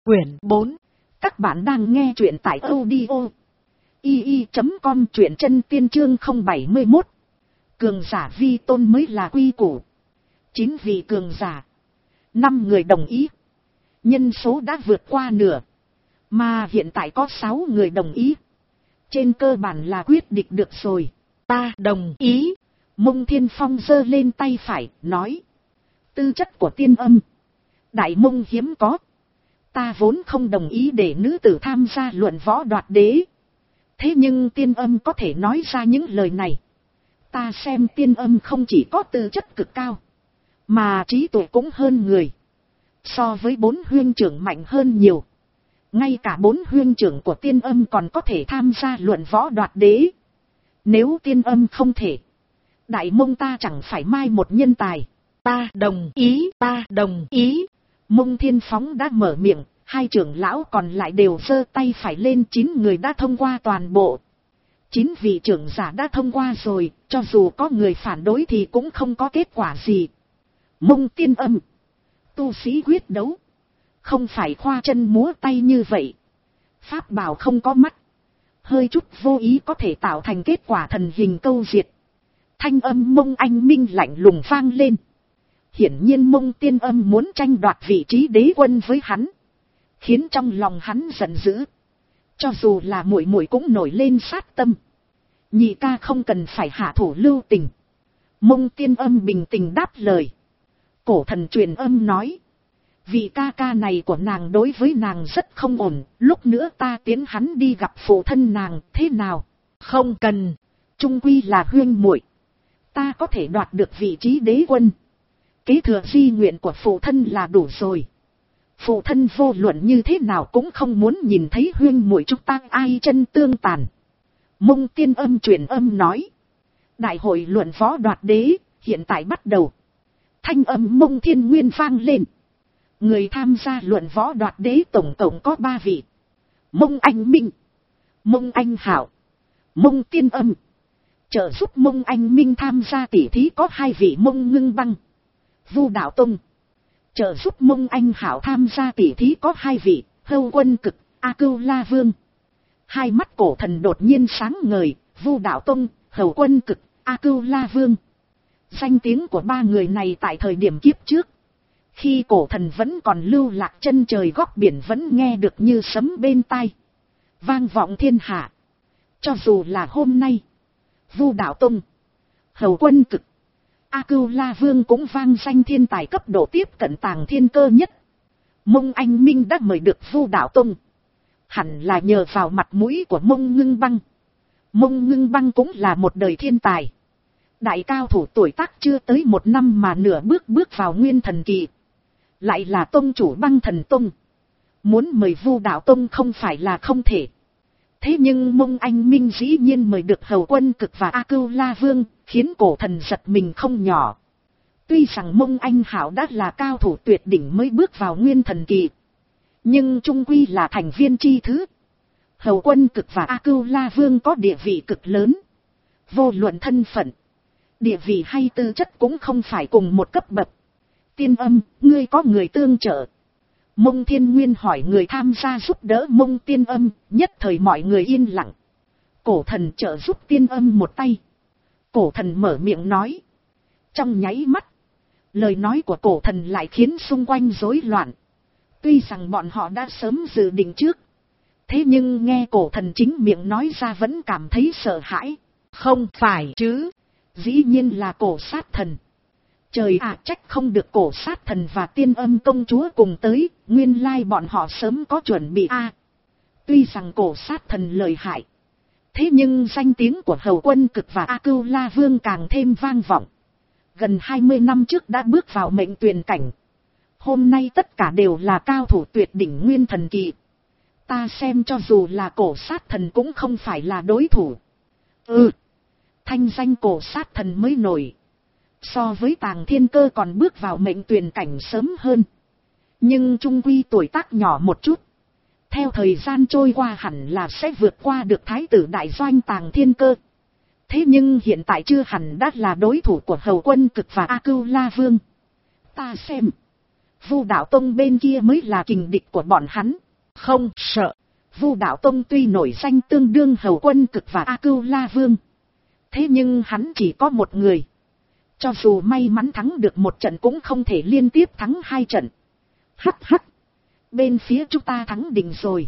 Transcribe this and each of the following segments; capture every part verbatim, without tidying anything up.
Quyển bốn. Các bạn đang nghe truyện tại audio i i chấm com, truyện chân tiên chương không bảy mốt. Cường giả vi tôn mới là quy củ. Chín vị cường giả, năm người đồng ý. Nhân số đã vượt qua nửa, mà hiện tại có sáu người đồng ý. Trên cơ bản là quyết định được rồi. Ta đồng ý. Mông Thiên Phong giơ lên tay phải, nói. Tư chất của tiên âm, đại mông hiếm có. Ta vốn không đồng ý để nữ tử tham gia luận võ đoạt đế. Thế nhưng tiên âm có thể nói ra những lời này. Ta xem tiên âm không chỉ có tư chất cực cao, mà trí tuệ cũng hơn người. So với bốn huynh trưởng mạnh hơn nhiều. Ngay cả bốn huynh trưởng của tiên âm còn có thể tham gia luận võ đoạt đế. Nếu tiên âm không thể, đại mông ta chẳng phải mai một nhân tài. Ta đồng ý, ta đồng ý. Mông Thiên Phóng đã mở miệng, hai trưởng lão còn lại đều giơ tay phải lên. Chín người đã thông qua toàn bộ. Chín vị trưởng giả đã thông qua rồi, cho dù có người phản đối thì cũng không có kết quả gì. Mông tiên âm, tu sĩ quyết đấu, không phải khoa chân múa tay như vậy. Pháp bảo không có mắt, hơi chút vô ý có thể tạo thành kết quả thần hình câu diệt. Thanh âm Mông Anh Minh lạnh lùng vang lên. Hiển nhiên Mông tiên âm muốn tranh đoạt vị trí đế quân với hắn, khiến trong lòng hắn giận dữ. Cho dù là muội muội cũng nổi lên sát tâm. Nhị ca không cần phải hạ thủ lưu tình. Mông tiên âm bình tĩnh đáp lời. Cổ thần truyền âm nói. Vị ca ca này của nàng đối với nàng rất không ổn. Lúc nữa ta tiến hắn đi gặp phụ thân nàng, thế nào? Không cần. Trung quy là huynh muội. Ta có thể đoạt được vị trí đế quân. Kế thừa di nguyện của phụ thân là đủ rồi. Phụ thân vô luận như thế nào cũng không muốn nhìn thấy huynh muội chúng ta ai chân tương tàn. Mông tiên âm truyền âm nói. Đại hội luận võ đoạt đế, hiện tại bắt đầu. Thanh âm Mông Thiên Nguyên vang lên. Người tham gia luận võ đoạt đế tổng cộng có ba vị. Mông Anh Minh, Mông Anh Hảo, Mông Tiên Âm. Trợ giúp Mông Anh Minh tham gia tỉ thí có hai vị Mông Ngưng Băng, Vu Đạo Tông. Trợ giúp Mông Anh Hảo tham gia tỉ thí có hai vị, Hâu Quân Cực, A Cưu La Vương. Hai mắt cổ thần đột nhiên sáng ngời, Vu Đạo Tông, Hầu Quân Cực, A Cưu La Vương. Danh tiếng của ba người này tại thời điểm kiếp trước, khi cổ thần vẫn còn lưu lạc chân trời góc biển, vẫn nghe được như sấm bên tai, vang vọng thiên hạ. Cho dù là hôm nay, Vu Đạo Tông, Hầu Quân Cực, A Cưu La Vương cũng vang danh thiên tài cấp độ tiếp cận tàng thiên cơ nhất. Mông Anh Minh đã mời được Vu Đạo Tông, hẳn là nhờ vào mặt mũi của Mông Ngưng Băng. Mông Ngưng Băng cũng là một đời thiên tài. Đại cao thủ tuổi tác chưa tới một năm mà nửa bước bước vào nguyên thần kỳ. Lại là tông chủ Băng Thần Tông. Muốn mời Vu Đạo Tông không phải là không thể. Thế nhưng Mông Anh Minh dĩ nhiên mời được Hầu Quân Cực và A Cưu La Vương, khiến cổ thần giật mình không nhỏ. Tuy rằng Mông Anh Hảo đã là cao thủ tuyệt đỉnh mới bước vào nguyên thần kỳ, nhưng trung quy là thành viên chi thứ. Hầu Quân Cực và A Cưu La Vương có địa vị cực lớn. Vô luận thân phận, địa vị hay tư chất cũng không phải cùng một cấp bậc. Tiên âm, ngươi có người tương trợ? Mông Thiên Nguyên hỏi người tham gia giúp đỡ Mông tiên âm, nhất thời mọi người yên lặng. Cổ thần trợ giúp tiên âm một tay. Cổ thần mở miệng nói. Trong nháy mắt, lời nói của cổ thần lại khiến xung quanh rối loạn. Tuy rằng bọn họ đã sớm dự định trước, thế nhưng nghe cổ thần chính miệng nói ra vẫn cảm thấy sợ hãi. Không phải chứ, dĩ nhiên là cổ sát thần. Trời ạ, trách không được cổ sát thần và tiên âm công chúa cùng tới, nguyên lai bọn họ sớm có chuẩn bị a. À, tuy rằng cổ sát thần lợi hại, thế nhưng danh tiếng của Hầu Quân Cực và A Cưu La Vương càng thêm vang vọng. Gần hai mươi năm trước đã bước vào mệnh tuyền cảnh. Hôm nay tất cả đều là cao thủ tuyệt đỉnh nguyên thần kỳ. Ta xem cho dù là cổ sát thần cũng không phải là đối thủ. Ừ, thanh danh cổ sát thần mới nổi. So với tàng thiên cơ còn bước vào mệnh tuyền cảnh sớm hơn. Nhưng trung quy tuổi tác nhỏ một chút. Theo thời gian trôi qua hẳn là sẽ vượt qua được thái tử đại doanh tàng thiên cơ. Thế nhưng hiện tại chưa hẳn đã là đối thủ của Hầu Quân Cực và A Cưu La Vương. Ta xem, Vu Đạo Tông bên kia mới là kình địch của bọn hắn. Không sợ. Vu Đạo Tông tuy nổi danh tương đương Hầu Quân Cực và A Cưu La Vương. Thế nhưng hắn chỉ có một người. Cho dù may mắn thắng được một trận cũng không thể liên tiếp thắng hai trận. Hắc hắc. Bên phía chúng ta thắng định rồi.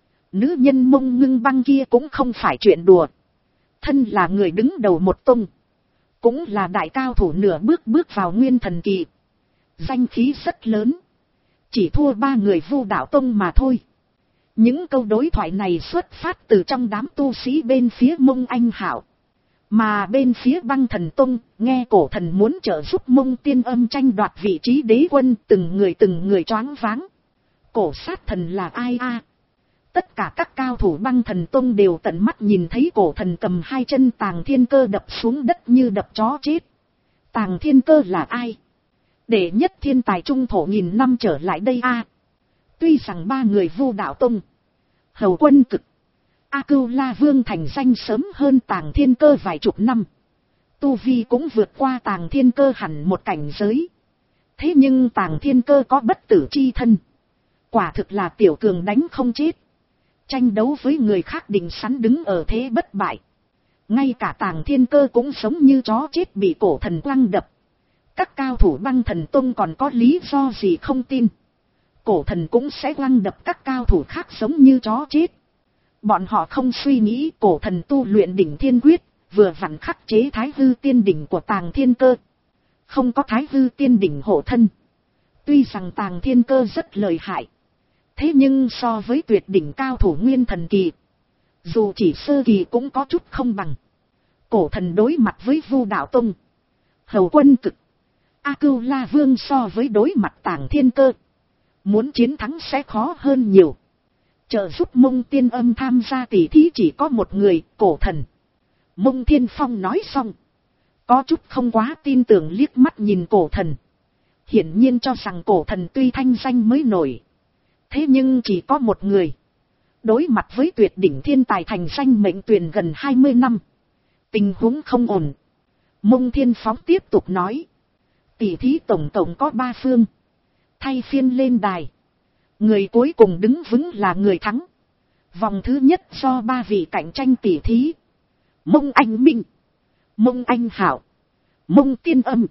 Nữ nhân Mông Ngưng Băng kia cũng không phải chuyện đùa. Thân là người đứng đầu một tông. Cũng là đại cao thủ nửa bước bước vào nguyên thần kỳ. Danh khí rất lớn. Chỉ thua ba người Vu Đạo Tông mà thôi. Những câu đối thoại này xuất phát từ trong đám tu sĩ bên phía Mông Anh Hảo. Mà bên phía Băng Thần Tông, nghe cổ thần muốn trợ giúp Mông Tiên Âm tranh đoạt vị trí đế quân, từng người từng người choáng váng. Cổ sát thần là ai a? À? Tất cả các cao thủ Băng Thần Tông đều tận mắt nhìn thấy cổ thần cầm hai chân Tàng Thiên Cơ đập xuống đất như đập chó chết. Tàng Thiên Cơ là ai? Đệ nhất thiên tài trung thổ nghìn năm trở lại đây a. À? Tuy rằng ba người Vu Đạo Tông, Hầu Quân Cực, A Cưu La Vương thành danh sớm hơn Tàng Thiên Cơ vài chục năm. Tu Vi cũng vượt qua Tàng Thiên Cơ hẳn một cảnh giới. Thế nhưng Tàng Thiên Cơ có bất tử chi thân. Quả thực là tiểu cường đánh không chết. Tranh đấu với người khác định sẵn đứng ở thế bất bại. Ngay cả Tàng Thiên Cơ cũng sống như chó chết bị cổ thần quăng đập. Các cao thủ Băng Thần Tông còn có lý do gì không tin. Cổ thần cũng sẽ quăng đập các cao thủ khác sống như chó chết. Bọn họ không suy nghĩ cổ thần tu luyện đỉnh thiên quyết, vừa vặn khắc chế thái hư tiên đỉnh của Tàng Thiên Cơ. Không có thái hư tiên đỉnh hộ thân. Tuy rằng Tàng Thiên Cơ rất lợi hại. Thế nhưng so với tuyệt đỉnh cao thủ nguyên thần kỳ, dù chỉ sơ kỳ cũng có chút không bằng. Cổ thần đối mặt với Vu Đạo Tông, Hầu Quân Cực, A Cưu La Vương so với đối mặt Tàng Thiên Cơ. Muốn chiến thắng sẽ khó hơn nhiều. Trợ giúp Mông Tiên Âm tham gia tỷ thí chỉ có một người, cổ thần. Mông Thiên Phong nói xong, có chút không quá tin tưởng liếc mắt nhìn cổ thần. Hiển nhiên cho rằng cổ thần tuy thanh danh mới nổi. Thế nhưng chỉ có một người. Đối mặt với tuyệt đỉnh thiên tài thành danh mệnh tuyển gần hai mươi năm. Tình huống không ổn. Mông Thiên Phong tiếp tục nói. Tỷ thí tổng tổng có ba phương. Thay phiên lên đài. Người cuối cùng đứng vững là người thắng. Vòng thứ nhất do ba vị cạnh tranh tỷ thí. Mông Anh Minh, Mông Anh Hảo, Mông Tiên Âm.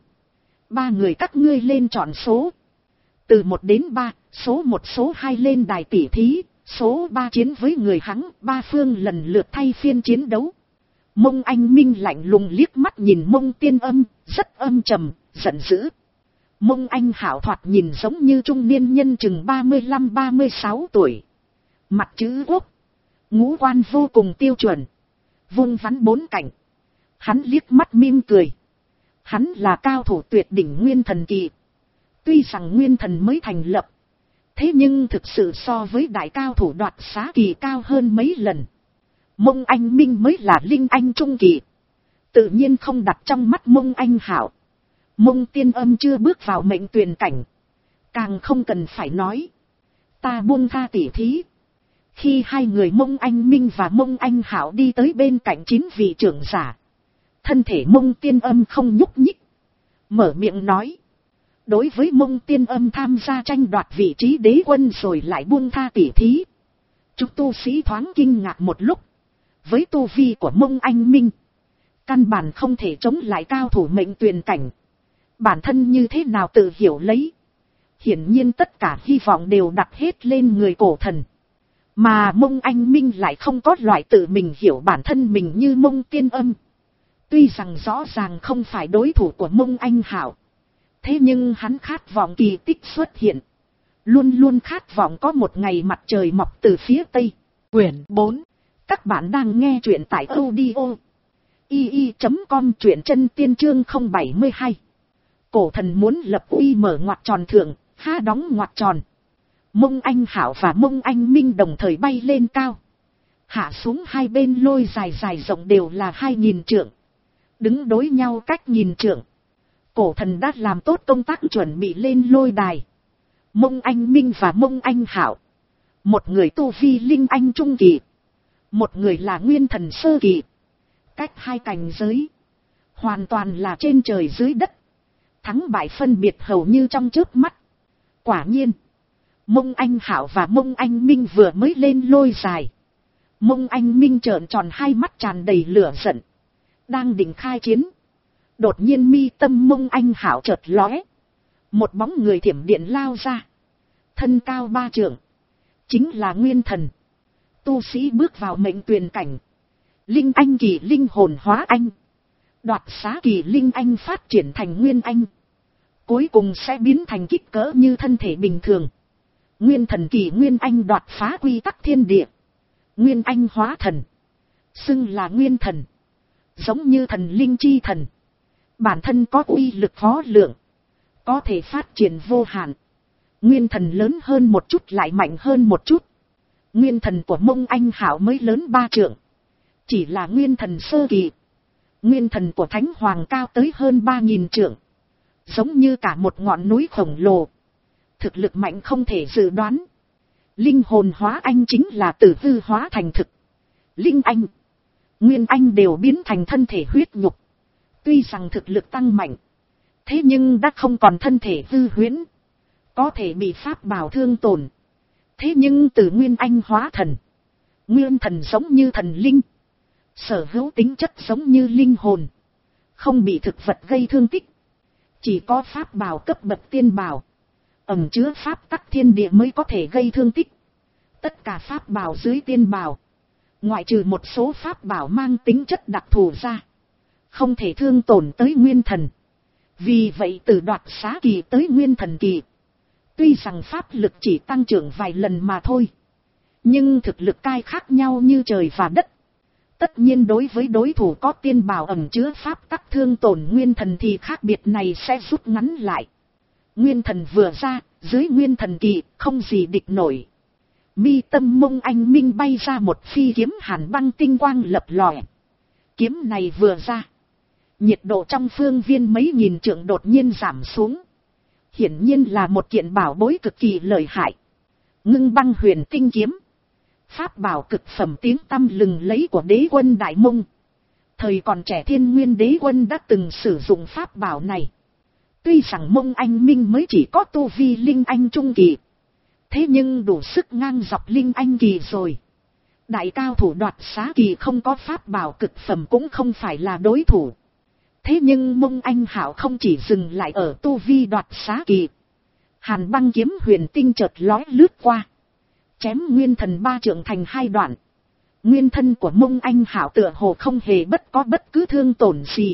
Ba người các ngươi lên chọn số. Từ một đến ba, số một số hai lên đài tỷ thí. Số ba chiến với người thắng, ba phương lần lượt thay phiên chiến đấu. Mông Anh Minh lạnh lùng liếc mắt nhìn Mông Tiên Âm, rất âm trầm, giận dữ. Mông Anh Hảo thoạt nhìn giống như trung niên nhân chừng ba mươi lăm ba mươi sáu tuổi. Mặt chữ quốc, ngũ quan vô cùng tiêu chuẩn, vung vắn bốn cảnh. Hắn liếc mắt mỉm cười. Hắn là cao thủ tuyệt đỉnh nguyên thần kỳ. Tuy rằng nguyên thần mới thành lập, thế nhưng thực sự so với đại cao thủ đoạt xá kỳ cao hơn mấy lần. Mông Anh Minh mới là linh anh trung kỳ. Tự nhiên không đặt trong mắt Mông Anh Hảo. Mông Tiên Âm chưa bước vào mệnh tuyển cảnh. Càng không cần phải nói. Ta buông tha tỉ thí. Khi hai người Mông Anh Minh và Mông Anh Hảo đi tới bên cạnh chín vị trưởng giả. Thân thể Mông Tiên Âm không nhúc nhích. Mở miệng nói. Đối với Mông Tiên Âm tham gia tranh đoạt vị trí đế quân rồi lại buông tha tỉ thí. Chúng tu sĩ thoáng kinh ngạc một lúc. Với tu vi của Mông Anh Minh, căn bản không thể chống lại cao thủ mệnh tuyển cảnh. Bản thân như thế nào tự hiểu lấy. Hiển nhiên tất cả hy vọng đều đặt hết lên người cổ thần. Mà Mông Anh Minh lại không có loại tự mình hiểu bản thân mình như Mông Tiên Âm. Tuy rằng rõ ràng không phải đối thủ của Mông Anh Hảo. Thế nhưng hắn khát vọng kỳ tích xuất hiện. Luôn luôn khát vọng có một ngày mặt trời mọc từ phía Tây. Quyển bốn. Các bạn đang nghe truyện tại audio i i chấm com, truyện chân tiên chương không bảy hai. Cổ thần muốn lập uy mở ngoặc tròn thượng, há đóng ngoặc tròn. Mông Anh Hảo và Mông Anh Minh đồng thời bay lên cao. Hạ xuống hai bên lôi dài dài rộng đều là hai nghìn trượng. Đứng đối nhau cách nghìn trượng. Cổ thần đã làm tốt công tác chuẩn bị lên lôi đài. Mông Anh Minh và Mông Anh Hảo. Một người tu vi linh anh trung kỳ. Một người là nguyên thần sơ kỳ. Cách hai cảnh giới. Hoàn toàn là trên trời dưới đất. Thắng bại phân biệt hầu như trong chớp mắt. Quả nhiên, Mông Anh Hảo và Mông Anh Minh vừa mới lên lôi dài. Mông Anh Minh trợn tròn hai mắt tràn đầy lửa giận. Đang định khai chiến. Đột nhiên mi tâm Mông Anh Hảo chợt lóe. Một bóng người thiểm điện lao ra. Thân cao ba trượng. Chính là Nguyên Thần. Tu sĩ bước vào mệnh tuyền cảnh. Linh Anh kỳ linh hồn hóa anh. Đoạt xá kỳ linh anh phát triển thành Nguyên Anh. Cuối cùng sẽ biến thành kích cỡ như thân thể bình thường. Nguyên Thần kỳ Nguyên Anh đoạt phá quy tắc thiên địa. Nguyên Anh hóa thần. Xưng là Nguyên Thần. Giống như thần linh chi thần. Bản thân có uy lực khó lượng. Có thể phát triển vô hạn. Nguyên Thần lớn hơn một chút lại mạnh hơn một chút. Nguyên Thần của Mông Anh Hảo mới lớn ba trượng. Chỉ là Nguyên Thần sơ kỳ. Nguyên Thần của Thánh Hoàng cao tới hơn ba nghìn trượng. Giống như cả một ngọn núi khổng lồ. Thực lực mạnh không thể dự đoán. Linh hồn hóa anh chính là tử hư hóa thành thực. Linh anh, Nguyên Anh đều biến thành thân thể huyết nhục. Tuy rằng thực lực tăng mạnh. Thế nhưng đã không còn thân thể hư huyễn. Có thể bị pháp bảo thương tổn. Thế nhưng từ Nguyên Anh hóa thần. Nguyên Thần giống như thần linh. Sở hữu tính chất giống như linh hồn. Không bị thực vật gây thương tích. Chỉ có pháp bảo cấp bậc tiên bảo. Ẩn chứa pháp tắc thiên địa mới có thể gây thương tích. Tất cả pháp bảo dưới tiên bảo. Ngoại trừ một số pháp bảo mang tính chất đặc thù ra. Không thể thương tổn tới Nguyên Thần. Vì vậy từ đoạt xá kỳ tới Nguyên Thần kỳ. Tuy rằng pháp lực chỉ tăng trưởng vài lần mà thôi. Nhưng thực lực cai khác nhau như trời và đất. Tất nhiên đối với đối thủ có tiên bảo ẩn chứa pháp tắc thương tổn Nguyên Thần thì khác biệt này sẽ rút ngắn lại. Nguyên Thần vừa ra, dưới Nguyên Thần kỳ, không gì địch nổi. Mi tâm Mông Anh Minh bay ra một phi kiếm hàn băng tinh quang lập lòe. Kiếm này vừa ra. Nhiệt độ trong phương viên mấy nghìn trượng đột nhiên giảm xuống. Hiển nhiên là một kiện bảo bối cực kỳ lợi hại. Ngưng băng huyền tinh kiếm. Pháp bảo cực phẩm tiếng tăm lừng lấy của đế quân Đại Mông. Thời còn trẻ Thiên Nguyên đế quân đã từng sử dụng pháp bảo này. Tuy rằng Mông Anh Minh mới chỉ có tu vi linh anh trung kỳ. Thế nhưng đủ sức ngang dọc linh anh kỳ rồi. Đại cao thủ đoạt xá kỳ không có pháp bảo cực phẩm cũng không phải là đối thủ. Thế nhưng Mông Anh Hảo không chỉ dừng lại ở tu vi đoạt xá kỳ. Hàn băng kiếm huyền tinh chợt lói lướt qua. Chém Nguyên Thần ba trượng thành hai đoạn. Nguyên thân của Mông Anh Hảo tựa hồ không hề bất có bất cứ thương tổn gì.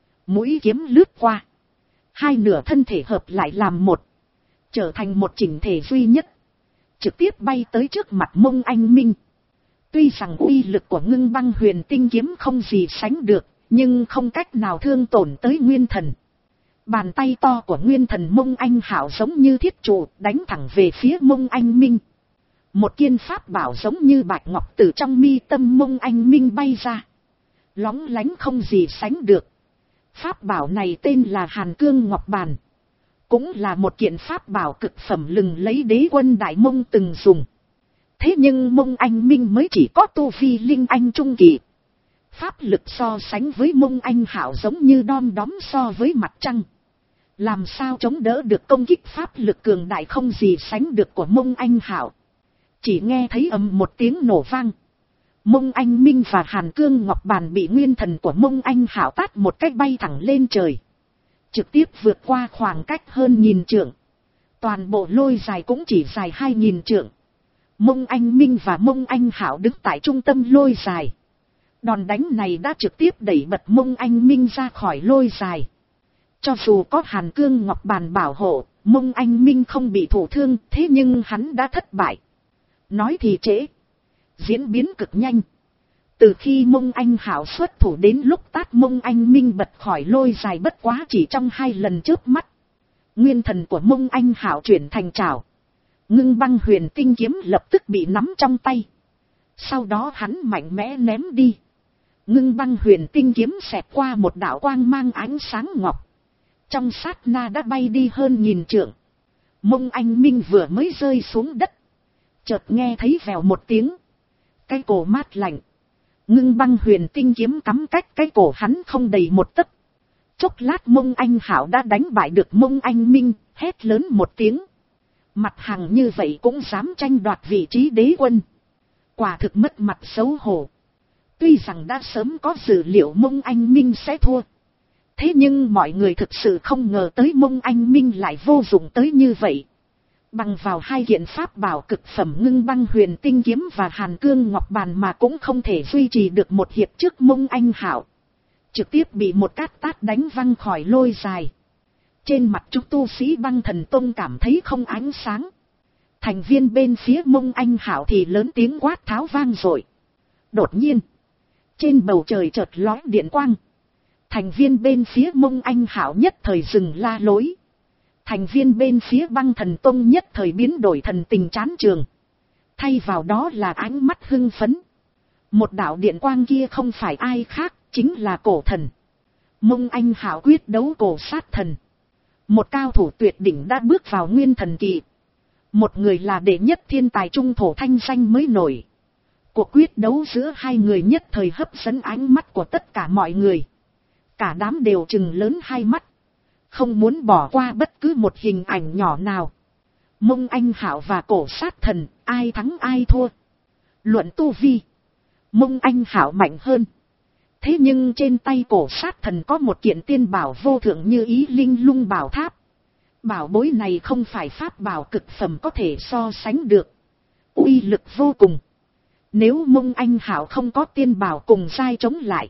Mũi kiếm lướt qua. Hai nửa thân thể hợp lại làm một. Trở thành một chỉnh thể duy nhất. Trực tiếp bay tới trước mặt Mông Anh Minh. Tuy rằng uy lực của ngưng băng huyền tinh kiếm không gì sánh được. Nhưng không cách nào thương tổn tới Nguyên Thần. Bàn tay to của Nguyên Thần Mông Anh Hảo giống như thiết trụ đánh thẳng về phía Mông Anh Minh. Một kiên pháp bảo giống như bạch ngọc từ trong mi tâm Mông Anh Minh bay ra. Lóng lánh không gì sánh được. Pháp bảo này tên là Hàn Cương Ngọc Bàn. Cũng là một kiện pháp bảo cực phẩm lừng lấy đế quân Đại Mông từng dùng. Thế nhưng Mông Anh Minh mới chỉ có tu vi linh anh trung kỳ. Pháp lực so sánh với Mông Anh Hảo giống như đom đóm so với mặt trăng. Làm sao chống đỡ được công kích pháp lực cường đại không gì sánh được của Mông Anh Hảo. Chỉ nghe thấy ầm một tiếng nổ vang. Mông Anh Minh và Hàn Cương Ngọc Bàn bị Nguyên Thần của Mông Anh Hảo tát một cách bay thẳng lên trời. Trực tiếp vượt qua khoảng cách hơn nghìn trượng. Toàn bộ lôi dài cũng chỉ dài hai nghìn trượng. Mông Anh Minh và Mông Anh Hảo đứng tại trung tâm lôi dài. Đòn đánh này đã trực tiếp đẩy bật Mông Anh Minh ra khỏi lôi dài. Cho dù có Hàn Cương Ngọc Bàn bảo hộ, Mông Anh Minh không bị thụ thương, thế nhưng hắn đã thất bại. Nói thì trễ. Diễn biến cực nhanh. Từ khi Mông Anh Hảo xuất thủ đến lúc tát Mông Anh Minh bật khỏi lôi dài bất quá chỉ trong hai lần chớp mắt. Nguyên thần của Mông Anh Hảo chuyển thành trảo. Ngưng băng huyền tinh kiếm lập tức bị nắm trong tay. Sau đó hắn mạnh mẽ ném đi. Ngưng băng huyền tinh kiếm xẹt qua một đạo quang mang ánh sáng ngọc. Trong sát na đã bay đi hơn nghìn trượng. Mông Anh Minh vừa mới rơi xuống đất. Chợt nghe thấy vèo một tiếng. Cái cổ mát lạnh. Ngưng băng huyền tinh kiếm cắm cách cái cổ hắn không đầy một tấc. Chốc lát Mông Anh Hảo đã đánh bại được Mông Anh Minh, hét lớn một tiếng. Mặt hàng như vậy cũng dám tranh đoạt vị trí đế quân. Quả thực mất mặt xấu hổ. Tuy rằng đã sớm có dữ liệu Mông Anh Minh sẽ thua. Thế nhưng mọi người thực sự không ngờ tới Mông Anh Minh lại vô dụng tới như vậy. Bằng vào hai kiện pháp bảo cực phẩm ngưng băng huyền tinh kiếm và hàn cương ngọc bàn mà cũng không thể duy trì được một hiệp trước Mông Anh Hạo. Trực tiếp bị một cát tát đánh văng khỏi lôi dài. Trên mặt chúng tu sĩ Băng Thần Tông cảm thấy không ánh sáng. Thành viên bên phía Mông Anh Hạo thì lớn tiếng quát tháo vang rồi. Đột nhiên, trên bầu trời chợt lóe điện quang. Thành viên bên phía Mông Anh Hạo nhất thời dừng la lối. Thành viên bên phía Băng Thần Tông nhất thời biến đổi thần tình chán trường. Thay vào đó là ánh mắt hưng phấn. Một đạo điện quang kia không phải ai khác, chính là cổ thần. Mông Anh Hạo quyết đấu cổ sát thần. Một cao thủ tuyệt đỉnh đã bước vào nguyên thần kỳ. Một người là đệ nhất thiên tài trung thổ thanh danh mới nổi. Cuộc quyết đấu giữa hai người nhất thời hấp dẫn ánh mắt của tất cả mọi người. Cả đám đều trừng lớn hai mắt. Không muốn bỏ qua bất cứ một hình ảnh nhỏ nào. Mông Anh Hạo và cổ sát thần, ai thắng ai thua. Luận tu vi, Mông Anh Hạo mạnh hơn. Thế nhưng trên tay cổ sát thần có một kiện tiên bảo vô thượng như Ý Linh Lung Bảo Tháp. Bảo bối này không phải pháp bảo cực phẩm có thể so sánh được. Uy lực vô cùng. Nếu Mông Anh Hạo không có tiên bảo cùng giai chống lại,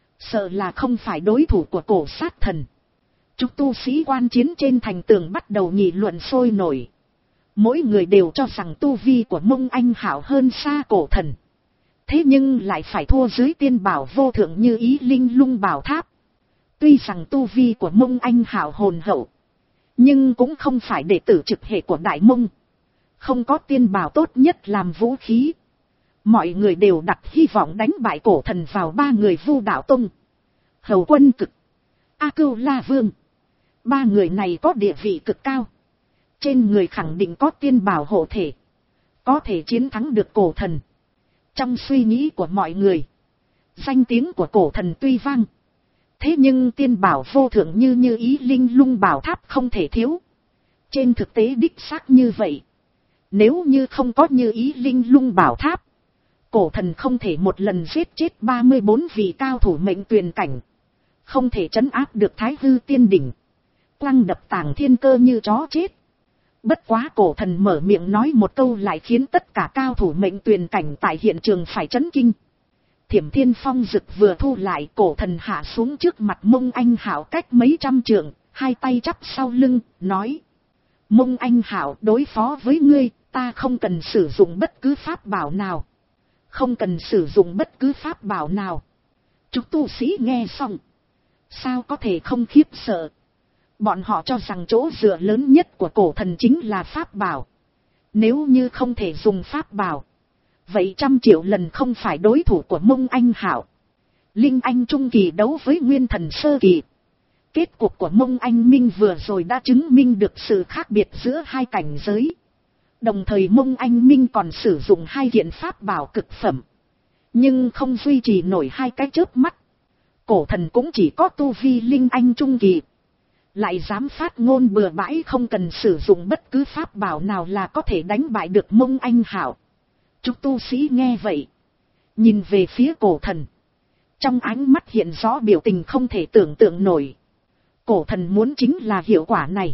sợ là không phải đối thủ của cổ sát thần. Chúng tu sĩ quan chiến trên thành tường bắt đầu nghị luận sôi nổi. Mỗi người đều cho rằng tu vi của Mông Anh Hạo hơn xa cổ thần. Thế nhưng lại phải thua dưới tiên bảo vô thượng như Ý Linh Lung Bảo Tháp. Tuy rằng tu vi của Mông Anh Hạo hồn hậu, nhưng cũng không phải đệ tử trực hệ của Đại Mông. Không có tiên bảo tốt nhất làm vũ khí. Mọi người đều đặt hy vọng đánh bại cổ thần vào ba người Vu Đạo Tông, Hầu Quân Cực, A Cưu La Vương. Ba người này có địa vị cực cao. Trên người khẳng định có tiên bảo hộ thể. Có thể chiến thắng được cổ thần. Trong suy nghĩ của mọi người, danh tiếng của cổ thần tuy vang. Thế nhưng tiên bảo vô thượng như như Ý Linh Lung Bảo Tháp không thể thiếu. Trên thực tế đích xác như vậy. Nếu như không có như Ý Linh Lung Bảo Tháp, cổ thần không thể một lần giết chết ba mươi bốn vị cao thủ mệnh tuyền cảnh. Không thể trấn áp được Thái Hư Tiên Đỉnh. Quăng đập Tàng Thiên Cơ như chó chết. Bất quá cổ thần mở miệng nói một câu lại khiến tất cả cao thủ mệnh tuyền cảnh tại hiện trường phải chấn kinh. Thiểm Thiên Phong Dực vừa thu lại, cổ thần hạ xuống trước mặt Mông Anh Hạo cách mấy trăm trượng, hai tay chắp sau lưng, nói. Mông Anh Hạo, đối phó với ngươi, ta không cần sử dụng bất cứ pháp bảo nào. Không cần sử dụng bất cứ pháp bảo nào. Chúng tu sĩ nghe xong, sao có thể không khiếp sợ. Bọn họ cho rằng chỗ dựa lớn nhất của cổ thần chính là pháp bảo. Nếu như không thể dùng pháp bảo, vậy trăm triệu lần không phải đối thủ của Mông Anh Hạo. Linh Anh Trung Kỳ đấu với Nguyên Thần Sơ Kỳ. Kết cục của Mông Anh Minh vừa rồi đã chứng minh được sự khác biệt giữa hai cảnh giới. Đồng thời Mông Anh Minh còn sử dụng hai kiện pháp bảo cực phẩm. Nhưng không duy trì nổi hai cái chớp mắt. Cổ thần cũng chỉ có tu vi Linh Anh Trung Kỳ. Lại dám phát ngôn bừa bãi không cần sử dụng bất cứ pháp bảo nào là có thể đánh bại được Mông Anh Hạo. Chúng tu sĩ nghe vậy, nhìn về phía cổ thần. Trong ánh mắt hiện rõ biểu tình không thể tưởng tượng nổi. Cổ thần muốn chính là hiệu quả này.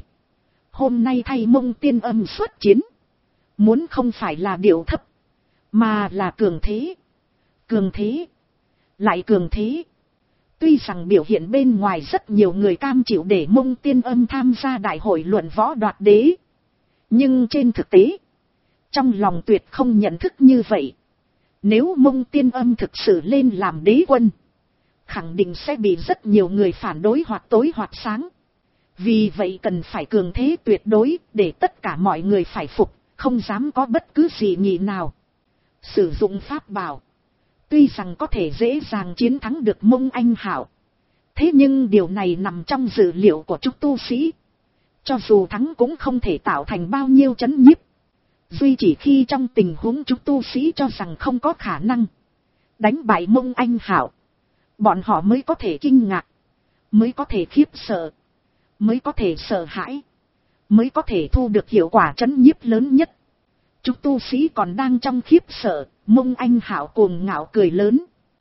Hôm nay thay Mông Tiên Âm xuất chiến. Muốn không phải là điệu thấp, mà là cường thế. Cường thế. Lại cường thế. Tuy rằng biểu hiện bên ngoài rất nhiều người cam chịu để Mông Tiên Âm tham gia đại hội luận võ đoạt đế. Nhưng trên thực tế, trong lòng tuyệt không nhận thức như vậy. Nếu Mông Tiên Âm thực sự lên làm đế quân, khẳng định sẽ bị rất nhiều người phản đối hoặc tối hoặc sáng. Vì vậy cần phải cường thế tuyệt đối để tất cả mọi người phải phục, không dám có bất cứ gì nghị nào. Sử dụng pháp bảo, tuy rằng có thể dễ dàng chiến thắng được Mông Anh Hạo. Thế nhưng điều này nằm trong dữ liệu của chúng tu sĩ. Cho dù thắng cũng không thể tạo thành bao nhiêu chấn nhiếp. Duy chỉ khi trong tình huống chúng tu sĩ cho rằng không có khả năng đánh bại Mông Anh Hạo, bọn họ mới có thể kinh ngạc, mới có thể khiếp sợ, mới có thể sợ hãi, mới có thể thu được hiệu quả trấn nhiếp lớn nhất. Chúng tu sĩ còn đang trong khiếp sợ, Mông Anh Hảo cuồng ngạo cười lớn.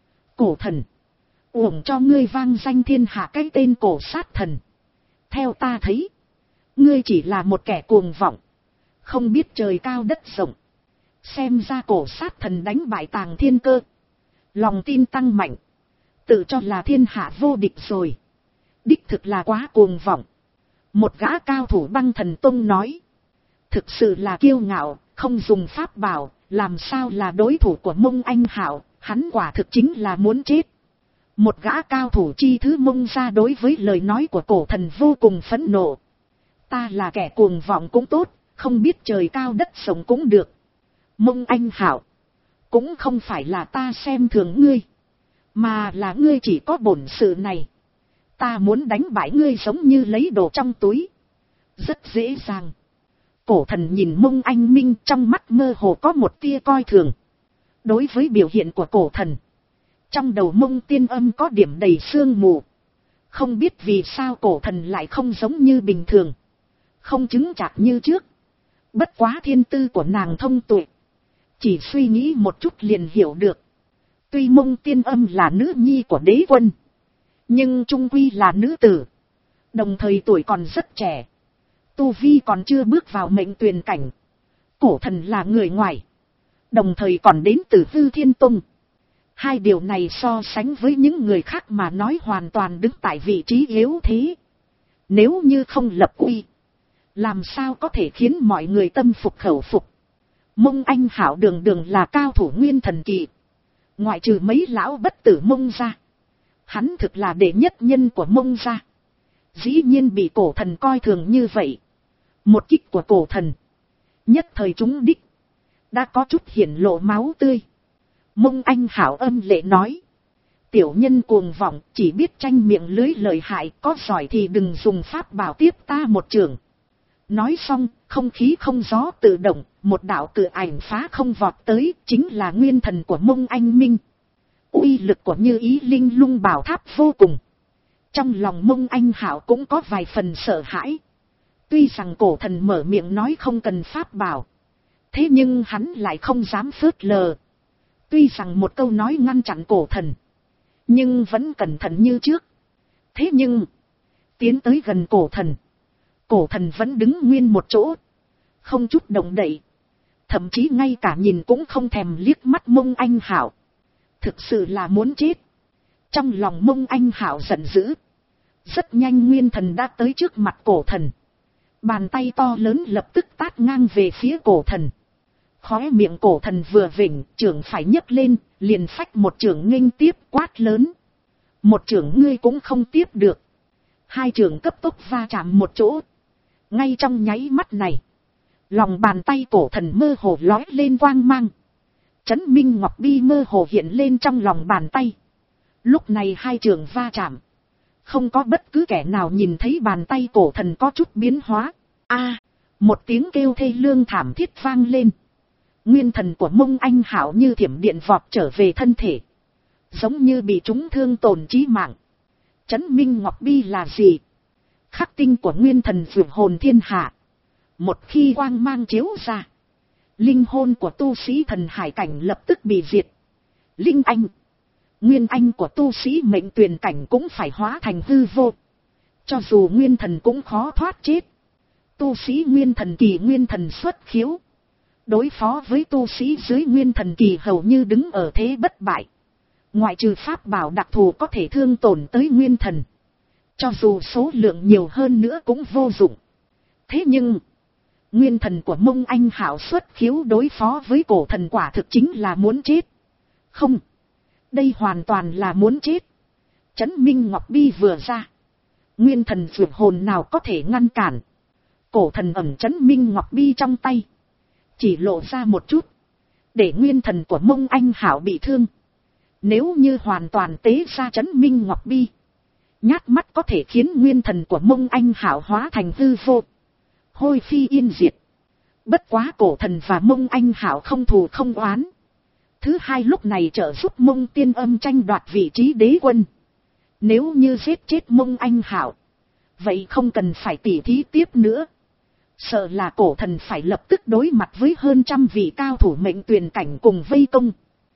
Cổ thần, uổng cho ngươi vang danh thiên hạ cái tên cổ sát thần. Theo ta thấy, ngươi chỉ là một kẻ cuồng vọng, không biết trời cao đất rộng. Xem ra cổ sát thần đánh bại Tàng Thiên Cơ, lòng tin tăng mạnh, tự cho là thiên hạ vô địch rồi. Đích thực là quá cuồng vọng. Một gã cao thủ Băng Thần Tông nói. Thực sự là kiêu ngạo, không dùng pháp bảo, làm sao là đối thủ của Mông Anh Hảo, hắn quả thực chính là muốn chết. Một gã cao thủ chi thứ Mông ra đối với lời nói của cổ thần vô cùng phẫn nộ. Ta là kẻ cuồng vọng cũng tốt, không biết trời cao đất rộng cũng được. Mông Anh Hảo, cũng không phải là ta xem thường ngươi, mà là ngươi chỉ có bổn sự này. Ta muốn đánh bại ngươi giống như lấy đồ trong túi. Rất dễ dàng. Cổ thần nhìn Mông Anh Minh, trong mắt mơ hồ có một tia coi thường. Đối với biểu hiện của cổ thần, trong đầu Mông Tiên Âm có điểm đầy sương mù. Không biết vì sao cổ thần lại không giống như bình thường, không chứng chạc như trước. Bất quá thiên tư của nàng thông tuệ, chỉ suy nghĩ một chút liền hiểu được. Tuy Mông Tiên Âm là nữ nhi của đế quân, nhưng trung quy là nữ tử, đồng thời tuổi còn rất trẻ, tu vi còn chưa bước vào mệnh tuyền cảnh. Cổ thần là người ngoài, đồng thời còn đến từ Hư Thiên Tông. Hai điều này so sánh với những người khác mà nói hoàn toàn đứng tại vị trí yếu thế. Nếu như không lập uy, làm sao có thể khiến mọi người tâm phục khẩu phục. Mông Anh Hảo đường đường là cao thủ nguyên thần kỳ, ngoại trừ mấy lão bất tử Mông ra, hắn thực là đệ nhất nhân của Mông ra. Dĩ nhiên bị cổ thần coi thường như vậy. Một kích của cổ thần, nhất thời trúng đích, đã có chút hiển lộ máu tươi. Mông Anh Hảo âm lệ nói. Tiểu nhân cuồng vọng, chỉ biết tranh miệng lưới lợi hại, có giỏi thì đừng dùng pháp bảo tiếp ta một trường. Nói xong, không khí không gió tự động, một đạo cự ảnh phá không vọt tới, chính là nguyên thần của Mông Anh Minh. Uy lực của Như Ý Linh Lung bảo tháp vô cùng. Trong lòng Mông Anh Hảo cũng có vài phần sợ hãi. Tuy rằng cổ thần mở miệng nói không cần pháp bảo, thế nhưng hắn lại không dám phớt lờ. Tuy rằng một câu nói ngăn chặn cổ thần, nhưng vẫn cẩn thận như trước. Thế nhưng, tiến tới gần cổ thần, cổ thần vẫn đứng nguyên một chỗ, không chút động đậy, thậm chí ngay cả nhìn cũng không thèm liếc mắt Mông Anh Hảo. Thực sự là muốn chết. Trong lòng Mông Anh Hảo giận dữ. Rất nhanh nguyên thần đã tới trước mặt cổ thần. Bàn tay to lớn lập tức tát ngang về phía cổ thần. Khóe miệng cổ thần vừa vỉnh, trưởng phải nhấc lên, liền phách một trưởng nghênh tiếp quát lớn. Một trưởng ngươi cũng không tiếp được. Hai trưởng cấp tốc va chạm một chỗ. Ngay trong nháy mắt này, lòng bàn tay cổ thần mơ hồ lói lên quang mang. Trấn Minh Ngọc Bi mơ hồ hiện lên trong lòng bàn tay. Lúc này hai trưởng va chạm, không có bất cứ kẻ nào nhìn thấy bàn tay cổ thần có chút biến hóa. A, một tiếng kêu thê lương thảm thiết vang lên. Nguyên thần của Mông Anh Hảo như thiểm điện vọt trở về thân thể, giống như bị trúng thương tổn chí mạng. Trấn Minh Ngọc Bi là gì? Khắc tinh của nguyên thần vượt hồn thiên hạ. Một khi quang mang chiếu ra, linh hồn của tu sĩ thần hải cảnh lập tức bị diệt. Linh anh, nguyên anh của tu sĩ mệnh tuyền cảnh cũng phải hóa thành hư vô. Cho dù nguyên thần cũng khó thoát chết. Tu sĩ nguyên thần kỳ nguyên thần xuất khiếu, đối phó với tu sĩ dưới nguyên thần kỳ hầu như đứng ở thế bất bại. Ngoại trừ pháp bảo đặc thù có thể thương tổn tới nguyên thần, cho dù số lượng nhiều hơn nữa cũng vô dụng. Thế nhưng, nguyên thần của Mông Anh Hảo xuất khiếu đối phó với cổ thần quả thực chính là muốn chết. Không, đây hoàn toàn là muốn chết. Trấn Minh Ngọc Bi vừa ra, nguyên thần vượt hồn nào có thể ngăn cản. Cổ thần ẩm Trấn Minh Ngọc Bi trong tay, chỉ lộ ra một chút, để nguyên thần của Mông Anh Hảo bị thương. Nếu như hoàn toàn tế ra Trấn Minh Ngọc Bi, nhát mắt có thể khiến nguyên thần của Mông Anh Hảo hóa thành hư vô, hôi phi yên diệt. Bất quá cổ thần và Mông Anh Hảo không thù không oán. Thứ hai lúc này trợ giúp Mông Tiên Âm tranh đoạt vị trí đế quân. Nếu như giết chết Mông Anh Hảo, vậy không cần phải tỉ thí tiếp nữa. sợ là cổ thần phải lập tức đối mặt với hơn trăm vị cao thủ mệnh tuyển cảnh cùng vây công.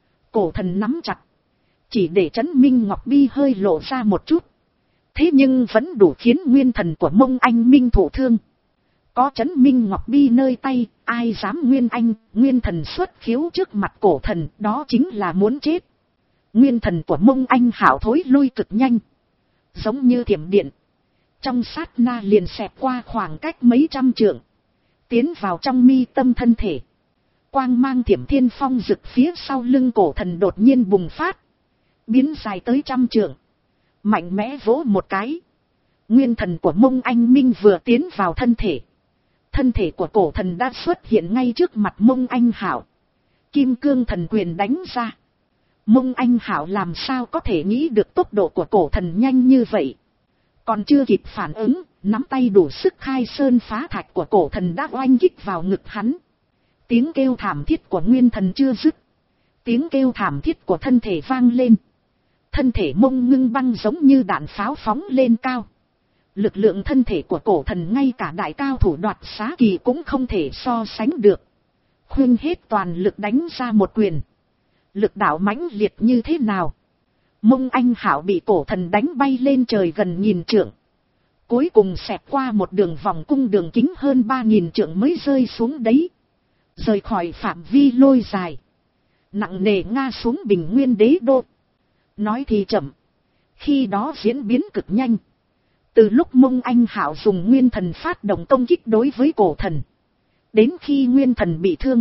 Cổ thần nắm chặt, chỉ để Trấn Minh Ngọc Bi hơi lộ ra một chút. Thế nhưng vẫn đủ khiến nguyên thần của Mông Anh Minh thụ thương. Có Trấn Minh Ngọc Bi nơi tay, ai dám nguyên anh, nguyên thần xuất khiếu trước mặt cổ thần, đó chính là muốn chết. Nguyên thần của Mông Anh Hảo thối lui cực nhanh, giống như thiểm điện. Trong sát na liền xẹt qua khoảng cách mấy trăm trượng, tiến vào trong mi tâm thân thể. Quang mang thiểm thiên phong rực phía sau lưng cổ thần đột nhiên bùng phát, biến dài tới trăm trượng, mạnh mẽ vỗ một cái. Nguyên thần của Mông Anh Minh vừa tiến vào thân thể, thân thể của cổ thần đã xuất hiện ngay trước mặt Mông Anh Hảo. Kim cương thần quyền đánh ra. Mông Anh Hảo làm sao có thể nghĩ được tốc độ của cổ thần nhanh như vậy. Còn chưa kịp phản ứng, nắm tay đủ sức khai sơn phá thạch của cổ thần đã oanh kích vào ngực hắn. Tiếng kêu thảm thiết của nguyên thần chưa dứt, tiếng kêu thảm thiết của thân thể vang lên. Thân thể Mông Ngưng Băng giống như đạn pháo phóng lên cao. Lực lượng thân thể của cổ thần ngay cả đại cao thủ đoạt xá kỳ cũng không thể so sánh được. Khuyên hết toàn lực đánh ra một quyền. Lực đạo mãnh liệt như thế nào? Mông Anh Hảo bị cổ thần đánh bay lên trời gần nghìn trượng. Cuối cùng xẹt qua một đường vòng cung đường kính hơn ba nghìn trượng mới rơi xuống đấy. Rời khỏi phạm vi lôi dài, nặng nề ngã xuống Bình Nguyên Đế Đô. Nói thì chậm, khi đó diễn biến cực nhanh. Từ lúc Mông Anh Hảo dùng nguyên thần phát động công kích đối với cổ thần, đến khi nguyên thần bị thương,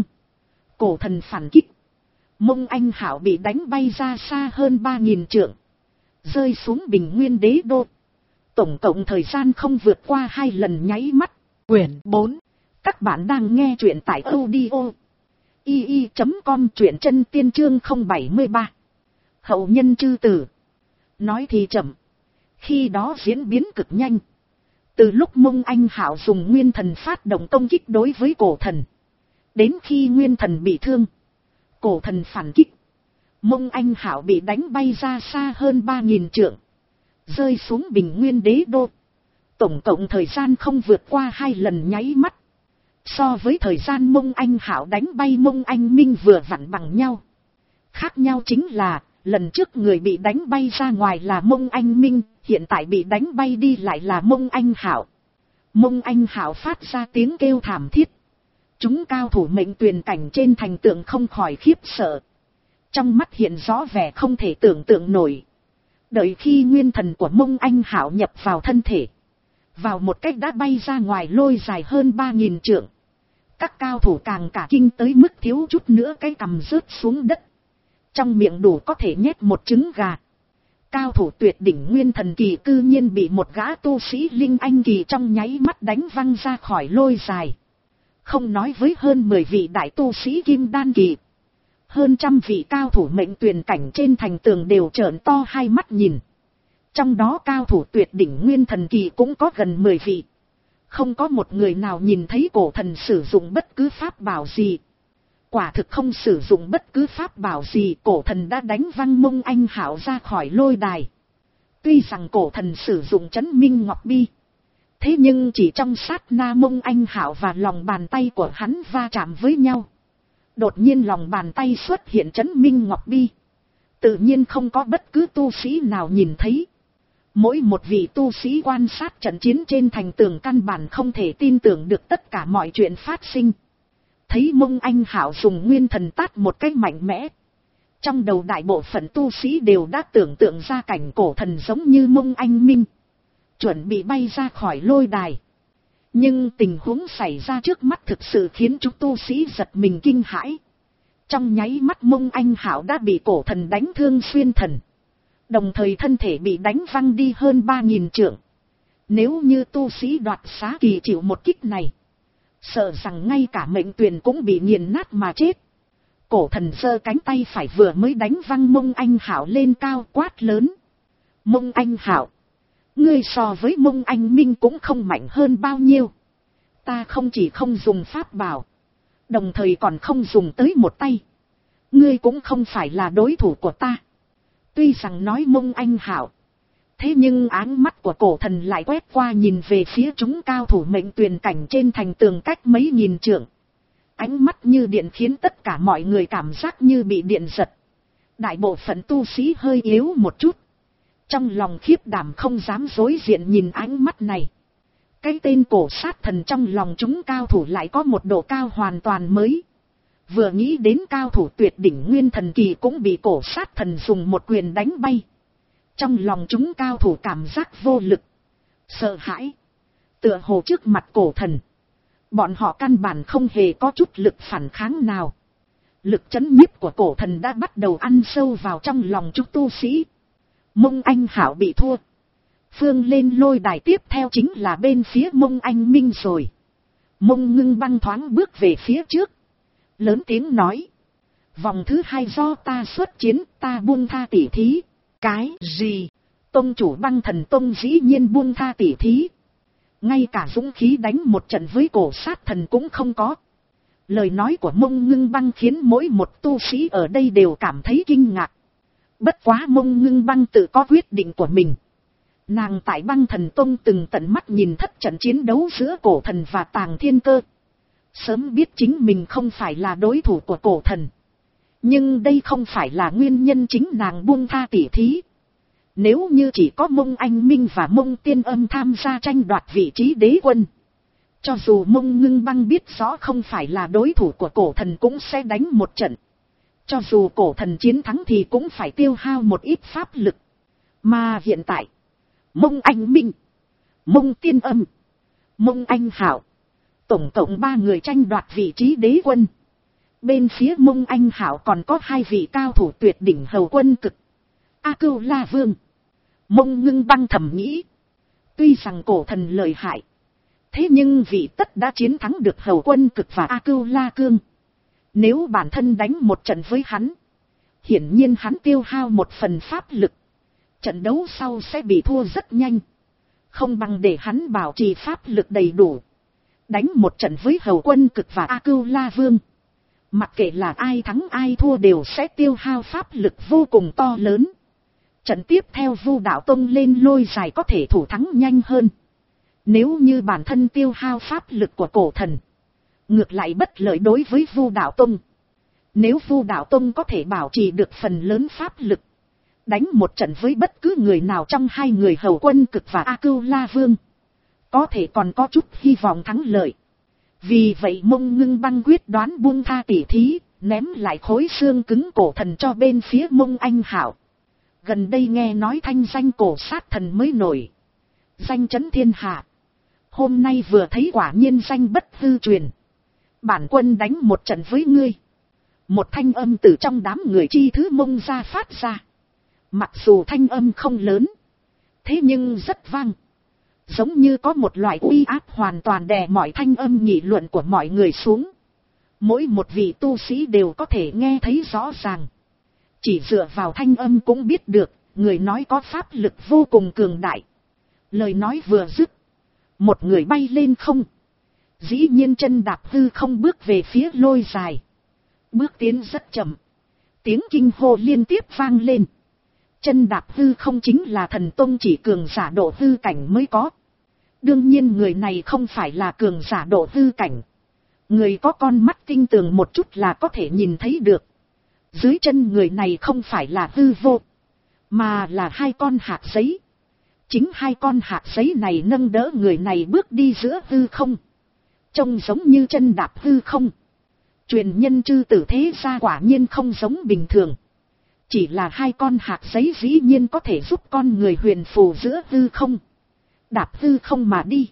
cổ thần phản kích, Mông Anh Hảo bị đánh bay ra xa hơn ba nghìn trượng, rơi xuống Bình Nguyên Đế Đô. Tổng cộng thời gian không vượt qua hai lần nháy mắt. Quyển bốn. Các bạn đang nghe truyện tại audio i i chấm com, truyện chân tiên chương không bảy ba. Hậu nhân chư tử. Nói thì chậm, khi đó diễn biến cực nhanh. Từ lúc Mông Anh Hảo dùng nguyên thần phát động công kích đối với cổ thần, đến khi nguyên thần bị thương, cổ thần phản kích, Mông Anh Hảo bị đánh bay ra xa hơn ba nghìn trượng, rơi xuống Bình Nguyên Đế Đô. Tổng cộng thời gian không vượt qua hai lần nháy mắt. So với thời gian Mông Anh Hảo đánh bay Mông Anh Minh vừa vặn bằng nhau. Khác nhau chính là, lần trước người bị đánh bay ra ngoài là Mông Anh Minh, hiện tại bị đánh bay đi lại là Mông Anh Hảo. Mông Anh Hảo phát ra tiếng kêu thảm thiết. Chúng cao thủ mệnh tuyển cảnh trên thành tượng không khỏi khiếp sợ. Trong mắt hiện rõ vẻ không thể tưởng tượng nổi. Đợi khi nguyên thần của Mông Anh Hảo nhập vào thân thể, vào một cách đã bay ra ngoài lôi dài hơn ba nghìn trượng. Các cao thủ càng cả kinh tới mức thiếu chút nữa cái cằm rớt xuống đất. Trong miệng đủ có thể nhét một trứng gà. Cao thủ tuyệt đỉnh nguyên thần kỳ cư nhiên bị một gã tu sĩ linh anh kỳ trong nháy mắt đánh văng ra khỏi lôi dài. Không nói với hơn mười vị đại tu sĩ kim đan kỳ, hơn trăm vị cao thủ mệnh tuyển cảnh trên thành tường đều trợn to hai mắt nhìn. Trong đó cao thủ tuyệt đỉnh nguyên thần kỳ cũng có gần mười vị. Không có một người nào nhìn thấy cổ thần sử dụng bất cứ pháp bảo gì. Quả thực không sử dụng bất cứ pháp bảo gì, cổ thần đã đánh văng Mông Anh Hảo ra khỏi lôi đài. Tuy rằng cổ thần sử dụng Trấn Minh Ngọc Bi, thế nhưng chỉ trong sát na Mông Anh Hảo và lòng bàn tay của hắn va chạm với nhau. Đột nhiên lòng bàn tay xuất hiện Trấn Minh Ngọc Bi. Tự nhiên không có bất cứ tu sĩ nào nhìn thấy. Mỗi một vị tu sĩ quan sát trận chiến trên thành tường căn bản không thể tin tưởng được tất cả mọi chuyện phát sinh. Thấy Mông Anh Hảo dùng nguyên thần tát một cách mạnh mẽ. Trong đầu đại bộ phận tu sĩ đều đã tưởng tượng ra cảnh cổ thần giống như Mông Anh Minh, chuẩn bị bay ra khỏi lôi đài. Nhưng tình huống xảy ra trước mắt thực sự khiến chúng tu sĩ giật mình kinh hãi. Trong nháy mắt Mông Anh Hảo đã bị cổ thần đánh thương xuyên thần. Đồng thời thân thể bị đánh văng đi hơn ba nghìn trượng. Nếu như tu sĩ đoạt xá kỳ chịu một kích này, sợ rằng ngay cả mệnh tuyển cũng bị nghiền nát mà chết. Cổ thần giơ cánh tay phải vừa mới đánh văng Mông Anh Hảo lên cao quát lớn. Mông Anh Hảo, ngươi so với Mông Anh Minh cũng không mạnh hơn bao nhiêu. Ta không chỉ không dùng pháp bảo, đồng thời còn không dùng tới một tay. Ngươi cũng không phải là đối thủ của ta. Tuy rằng nói Mông Anh Hảo, Thế nhưng áng mắt của cổ thần lại quét qua nhìn về phía chúng cao thủ mệnh tuyền cảnh trên thành tường cách mấy nghìn trượng. Ánh mắt như điện khiến tất cả mọi người cảm giác như bị điện giật. Đại bộ phận tu sĩ hơi yếu một chút. Trong lòng khiếp đảm không dám đối diện nhìn ánh mắt này. Cái tên cổ sát thần trong lòng chúng cao thủ lại có một độ cao hoàn toàn mới. Vừa nghĩ đến cao thủ tuyệt đỉnh nguyên thần kỳ cũng bị cổ sát thần dùng một quyền đánh bay. Trong lòng chúng cao thủ cảm giác vô lực, sợ hãi. Tựa hồ trước mặt cổ thần, bọn họ căn bản không hề có chút lực phản kháng nào. Lực chấn nhiếp của cổ thần đã bắt đầu ăn sâu vào trong lòng chúng tu sĩ. Mông Anh Hảo bị thua. Phương lên lôi đài tiếp theo chính là bên phía Mông Anh Minh rồi. Mông Ngưng Băng thoáng bước về phía trước. Lớn tiếng nói. Vòng thứ hai do ta xuất chiến, ta buông tha tỉ thí. Cái gì? Tông chủ Băng Thần Tông dĩ nhiên buông tha tỉ thí. Ngay cả dũng khí đánh một trận với cổ sát thần cũng không có. Lời nói của Mông Ngưng Băng khiến mỗi một tu sĩ ở đây đều cảm thấy kinh ngạc. Bất quá Mông Ngưng Băng tự có quyết định của mình. Nàng tại Băng Thần Tông từng tận mắt nhìn thất trận chiến đấu giữa cổ thần và Tàng Thiên Cơ. Sớm biết chính mình không phải là đối thủ của cổ thần. Nhưng đây không phải là nguyên nhân chính nàng buông tha tỉ thí. Nếu như chỉ có Mông Anh Minh và Mông Tiên Âm tham gia tranh đoạt vị trí đế quân. Cho dù Mông Ngưng Băng biết rõ không phải là đối thủ của cổ thần cũng sẽ đánh một trận. Cho dù cổ thần chiến thắng thì cũng phải tiêu hao một ít pháp lực. Mà hiện tại, Mông Anh Minh, Mông Tiên Âm, Mông Anh Hảo, tổng cộng ba người tranh đoạt vị trí đế quân. Bên phía Mông Anh Hảo còn có hai vị cao thủ tuyệt đỉnh hầu quân cực. A Cưu La Vương. Mông Ngưng Băng thầm nghĩ. Tuy rằng cổ thần lợi hại. Thế nhưng vị tất đã chiến thắng được hầu quân cực và A Cưu La Cương. Nếu bản thân đánh một trận với hắn. Hiển nhiên hắn tiêu hao một phần pháp lực. Trận đấu sau sẽ bị thua rất nhanh. Không bằng để hắn bảo trì pháp lực đầy đủ. Đánh một trận với hầu quân cực và A Cưu La Vương. Mặc kệ là ai thắng ai thua đều sẽ tiêu hao pháp lực vô cùng to lớn. Trận tiếp theo Vu Đạo Tông lên lôi dài có thể thủ thắng nhanh hơn. Nếu như bản thân tiêu hao pháp lực của cổ thần, ngược lại bất lợi đối với Vu Đạo Tông. Nếu Vu Đạo Tông có thể bảo trì được phần lớn pháp lực, đánh một trận với bất cứ người nào trong hai người hầu quân cực và A Cưu La Vương, có thể còn có chút hy vọng thắng lợi. Vì vậy Mông Ngưng Băng quyết đoán buông tha tỉ thí, ném lại khối xương cứng cổ thần cho bên phía Mông Anh Hảo. Gần đây nghe nói thanh danh cổ sát thần mới nổi. Danh chấn thiên hạ. Hôm nay vừa thấy quả nhiên danh bất hư truyền. Bản quân đánh một trận với ngươi. Một thanh âm từ trong đám người chi thứ Mông ra phát ra. Mặc dù thanh âm không lớn, thế nhưng rất vang. Giống như có một loại uy áp hoàn toàn đè mọi thanh âm nghị luận của mọi người xuống. Mỗi một vị tu sĩ đều có thể nghe thấy rõ ràng. Chỉ dựa vào thanh âm cũng biết được, người nói có pháp lực vô cùng cường đại. Lời nói vừa dứt, một người bay lên không. Dĩ nhiên chân đạp hư không bước về phía lôi dài. Bước tiến rất chậm. Tiếng kinh hô liên tiếp vang lên. Chân đạp hư không chính là thần tông chỉ cường giả độ hư cảnh mới có. Đương nhiên người này không phải là cường giả độ hư cảnh. Người có con mắt tinh tường một chút là có thể nhìn thấy được. Dưới chân người này không phải là hư vô, mà là hai con hạt giấy. Chính hai con hạt giấy này nâng đỡ người này bước đi giữa hư không. Trông giống như chân đạp hư không. Truyền nhân chư tử thế gia quả nhiên không giống bình thường. Chỉ là hai con hạt giấy dĩ nhiên có thể giúp con người huyền phù giữa hư không. Đạp hư không mà đi.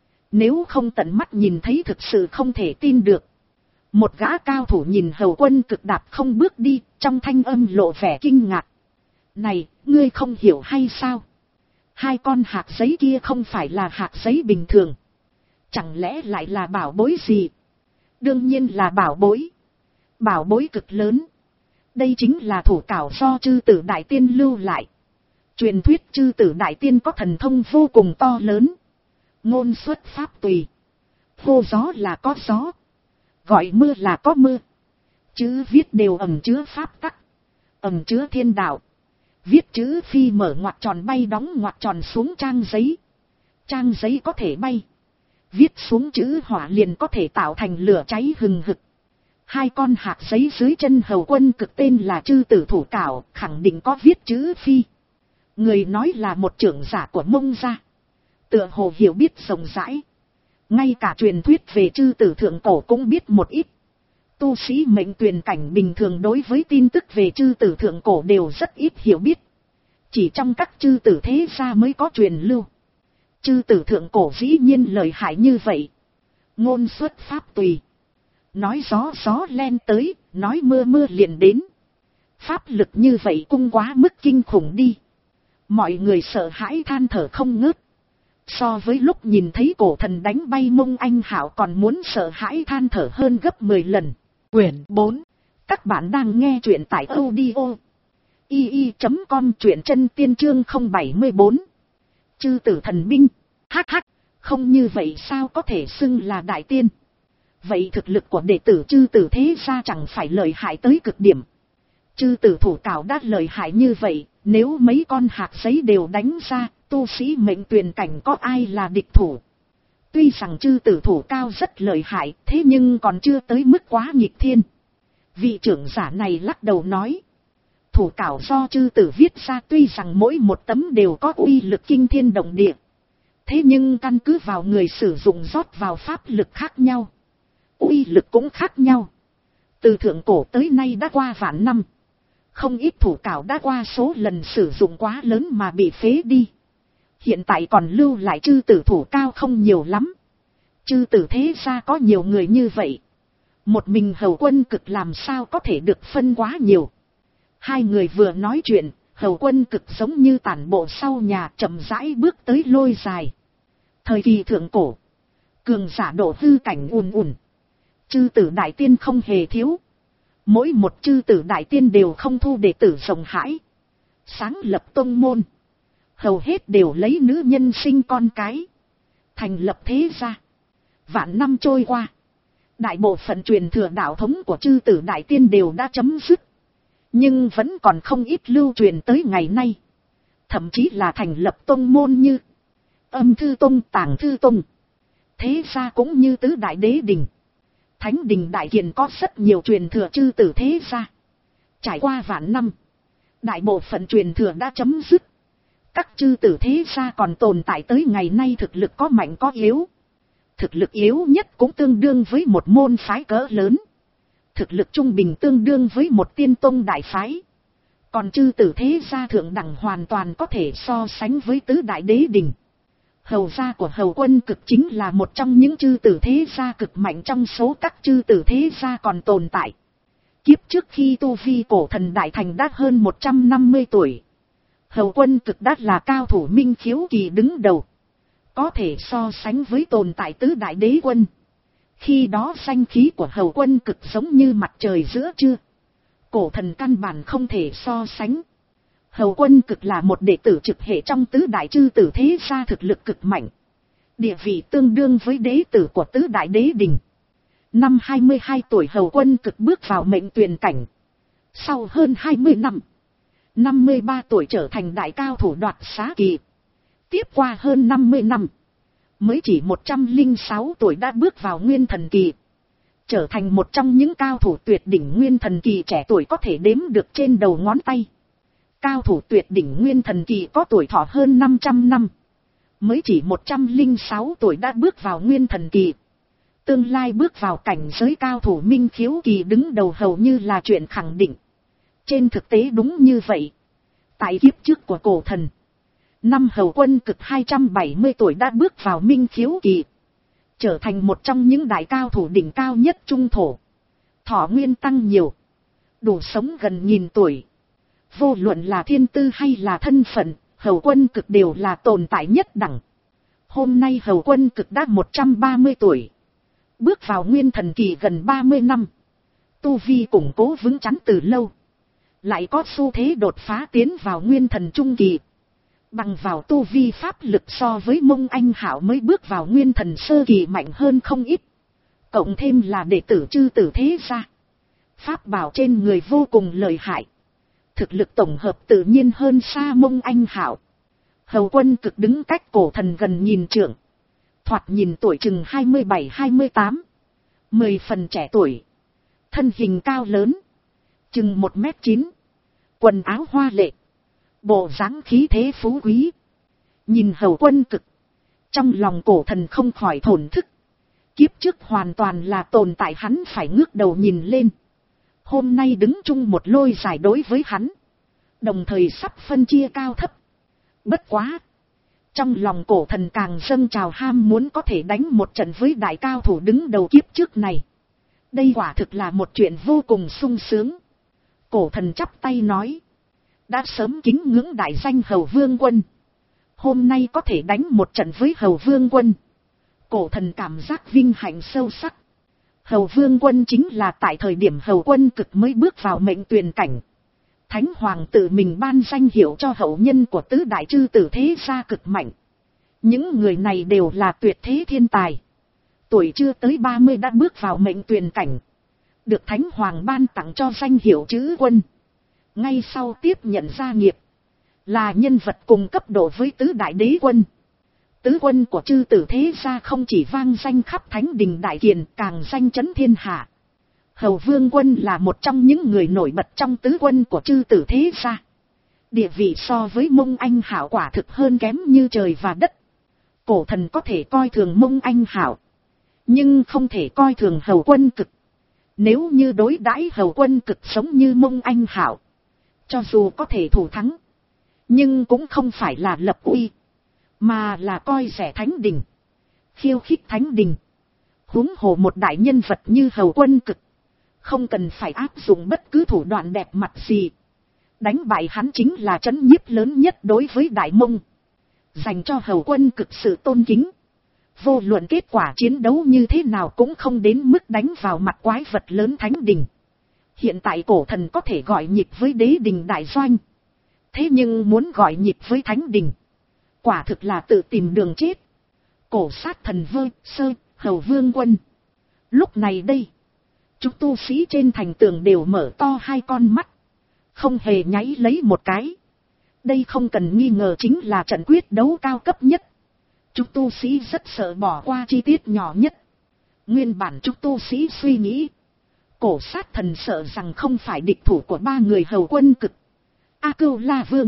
Nếu không tận mắt nhìn thấy thực sự không thể tin được. Một gã cao thủ nhìn hầu quân cực đạp không bước đi, trong thanh âm lộ vẻ kinh ngạc. Này, ngươi không hiểu hay sao? Hai con hạt giấy kia không phải là hạt giấy bình thường. Chẳng lẽ lại là bảo bối gì? Đương nhiên là bảo bối. Bảo bối cực lớn. Đây chính là thủ cảo do chư tử đại tiên lưu lại. Truyền thuyết chư tử đại tiên có thần thông vô cùng to lớn. Ngôn xuất pháp tùy. Hô gió là có gió. Gọi mưa là có mưa. Chữ viết đều ẩn chứa pháp tắc. Ẩn chứa thiên đạo. Viết chữ phi mở ngoặc tròn bay đóng ngoặc tròn xuống trang giấy. Trang giấy có thể bay. Viết xuống chữ hỏa liền có thể tạo thành lửa cháy hừng hực. Hai con hạt giấy dưới chân Hầu Quân Cực tên là Chư Tử Thủ Cảo, khẳng định có viết chữ phi. Người nói là một trưởng giả của Mông gia. Tựa hồ hiểu biết rộng rãi. Ngay cả truyền thuyết về Chư Tử Thượng Cổ cũng biết một ít. Tu sĩ mệnh tuyển cảnh bình thường đối với tin tức về Chư Tử Thượng Cổ đều rất ít hiểu biết. Chỉ trong các chư tử thế gia mới có truyền lưu. Chư Tử Thượng Cổ dĩ nhiên lợi hại như vậy. Ngôn xuất pháp tùy. Nói gió gió len tới, nói mưa mưa liền đến. Pháp lực như vậy cũng quá mức kinh khủng đi. Mọi người sợ hãi than thở không ngớt. So với lúc nhìn thấy cổ thần đánh bay Mông Anh Hảo còn muốn sợ hãi than thở hơn gấp mười lần. Quyển bốn. Các bạn đang nghe truyện tại audio i i chấm com, truyện chân tiên chương không bảy bốn. Chư tử thần binh. Hắc hắc, không như vậy sao có thể xưng là đại tiên. Vậy thực lực của đệ tử chư tử thế gia chẳng phải lợi hại tới cực điểm. Chư tử thủ cảo đã lợi hại như vậy, nếu mấy con hạt giấy đều đánh ra, tu sĩ mệnh tuyển cảnh có ai là địch thủ. Tuy rằng chư tử thủ cao rất lợi hại, thế nhưng còn chưa tới mức quá nghịch thiên. Vị trưởng giả này lắc đầu nói. Thủ cảo do chư tử viết ra tuy rằng mỗi một tấm đều có uy lực kinh thiên động địa. Thế nhưng căn cứ vào người sử dụng rót vào pháp lực khác nhau. Uy lực cũng khác nhau. Từ thượng cổ tới nay đã qua vạn năm. Không ít thủ cảo đã qua số lần sử dụng quá lớn mà bị phế đi. Hiện tại còn lưu lại chư tử thủ cao không nhiều lắm. Chư tử thế gia có nhiều người như vậy. Một mình Hầu Quân Cực làm sao có thể được phân quá nhiều. Hai người vừa nói chuyện, Hầu Quân Cực giống như tản bộ sau nhà chậm rãi bước tới lôi dài. Thời kỳ thượng cổ, cường giả độ hư cảnh ùn ùn. Chư tử đại tiên không hề thiếu. Mỗi một chư tử đại tiên đều không thu đệ tử rộng hãi. Sáng lập tông môn. Hầu hết đều lấy nữ nhân sinh con cái. Thành lập thế gia. Vạn năm trôi qua. Đại bộ phận truyền thừa đạo thống của chư tử đại tiên đều đã chấm dứt. Nhưng vẫn còn không ít lưu truyền tới ngày nay. Thậm chí là thành lập tông môn như Âm Thư Tông, Tàng Thư Tông. Thế gia cũng như Tứ Đại Đế Đình, Thánh Đình Đại Kiền có rất nhiều truyền thừa chư tử thế gia. Trải qua vạn năm, đại bộ phận truyền thừa đã chấm dứt. Các chư tử thế gia còn tồn tại tới ngày nay thực lực có mạnh có yếu. Thực lực yếu nhất cũng tương đương với một môn phái cỡ lớn. Thực lực trung bình tương đương với một tiên tông đại phái. Còn chư tử thế gia thượng đẳng hoàn toàn có thể so sánh với Tứ Đại Đế Đình. Hầu gia của Hầu Quân Cực chính là một trong những chư tử thế gia cực mạnh trong số các chư tử thế gia còn tồn tại. Kiếp trước khi tu vi cổ thần đại thành đã hơn một trăm năm mươi tuổi. Hầu Quân Cực đã là cao thủ minh khiếu kỳ đứng đầu. Có thể so sánh với tồn tại Tứ Đại Đế Quân. Khi đó danh khí của Hầu Quân Cực giống như mặt trời giữa trưa. Cổ thần căn bản không thể so sánh. Hầu Quân Cực là một đệ tử trực hệ trong tứ đại chư tử thế gia thực lực cực mạnh. Địa vị tương đương với đế tử của Tứ Đại Đế Đình. Năm hai mươi hai tuổi Hầu Quân Cực bước vào mệnh tuyển cảnh. Sau hơn hai mươi năm, năm mươi ba tuổi trở thành đại cao thủ đoạt xá kỳ. Tiếp qua hơn năm mươi năm, mới chỉ một trăm lẻ sáu tuổi đã bước vào nguyên thần kỳ. Trở thành một trong những cao thủ tuyệt đỉnh nguyên thần kỳ trẻ tuổi có thể đếm được trên đầu ngón tay. Cao thủ tuyệt đỉnh nguyên thần kỳ có tuổi thọ hơn năm trăm năm. Mới chỉ một trăm lẻ sáu tuổi đã bước vào nguyên thần kỳ. Tương lai bước vào cảnh giới cao thủ minh khiếu kỳ đứng đầu hầu như là chuyện khẳng định. Trên thực tế đúng như vậy. Tại kiếp trước của cổ thần, năm Hầu Quân Cực hai trăm bảy mươi tuổi đã bước vào minh khiếu kỳ. Trở thành một trong những đại cao thủ đỉnh cao nhất trung thổ. Thọ nguyên tăng nhiều. Đủ sống gần nghìn tuổi. Vô luận là thiên tư hay là thân phận, Hầu Quân Cực đều là tồn tại nhất đẳng. Hôm nay Hầu Quân Cực đã một trăm ba mươi tuổi. Bước vào nguyên thần kỳ gần ba mươi năm. Tu vi củng cố vững chắn từ lâu. Lại có xu thế đột phá tiến vào nguyên thần trung kỳ. Bằng vào tu vi pháp lực so với Mông Anh Hảo mới bước vào nguyên thần sơ kỳ mạnh hơn không ít. Cộng thêm là đệ tử chư tử thế gia. Pháp bảo trên người vô cùng lợi hại. Thực lực tổng hợp tự nhiên hơn xa Mông Anh Hạo. Hầu Quân Cực đứng cách cổ thần gần nhìn trượng. Thoạt nhìn tuổi chừng hai mươi bảy hai mươi tám. Mười phần trẻ tuổi. Thân hình cao lớn. Chừng một mét chín. Quần áo hoa lệ. Bộ dáng khí thế phú quý. Nhìn Hầu Quân Cực. Trong lòng cổ thần không khỏi thổn thức. Kiếp trước hoàn toàn là tồn tại hắn phải ngước đầu nhìn lên. Hôm nay đứng chung một lôi giải đối với hắn. Đồng thời sắp phân chia cao thấp. Bất quá. Trong lòng cổ thần càng dâng trào ham muốn có thể đánh một trận với đại cao thủ đứng đầu kiếp trước này. Đây quả thực là một chuyện vô cùng sung sướng. Cổ thần chắp tay nói. Đã sớm kính ngưỡng đại danh Hầu Vương Quân. Hôm nay có thể đánh một trận với Hầu Vương Quân. Cổ thần cảm giác vinh hạnh sâu sắc. Hầu Vương Quân chính là tại thời điểm Hầu Quân Cực mới bước vào mệnh tuyền cảnh. Thánh Hoàng tự mình ban danh hiệu cho hậu nhân của tứ đại chư tử thế gia cực mạnh. Những người này đều là tuyệt thế thiên tài. Tuổi chưa tới ba mươi đã bước vào mệnh tuyền cảnh. Được Thánh Hoàng ban tặng cho danh hiệu chữ quân. Ngay sau tiếp nhận gia nghiệp. Là nhân vật cùng cấp độ với tứ đại đế quân. Tứ quân của chư tử thế gia không chỉ vang danh khắp thánh đình đại kiền, càng danh chấn thiên hạ. Hầu Vương Quân là một trong những người nổi bật trong tứ quân của chư tử thế gia. Địa vị so với Mông Anh Hạo quả thực hơn kém như trời và đất. Cổ thần có thể coi thường Mông Anh Hạo, nhưng không thể coi thường Hầu Quân Cực. Nếu như đối đãi Hầu Quân Cực sống như Mông Anh Hạo, cho dù có thể thủ thắng, nhưng cũng không phải là lập uy, mà là coi rẻ thánh đình, khiêu khích thánh đình. Huống hồ một đại nhân vật như Hầu Quân Cực, không cần phải áp dụng bất cứ thủ đoạn đẹp mặt gì. Đánh bại hắn chính là trấn nhiếp lớn nhất đối với Đại Mông. Dành cho Hầu Quân Cực sự tôn kính. Vô luận kết quả chiến đấu như thế nào cũng không đến mức đánh vào mặt quái vật lớn thánh đình. Hiện tại cổ thần có thể gọi nhịp với đế đình đại doanh. Thế nhưng muốn gọi nhịp với thánh đình, quả thực là tự tìm đường chết. Cổ sát thần vơ, sơ, Hầu Vương Quân. Lúc này đây, chúng tu sĩ trên thành tường đều mở to hai con mắt. Không hề nháy lấy một cái. Đây không cần nghi ngờ chính là trận quyết đấu cao cấp nhất. Chúng tu sĩ rất sợ bỏ qua chi tiết nhỏ nhất. Nguyên bản chúng tu sĩ suy nghĩ. Cổ sát thần sợ rằng không phải địch thủ của ba người Hầu Quân Cực. A Cưu La Vương.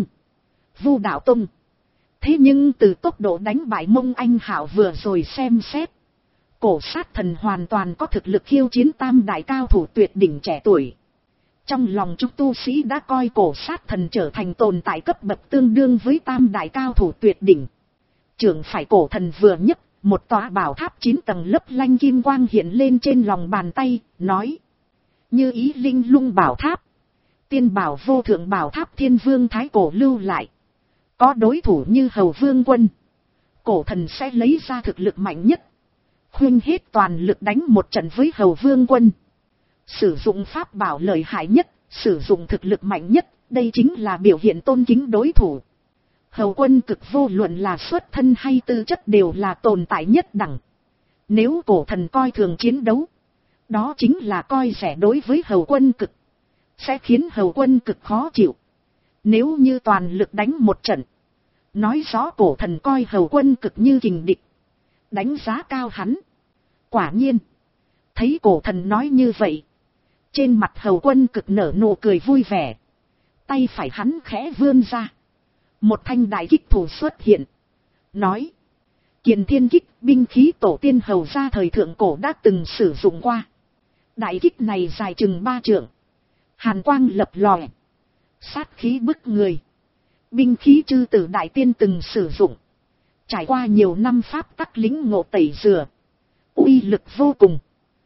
Vu Đạo Tông. Thế nhưng từ tốc độ đánh bại Mông Anh Hạo vừa rồi xem xét. Cổ sát thần hoàn toàn có thực lực khiêu chiến tam đại cao thủ tuyệt đỉnh trẻ tuổi. Trong lòng chúng tu sĩ đã coi cổ sát thần trở thành tồn tại cấp bậc tương đương với tam đại cao thủ tuyệt đỉnh. Trưởng phải cổ thần vừa nhấc, một tòa bảo tháp chín tầng lấp lanh kim quang hiện lên trên lòng bàn tay, nói. Như ý linh lung bảo tháp. Tiên bảo vô thượng bảo tháp thiên vương thái cổ lưu lại. Có đối thủ như Hầu Vương Quân. Cổ thần sẽ lấy ra thực lực mạnh nhất. Khuyên hết toàn lực đánh một trận với Hầu Vương Quân. Sử dụng pháp bảo lợi hại nhất, sử dụng thực lực mạnh nhất, đây chính là biểu hiện tôn kính đối thủ. Hầu Quân Cực vô luận là xuất thân hay tư chất đều là tồn tại nhất đẳng. Nếu cổ thần coi thường chiến đấu, đó chính là coi rẻ đối với Hầu Quân Cực. Sẽ khiến Hầu Quân Cực khó chịu. Nếu như toàn lực đánh một trận, nói rõ cổ thần coi Hầu Quân Cực như kình địch, đánh giá cao hắn. Quả nhiên, thấy cổ thần nói như vậy, trên mặt Hầu Quân Cực nở nụ cười vui vẻ. Tay phải hắn khẽ vươn ra, một thanh đại kích thủ xuất hiện, nói. Kiền thiên kích, binh khí tổ tiên Hầu gia thời thượng cổ đã từng sử dụng qua. Đại kích này dài chừng ba trượng, hàn quang lập lòe, sát khí bức người. Binh khí chư tử đại tiên từng sử dụng, trải qua nhiều năm pháp tắc lĩnh ngộ tẩy rửa, uy lực vô cùng.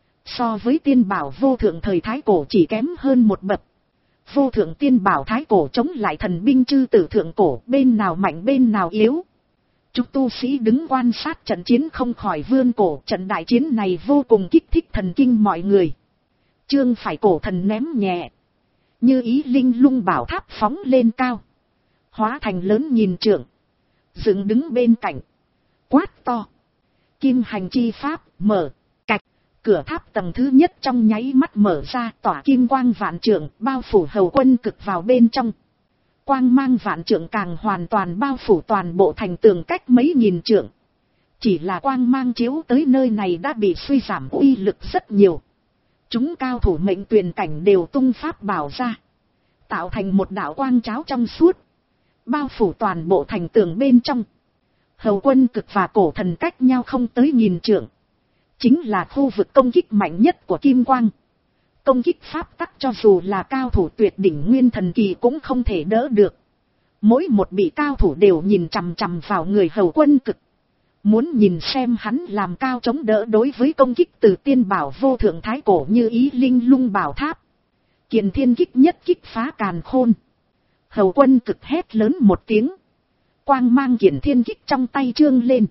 So với tiên bảo vô thượng thời thái cổ chỉ kém hơn một bậc. Vô thượng tiên bảo thái cổ chống lại thần binh chư tử thượng cổ, bên nào mạnh bên nào yếu. Chúng tu sĩ đứng quan sát trận chiến không khỏi vươn cổ. Trận đại chiến này vô cùng kích thích thần kinh mọi người. Chương phải cổ thần ném nhẹ, như ý linh lung bảo tháp phóng lên cao, hóa thành lớn nghìn trượng, dựng đứng bên cạnh, quát to. Kim hành chi pháp, mở, cạch. Cửa tháp tầng thứ nhất trong nháy mắt mở ra, tỏa kim quang vạn trượng, bao phủ Hầu Quân Cực vào bên trong. Quang mang vạn trượng càng hoàn toàn bao phủ toàn bộ thành tường cách mấy nghìn trượng. Chỉ là quang mang chiếu tới nơi này đã bị suy giảm uy lực rất nhiều. Chúng cao thủ mệnh tuyền cảnh đều tung pháp bảo ra, tạo thành một đạo quang cháo trong suốt, bao phủ toàn bộ thành tường bên trong. Hầu Quân Cực và Cổ Thần cách nhau không tới nghìn trượng, chính là khu vực công kích mạnh nhất của Kim Quang. Công kích pháp tắc cho dù là cao thủ tuyệt đỉnh nguyên thần kỳ cũng không thể đỡ được. Mỗi một vị cao thủ đều nhìn chằm chằm vào người Hầu Quân Cực, muốn nhìn xem hắn làm cao chống đỡ đối với công kích từ tiên bảo vô thượng thái cổ Như Ý Linh Lung Bảo Tháp. Kiền Thiên Kích nhất kích phá càn khôn. Hầu Quân Cực hét lớn một tiếng, quang mang Kiền Thiên Kích trong tay trương lên,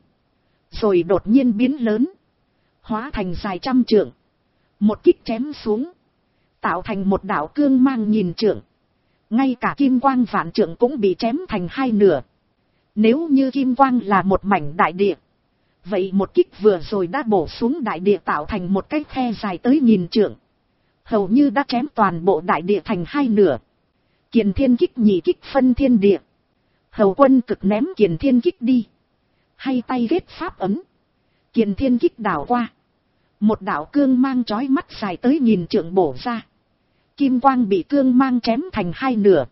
rồi đột nhiên biến lớn, hóa thành dài trăm trượng. Một kích chém xuống, tạo thành một đạo cương mang nghìn trượng. Ngay cả kim quang vạn trượng cũng bị chém thành hai nửa. Nếu như kim quang là một mảnh đại địa, vậy một kích vừa rồi đã bổ xuống đại địa tạo thành một cái khe dài tới nghìn trượng, hầu như đã chém toàn bộ đại địa thành hai nửa. Kiền Thiên Kích nhị kích phân thiên địa. Hầu Quân Cực ném Kiền Thiên Kích đi, hay tay ghét pháp ấm, Kiền Thiên Kích đảo qua, một đạo cương mang chói mắt dài tới nghìn trượng bổ ra. Kim quang bị cương mang chém thành hai nửa,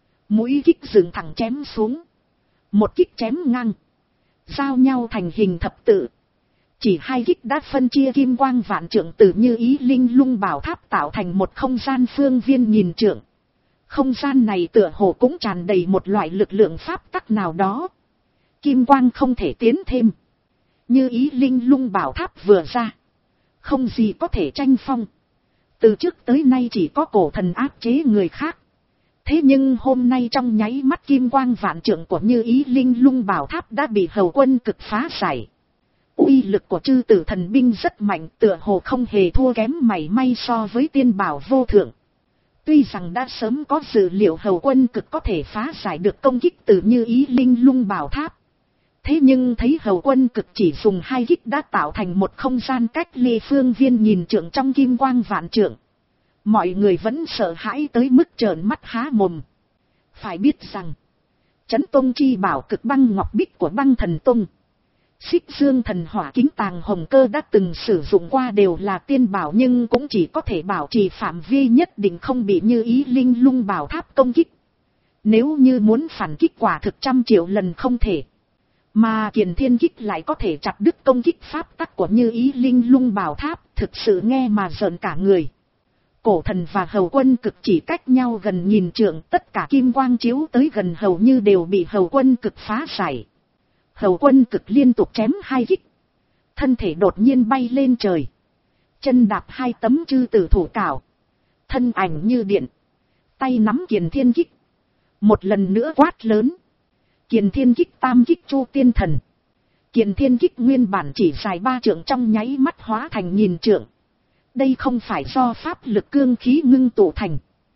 mũi kích dựng thẳng chém xuống, một kích chém ngang, giao nhau thành hình thập tự. Chỉ hai kích đã phân chia kim quang vạn trượng từ Như Ý Linh Lung Bảo Tháp tạo thành một không gian phương viên nghìn trượng. Không gian này tựa hồ cũng tràn đầy một loại lực lượng pháp tắc nào đó. Kim quang không thể tiến thêm. Như Ý Linh Lung Bảo Tháp vừa ra, không gì có thể tranh phong. Từ trước tới nay chỉ có Cổ Thần áp chế người khác. Thế nhưng hôm nay trong nháy mắt kim quang vạn trượng của Như Ý Linh Lung Bảo Tháp đã bị Hầu Quân Cực phá giải. Uy lực của chư tử thần binh rất mạnh, tựa hồ không hề thua kém mảy may so với tiên bảo vô thượng. Tuy rằng đã sớm có dự liệu Hầu Quân Cực có thể phá giải được công kích từ Như Ý Linh Lung Bảo Tháp. Thế nhưng thấy Hầu Quân Cực chỉ dùng hai kích đã tạo thành một không gian cách ly phương viên nghìn trượng trong kim quang vạn trượng. Mọi người vẫn sợ hãi tới mức trợn mắt há mồm. Phải biết rằng, Chấn Tông chi bảo Cực Băng Ngọc Bích của Băng Thần Tông, Xích Dương Thần Hỏa Kính Tàng Hồng Cơ đã từng sử dụng qua đều là tiên bảo, nhưng cũng chỉ có thể bảo trì phạm vi nhất định, không bị Như Ý Linh Lung Bảo Tháp công kích. Nếu như muốn phản kích quả thực trăm triệu lần không thể. Mà Kiền Thiên Kích lại có thể chặt đứt công kích pháp tắc của Như Ý Linh Lung Bảo Tháp, thực sự nghe mà rợn cả người. Cổ Thần và Hầu Quân Cực chỉ cách nhau gần nghìn trượng, tất cả kim quang chiếu tới gần hầu như đều bị Hầu Quân Cực phá giải. Hầu Quân Cực liên tục chém hai kích, thân thể đột nhiên bay lên trời, chân đạp hai tấm chư tử thủ cảo, thân ảnh như điện, tay nắm Kiền Thiên Kích, một lần nữa quát lớn: Kiền Thiên Kích tam kích chu tiên thần. Kiền Thiên Kích nguyên bản chỉ dài ba trượng trong nháy mắt hóa thành nghìn trượng. Đây không phải do pháp lực cương khí ngưng tụ thành,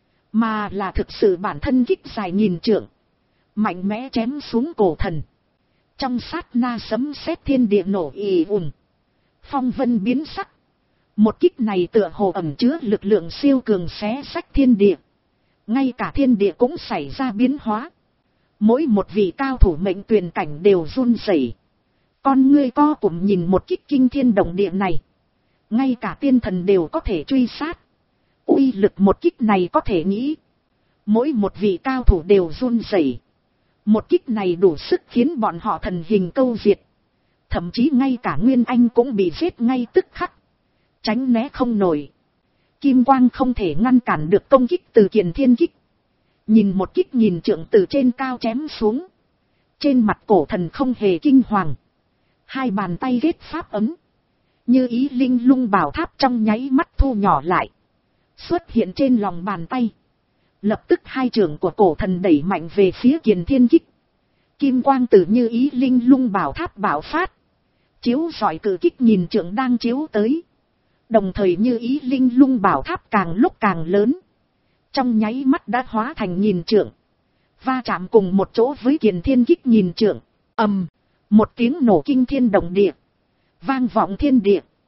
mà là thực sự bản thân kích dài nghìn trượng, mạnh mẽ chém xuống Cổ Thần. Trong sát na sấm sét thiên địa nổ ì ùm, phong vân biến sắc. Một kích này tựa hồ ẩn chứa lực lượng siêu cường xé xách thiên địa, ngay cả thiên địa cũng xảy ra biến hóa. Mỗi một vị cao thủ mệnh tuyền cảnh đều run rẩy, con ngươi co cụm nhìn một kích kinh thiên động địa này. Ngay cả tiên thần đều có thể truy sát. Uy lực một kích này có thể nghĩ, mỗi một vị cao thủ đều run rẩy. Một kích này đủ sức khiến bọn họ thần hình câu diệt. Thậm chí ngay cả Nguyên Anh cũng bị giết ngay tức khắc, tránh né không nổi. Kim quang không thể ngăn cản được công kích từ Kiền Thiên Kích. Nhìn một kích nghìn trượng từ trên cao chém xuống, trên mặt Cổ Thần không hề kinh hoàng. Hai bàn tay ghét pháp ấm, Như Ý Linh Lung Bảo Tháp trong nháy mắt thu nhỏ lại, xuất hiện trên lòng bàn tay. Lập tức hai trường của Cổ Thần đẩy mạnh về phía Kiền Thiên Kích. Kim quang từ Như Ý Linh Lung Bảo Tháp bạo phát, chiếu rọi cự kích nghìn trượng đang chiếu tới. Đồng thời Như Ý Linh Lung Bảo Tháp càng lúc càng lớn, trong nháy mắt đã hóa thành nghìn trượng, va chạm cùng một chỗ với Kiền Thiên Kích nghìn trượng. Ầm, một tiếng nổ kinh thiên động địa, vang vọng thiên địa.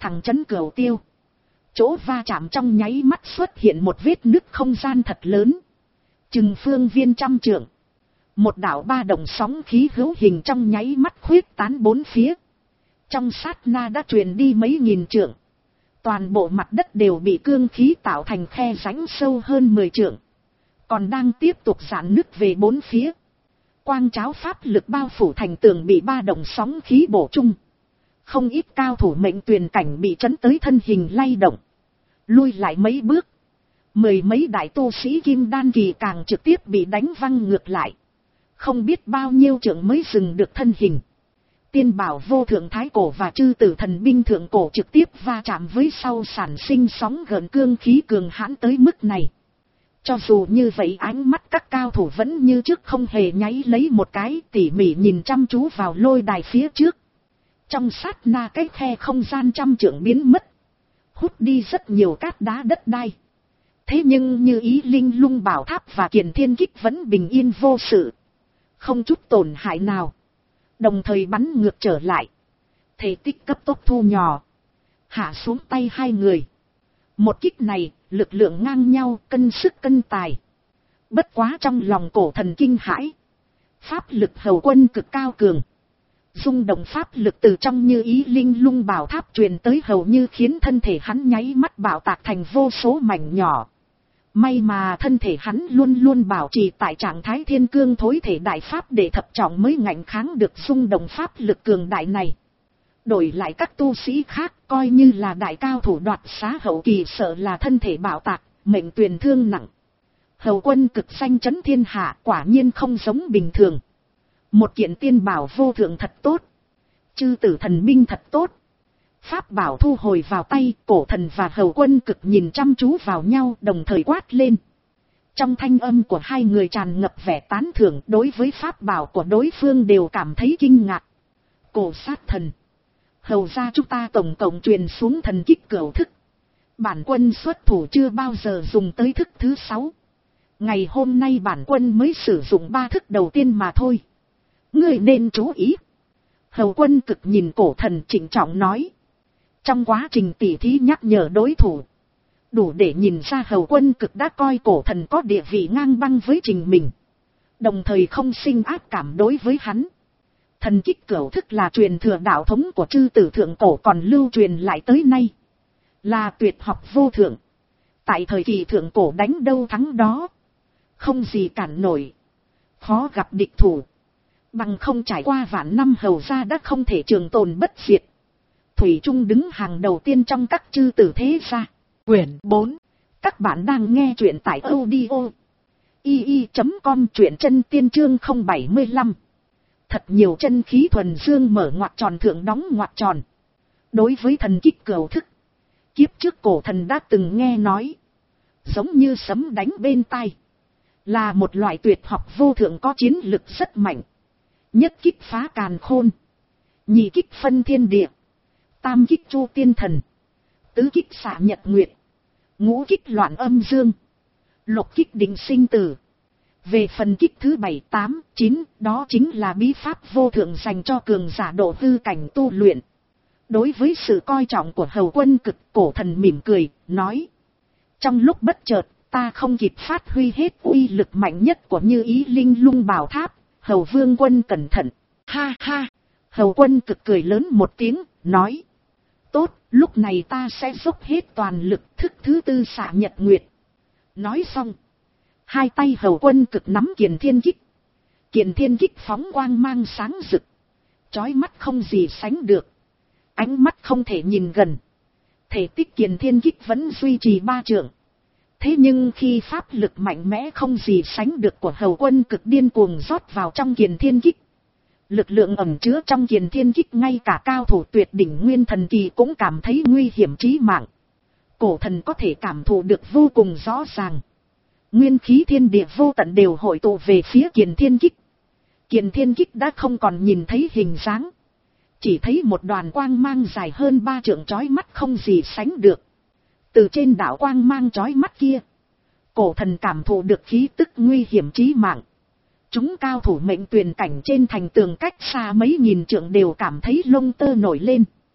thẳng chấn cửu tiêu. Chỗ va chạm trong nháy mắt xuất hiện một vết nứt không gian thật lớn. Chừng phương viên trăm trượng. Một đạo ba đồng sóng khí hữu hình trong nháy mắt khuyết tán bốn phía. Trong sát na đã truyền đi mấy nghìn trượng. Toàn bộ mặt đất đều bị cương khí tạo thành khe rãnh sâu hơn mười trượng. Còn đang tiếp tục giãn nứt về bốn phía. Quang cháo pháp lực bao phủ thành tường bị ba đồng sóng khí bổ chung. Không ít cao thủ mệnh tuyền cảnh bị chấn tới thân hình lay động. Lui lại mấy bước. Mười mấy đại tu sĩ kim đan kỳ càng trực tiếp bị đánh văng ngược lại. Không biết bao nhiêu trượng mới dừng được thân hình. Tiên bảo vô thượng thái cổ và chư tử thần binh thượng cổ trực tiếp va chạm với sau sản sinh sóng gợn cương khí cường hãn tới mức này. Cho dù như vậy ánh mắt các cao thủ vẫn như trước không hề nháy lấy một cái, tỉ mỉ nhìn chăm chú vào lôi đài phía trước. Trong sát na cái khe không gian trăm trượng biến mất. Hút đi rất nhiều cát đá đất đai. Thế nhưng như ý linh lung bảo tháp và kiền thiên kích vẫn bình yên vô sự. Không chút tổn hại nào. Đồng thời bắn ngược trở lại. Thể tích cấp tốc thu nhỏ. Hạ xuống tay hai người. Một kích này, lực lượng ngang nhau, cân sức cân tài. Bất quá trong lòng cổ thần kinh hãi. Pháp lực hầu quân cực cao cường. Dung động pháp lực từ trong như ý linh lung bảo tháp truyền tới hầu như khiến thân thể hắn nháy mắt bạo tạc thành vô số mảnh nhỏ. May mà thân thể hắn luôn luôn bảo trì tại trạng thái thiên cương thối thể đại pháp để thập trọng mới ngạnh kháng được dung động pháp lực cường đại này. Đổi lại các tu sĩ khác coi như là đại cao thủ đoạt xá hậu kỳ sợ là thân thể bạo tạc, mệnh tuyền thương nặng. Hầu quân cực danh chấn thiên hạ quả nhiên không giống bình thường. Một kiện tiên bảo vô thượng thật tốt. Chư tử thần binh thật tốt. Pháp bảo thu hồi vào tay, cổ thần và hầu quân cực nhìn chăm chú vào nhau đồng thời quát lên. Trong thanh âm của hai người tràn ngập vẻ tán thưởng, đối với pháp bảo của đối phương đều cảm thấy kinh ngạc. Cổ sát thần. Hầu ra chúng ta tổng cộng truyền xuống thần kích cửu thức. Bản quân xuất thủ chưa bao giờ dùng tới thức thứ sáu. Ngày hôm nay bản quân mới sử dụng ba thức đầu tiên mà thôi. Ngươi nên chú ý. Hầu quân cực nhìn cổ thần trịnh trọng nói. Trong quá trình tỉ thí nhắc nhở đối thủ. Đủ để nhìn ra hầu quân cực đã coi cổ thần có địa vị ngang băng với trình mình. Đồng thời không sinh ác cảm đối với hắn. Thần kích cửu thức là truyền thừa đạo thống của chư tử thượng cổ còn lưu truyền lại tới nay. Là tuyệt học vô thượng. Tại thời kỳ thượng cổ đánh đâu thắng đó. Không gì cản nổi. Khó gặp địch thủ. Bằng không trải qua vạn năm hầu ra đã không thể trường tồn bất diệt. Thủy Trung đứng hàng đầu tiên trong các chư tử thế gia. Quyển bốn. Các bạn đang nghe truyện tại audio i i chấm com truyện chân tiên chương không bảy lăm. Thật nhiều chân khí thuần dương mở ngoặc tròn thượng đóng ngoặc tròn. Đối với thần kích cửu thức. Kiếp trước cổ thần đã từng nghe nói. Giống như sấm đánh bên tai. Là một loại tuyệt học vô thượng có chiến lực rất mạnh. Nhất kích phá càn khôn. Nhị kích phân thiên địa. Tam kích chu tiên thần. Tứ kích xạ nhật nguyệt. Ngũ kích loạn âm dương. Lục kích định sinh tử. Về phần kích thứ bảy, tám, chín, đó chính là bí pháp vô thượng dành cho cường giả độ hư cảnh tu luyện. Đối với sự coi trọng của hầu quân cực, cổ thần mỉm cười, nói. Trong lúc bất chợt, ta không kịp phát huy hết uy lực mạnh nhất của như ý linh lung bảo tháp, hầu vương quân cẩn thận. Ha ha, hầu quân cực cười lớn một tiếng, nói. Tốt, lúc này ta sẽ dốc hết toàn lực thức thứ tư xạ nhật nguyệt. Nói xong. Hai tay hầu quân cực nắm kiền thiên kích. Kiền thiên kích phóng quang mang sáng rực. Chói mắt không gì sánh được. Ánh mắt không thể nhìn gần. Thể tích kiền thiên kích vẫn duy trì ba trượng. Thế nhưng khi pháp lực mạnh mẽ không gì sánh được của hầu quân cực điên cuồng rót vào trong kiền thiên kích. Lực lượng ẩn chứa trong kiền thiên kích ngay cả cao thủ tuyệt đỉnh nguyên thần kỳ cũng cảm thấy nguy hiểm chí mạng. Cổ thần có thể cảm thụ được vô cùng rõ ràng. Nguyên khí thiên địa vô tận đều hội tụ về phía kiền thiên kích. Kiền thiên kích đã không còn nhìn thấy hình dáng. Chỉ thấy một đoàn quang mang dài hơn ba trượng chói mắt không gì sánh được. Từ trên đạo quang mang chói mắt kia. Cổ thần cảm thụ được khí tức nguy hiểm chí mạng. Chúng cao thủ mệnh tuyền cảnh trên thành tường cách xa mấy nghìn trượng đều cảm thấy lông tơ nổi lên.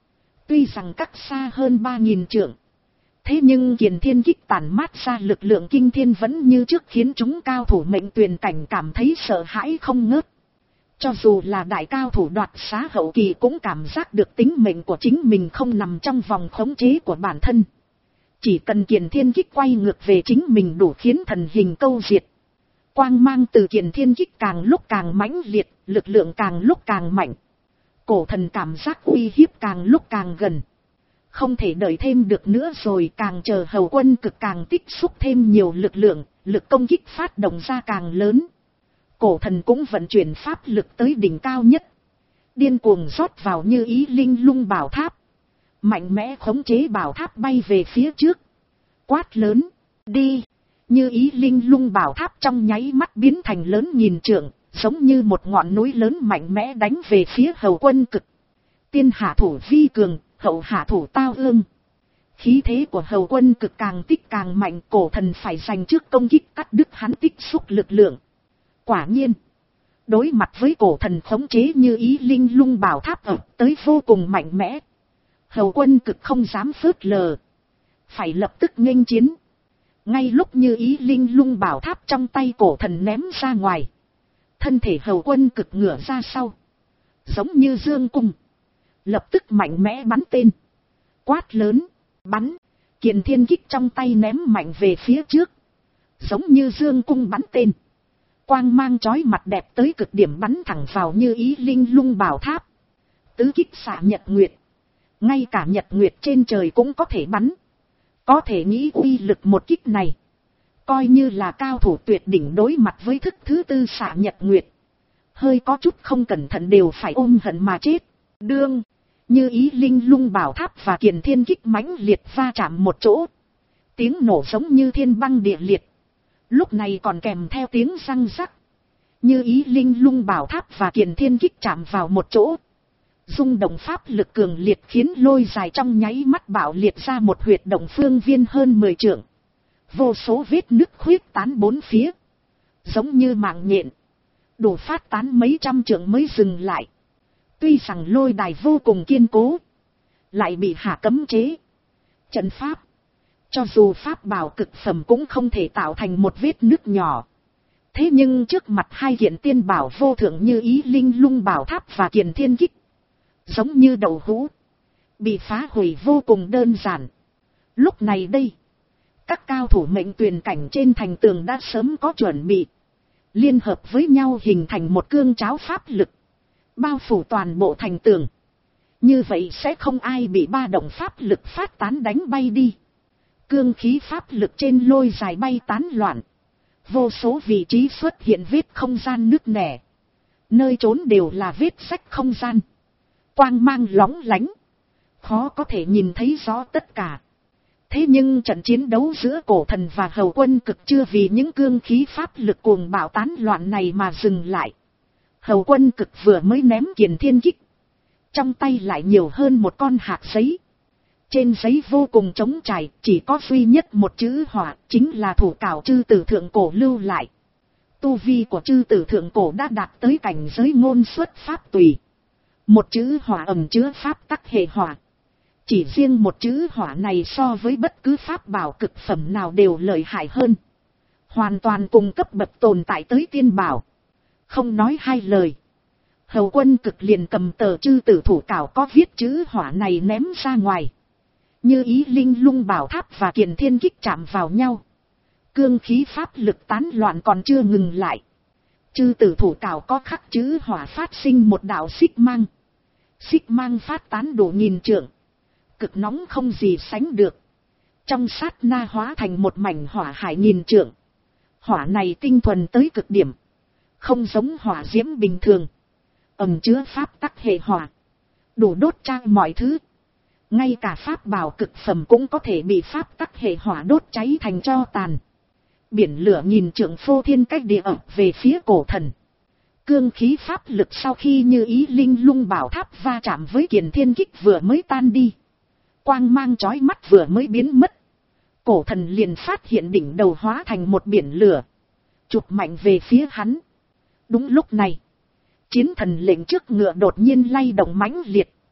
Tuy rằng cách xa hơn ba nghìn trượng, thế nhưng Kiền Thiên Kích tản mát ra lực lượng kinh thiên vẫn như trước khiến chúng cao thủ mệnh tuyền cảnh cảm thấy sợ hãi không ngớt. Cho dù là đại cao thủ đoạt xá hậu kỳ cũng cảm giác được tính mệnh của chính mình không nằm trong vòng khống chế của bản thân. Chỉ cần Kiền Thiên Kích quay ngược về chính mình đủ khiến thần hình câu diệt. Quang mang từ Kiền Thiên Kích càng lúc càng mãnh liệt, lực lượng càng lúc càng mạnh. Cổ thần cảm giác uy hiếp càng lúc càng gần. Không thể đợi thêm được nữa rồi, càng chờ Hầu Quân Cực càng tích xúc thêm nhiều lực lượng, lực công kích phát động ra càng lớn. Cổ thần cũng vận chuyển pháp lực tới đỉnh cao nhất. Điên cuồng rót vào Như Ý Linh Lung bảo tháp. Mạnh mẽ khống chế bảo tháp bay về phía trước. Quát lớn, đi! Như Ý Linh Lung bảo tháp trong nháy mắt biến thành lớn nghìn trượng, giống như một ngọn núi lớn mạnh mẽ đánh về phía Hầu Quân Cực. Tiên hạ thủ vi cường, hậu hạ thủ tao ương. Khí thế của Hầu Quân Cực càng tích càng mạnh, cổ thần phải giành trước công kích cắt đứt hắn tích xúc lực lượng. Quả nhiên, đối mặt với cổ thần khống chế Như Ý Linh Lung bảo tháp ập tới vô cùng mạnh mẽ, Hầu Quân Cực không dám phớt lờ, phải lập tức nghênh chiến. Ngay lúc Như Ý Linh Lung bảo tháp trong tay cổ thần ném ra ngoài, thân thể Hầu Quân Cực ngửa ra sau, giống như dương cung, lập tức mạnh mẽ bắn tên. Quát lớn, bắn! Kiền Thiên Kích trong tay ném mạnh về phía trước, giống như dương cung bắn tên. Quang mang chói mặt đẹp tới cực điểm bắn thẳng vào Như Ý Linh Lung bảo tháp. Tứ kích xạ nhật nguyệt, ngay cả nhật nguyệt trên trời cũng có thể bắn. Có thể nghĩ uy lực một kích này, coi như là cao thủ tuyệt đỉnh đối mặt với thức thứ tư xạ nhật nguyệt, hơi có chút không cẩn thận đều phải ôm hận mà chết. Đương, Như Ý Linh Lung bảo tháp và Kiền Thiên Kích mãnh liệt va chạm một chỗ. Tiếng nổ giống như thiên băng địa liệt. Lúc này còn kèm theo tiếng răng rắc. Như Ý Linh Lung bảo tháp và Kiền Thiên Kích chạm vào một chỗ. Rung động pháp lực cường liệt khiến lôi dài trong nháy mắt bạo liệt ra một huyệt động phương viên hơn mười trượng. Vô số vết nứt khuyết tán bốn phía, giống như mạng nhện, đủ phát tán mấy trăm trượng mới dừng lại. Tuy rằng lôi đài vô cùng kiên cố, lại bị hạ cấm chế, trận pháp, cho dù pháp bảo cực phẩm cũng không thể tạo thành một vết nứt nhỏ. Thế nhưng trước mặt hai kiện tiên bảo vô thượng Như Ý Linh Lung bảo tháp và Kiền Thiên Kích, giống như đậu hũ, bị phá hủy vô cùng đơn giản. Lúc này đây, các cao thủ mệnh tuyền cảnh trên thành tường đã sớm có chuẩn bị, liên hợp với nhau hình thành một cương cháo pháp lực, bao phủ toàn bộ thành tường. Như vậy sẽ không ai bị ba động pháp lực phát tán đánh bay đi. Cương khí pháp lực trên lôi dài bay tán loạn, vô số vị trí xuất hiện vết không gian nứt nẻ, nơi trốn đều là vết rách không gian, quang mang lóng lánh, khó có thể nhìn thấy rõ tất cả. Thế nhưng trận chiến đấu giữa cổ thần và Hầu Quân Cực chưa vì những cương khí pháp lực cuồng bạo tán loạn này mà dừng lại. Hầu Quân Cực vừa mới ném Kiền Thiên Kích, trong tay lại nhiều hơn một con hạt giấy. Trên giấy vô cùng trống trải, chỉ có duy nhất một chữ hỏa, chính là thủ cảo chư tử thượng cổ lưu lại. Tu vi của chư tử thượng cổ đã đạt tới cảnh giới ngôn xuất pháp tùy. Một chữ hỏa ẩn chứa pháp tắc hệ hỏa. Chỉ riêng một chữ hỏa này so với bất cứ pháp bảo cực phẩm nào đều lợi hại hơn. Hoàn toàn cùng cấp bậc tồn tại tới tiên bảo. Không nói hai lời, Hầu Quân Cực liền cầm tờ chư tử thủ cảo có viết chữ hỏa này ném ra ngoài. Như Ý Linh Lung bảo tháp và Kiền Thiên Kích chạm vào nhau, cương khí pháp lực tán loạn còn chưa ngừng lại. Chư tử thủ cảo có khắc chữ hỏa phát sinh một đạo xích mang. Xích mang phát tán đủ nghìn trượng, cực nóng không gì sánh được. Trong sát na hóa thành một mảnh hỏa hải nghìn trượng. Hỏa này tinh thuần tới cực điểm, không giống hỏa diễm bình thường, ẩn chứa pháp tắc hệ hỏa, đủ đốt trang mọi thứ. Ngay cả pháp bảo cực phẩm cũng có thể bị pháp tắc hệ hỏa đốt cháy thành tro tàn. Biển lửa nghìn trượng phô thiên cách địa ập về phía cổ thần. Cương khí pháp lực sau khi Như Ý Linh Lung bảo tháp va chạm với Kiền Thiên Kích vừa mới tan đi, quang mang chói mắt vừa mới biến mất, cổ thần liền phát hiện đỉnh đầu hóa thành một biển lửa, chụp mạnh về phía hắn. Đúng lúc này, chiến thần lệnh trước ngựa đột nhiên lay động mãnh liệt,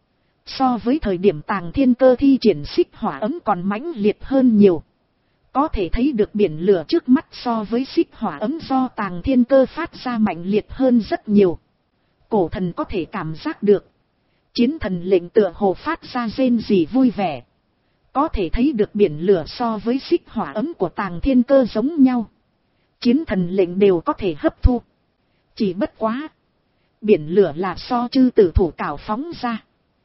So với thời điểm Tàng Thiên Cơ thi triển xích hỏa ấm còn mãnh liệt hơn nhiều. Có thể thấy được biển lửa trước mắt so với xích hỏa ấm do Tàng Thiên Cơ phát ra mạnh liệt hơn rất nhiều. Cổ thần có thể cảm giác được. Chiến thần lệnh tựa hồ phát ra rên rỉ vui vẻ. Có thể thấy được biển lửa so với xích hỏa ấm của Tàng Thiên Cơ giống nhau. Chiến thần lệnh đều có thể hấp thu. Chỉ bất quá. Biển lửa là so chư tử thủ cảo phóng ra.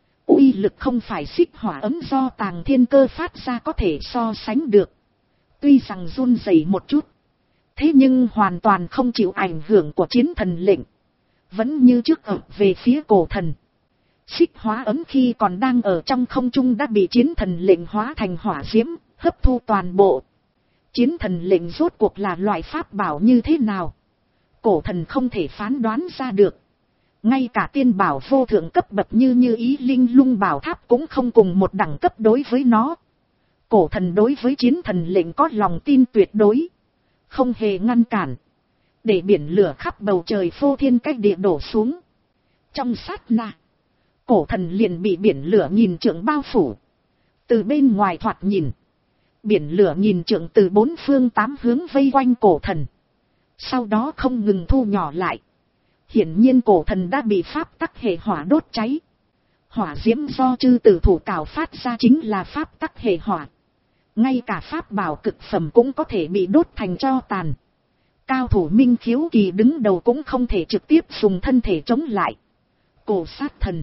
Uy lực không phải xích hỏa ấm do Tàng Thiên Cơ phát ra có thể so sánh được. Tuy rằng run rẩy một chút. Thế nhưng hoàn toàn không chịu ảnh hưởng của chiến thần lệnh. Vẫn như trước ập về phía cổ thần. Xích hóa ấm khi còn đang ở trong không trung đã bị chiến thần lệnh hóa thành hỏa diễm, hấp thu toàn bộ. Chiến thần lệnh rốt cuộc là loại pháp bảo như thế nào? Cổ thần không thể phán đoán ra được. Ngay cả tiên bảo vô thượng cấp bậc như như ý linh lung bảo tháp cũng không cùng một đẳng cấp đối với nó. Cổ thần đối với chiến thần lệnh có lòng tin tuyệt đối. Không hề ngăn cản. Để biển lửa khắp bầu trời phô thiên cách địa đổ xuống. Trong sát na. Cổ thần liền bị biển lửa nghìn trượng bao phủ. Từ bên ngoài thoạt nhìn. Biển lửa nghìn trượng từ bốn phương tám hướng vây quanh cổ thần. Sau đó không ngừng thu nhỏ lại. Hiển nhiên cổ thần đã bị pháp tắc hệ hỏa đốt cháy. Hỏa diễm do chư tử thủ cảo phát ra chính là pháp tắc hệ hỏa. Ngay cả pháp bảo cực phẩm cũng có thể bị đốt thành tro tàn. Cao thủ minh khiếu kỳ đứng đầu cũng không thể trực tiếp dùng thân thể chống lại. Cổ sát thần.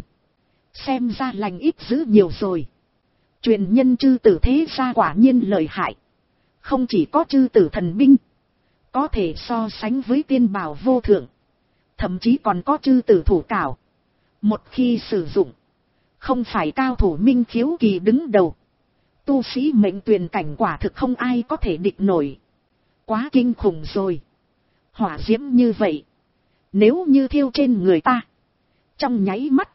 Xem ra lành ít dữ nhiều rồi. Truyền nhân chư tử thế gia quả nhiên lợi hại. Không chỉ có chư tử thần binh. Có thể so sánh với tiên bảo vô thượng. Thậm chí còn có chư tử thủ cảo. Một khi sử dụng. Không phải cao thủ minh khiếu kỳ đứng đầu. Tu sĩ mệnh tuyền cảnh quả thực không ai có thể địch nổi. Quá kinh khủng rồi. Hỏa diễm như vậy. Nếu như thiêu trên người ta. Trong nháy mắt.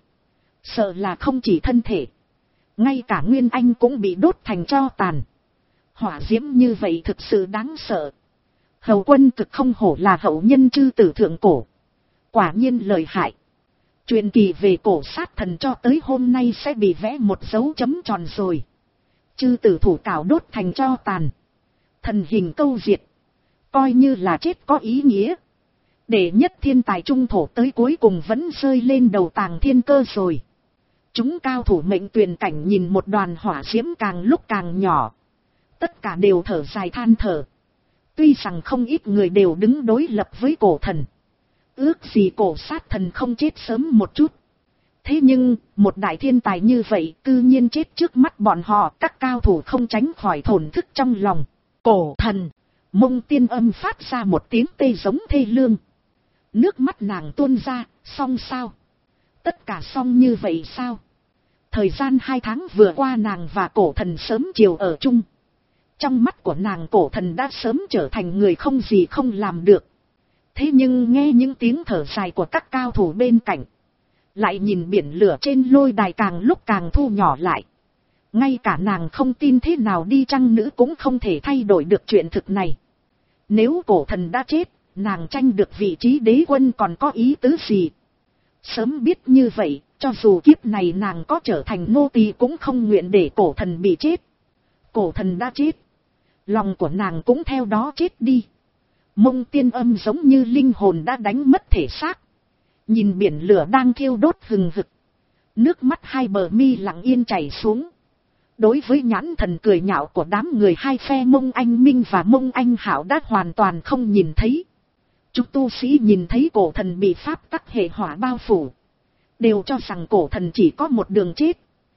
Sợ là không chỉ thân thể. Ngay cả nguyên anh cũng bị đốt thành tro tàn. Hỏa diễm như vậy thực sự đáng sợ. Hầu quân cực không hổ là hậu nhân chư tử thượng cổ. Quả nhiên lợi hại. Truyền kỳ về cổ sát thần cho tới hôm nay sẽ bị vẽ một dấu chấm tròn rồi. Chư tử thủ cảo đốt thành tro tàn. Thần hình câu diệt. Coi như là chết có ý nghĩa. Để nhất thiên tài trung thổ tới cuối cùng vẫn rơi lên đầu Tàng Thiên Cơ rồi. Chúng cao thủ mệnh tuyền cảnh nhìn một đoàn hỏa diễm càng lúc càng nhỏ. Tất cả đều thở dài than thở. Tuy rằng không ít người đều đứng đối lập với cổ thần. Ước gì cổ sát thần không chết sớm một chút. Thế nhưng, một đại thiên tài như vậy cư nhiên chết trước mắt bọn họ. Các cao thủ không tránh khỏi thổn thức trong lòng. Cổ thần, Mông Tiên Âm phát ra một tiếng tê giống thê lương. Nước mắt nàng tuôn ra, xong sao? Tất cả xong như vậy sao? Thời gian hai tháng vừa qua nàng và cổ thần sớm chiều ở chung. Trong mắt của nàng cổ thần đã sớm trở thành người không gì không làm được. Thế nhưng nghe những tiếng thở dài của các cao thủ bên cạnh. Lại nhìn biển lửa trên lôi đài càng lúc càng thu nhỏ lại. Ngay cả nàng không tin thế nào đi chăng nữa cũng không thể thay đổi được chuyện thực này. Nếu cổ thần đã chết, nàng tranh được vị trí đế quân còn có ý tứ gì? Sớm biết như vậy, cho dù kiếp này nàng có trở thành nô tỳ cũng không nguyện để cổ thần bị chết. Cổ thần đã chết. Lòng của nàng cũng theo đó chết đi. Mông Tiên Âm giống như linh hồn đã đánh mất thể xác. Nhìn biển lửa đang thiêu đốt hừng hực. Nước mắt hai bờ mi lặng yên chảy xuống. Đối với nhãn thần cười nhạo của đám người hai phe Mông Anh Minh và Mông Anh Hảo đã hoàn toàn không nhìn thấy. Chúng tu sĩ nhìn thấy cổ thần bị pháp tắc hệ hỏa bao phủ. Đều cho rằng cổ thần chỉ có một đường chết.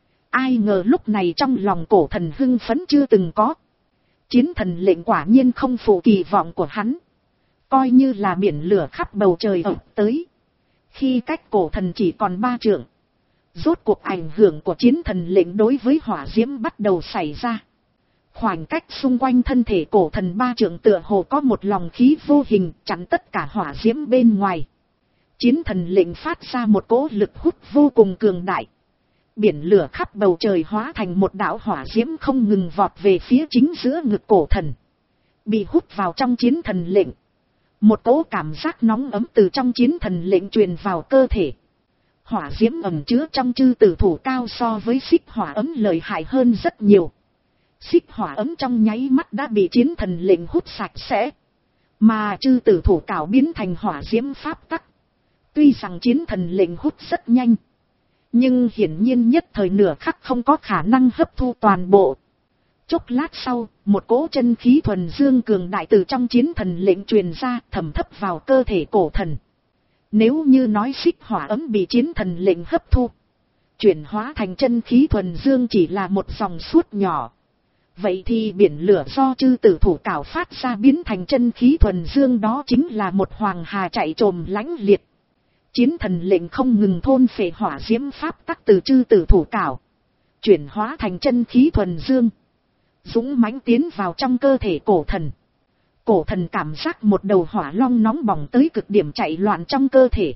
Ai ngờ lúc này trong lòng cổ thần hưng phấn chưa từng có. Chiến thần lệnh quả nhiên không phụ kỳ vọng của hắn. Coi như là biển lửa khắp bầu trời ập tới. Khi cách cổ thần chỉ còn ba trượng. Rốt cuộc ảnh hưởng của chiến thần lệnh đối với hỏa diễm bắt đầu xảy ra. Khoảng cách xung quanh thân thể cổ thần ba trượng tựa hồ có một lòng khí vô hình chắn tất cả hỏa diễm bên ngoài. Chiến thần lệnh phát ra một cỗ lực hút vô cùng cường đại. Biển lửa khắp bầu trời hóa thành một đạo hỏa diễm không ngừng vọt về phía chính giữa ngực cổ thần. Bị hút vào trong chiến thần lệnh. Một cỗ cảm giác nóng ấm từ trong chiến thần lệnh truyền vào cơ thể. Hỏa diễm ẩn chứa trong chư tử thủ cao so với xích hỏa ấm lợi hại hơn rất nhiều. Xích hỏa ấm trong nháy mắt đã bị chiến thần lệnh hút sạch sẽ. Mà chư tử thủ cảo biến thành hỏa diễm pháp tắc. Tuy rằng chiến thần lệnh hút rất nhanh. Nhưng hiển nhiên nhất thời nửa khắc không có khả năng hấp thu toàn bộ. Chốc lát sau, một cỗ chân khí thuần dương cường đại từ trong chiến thần lệnh truyền ra thẩm thấp vào cơ thể cổ thần. Nếu như nói xích hỏa ấm bị chiến thần lệnh hấp thu, chuyển hóa thành chân khí thuần dương chỉ là một dòng suốt nhỏ. Vậy thì biển lửa do chư tử thủ cảo phát ra biến thành chân khí thuần dương đó chính là một hoàng hà chạy trồm lãnh liệt. Chiến thần lệnh không ngừng thôn phệ hỏa diễm pháp tắc từ chư tử thủ cảo, chuyển hóa thành chân khí thuần dương, dũng mãnh tiến vào trong cơ thể cổ thần. Cổ thần cảm giác một đầu hỏa long nóng bỏng tới cực điểm chạy loạn trong cơ thể,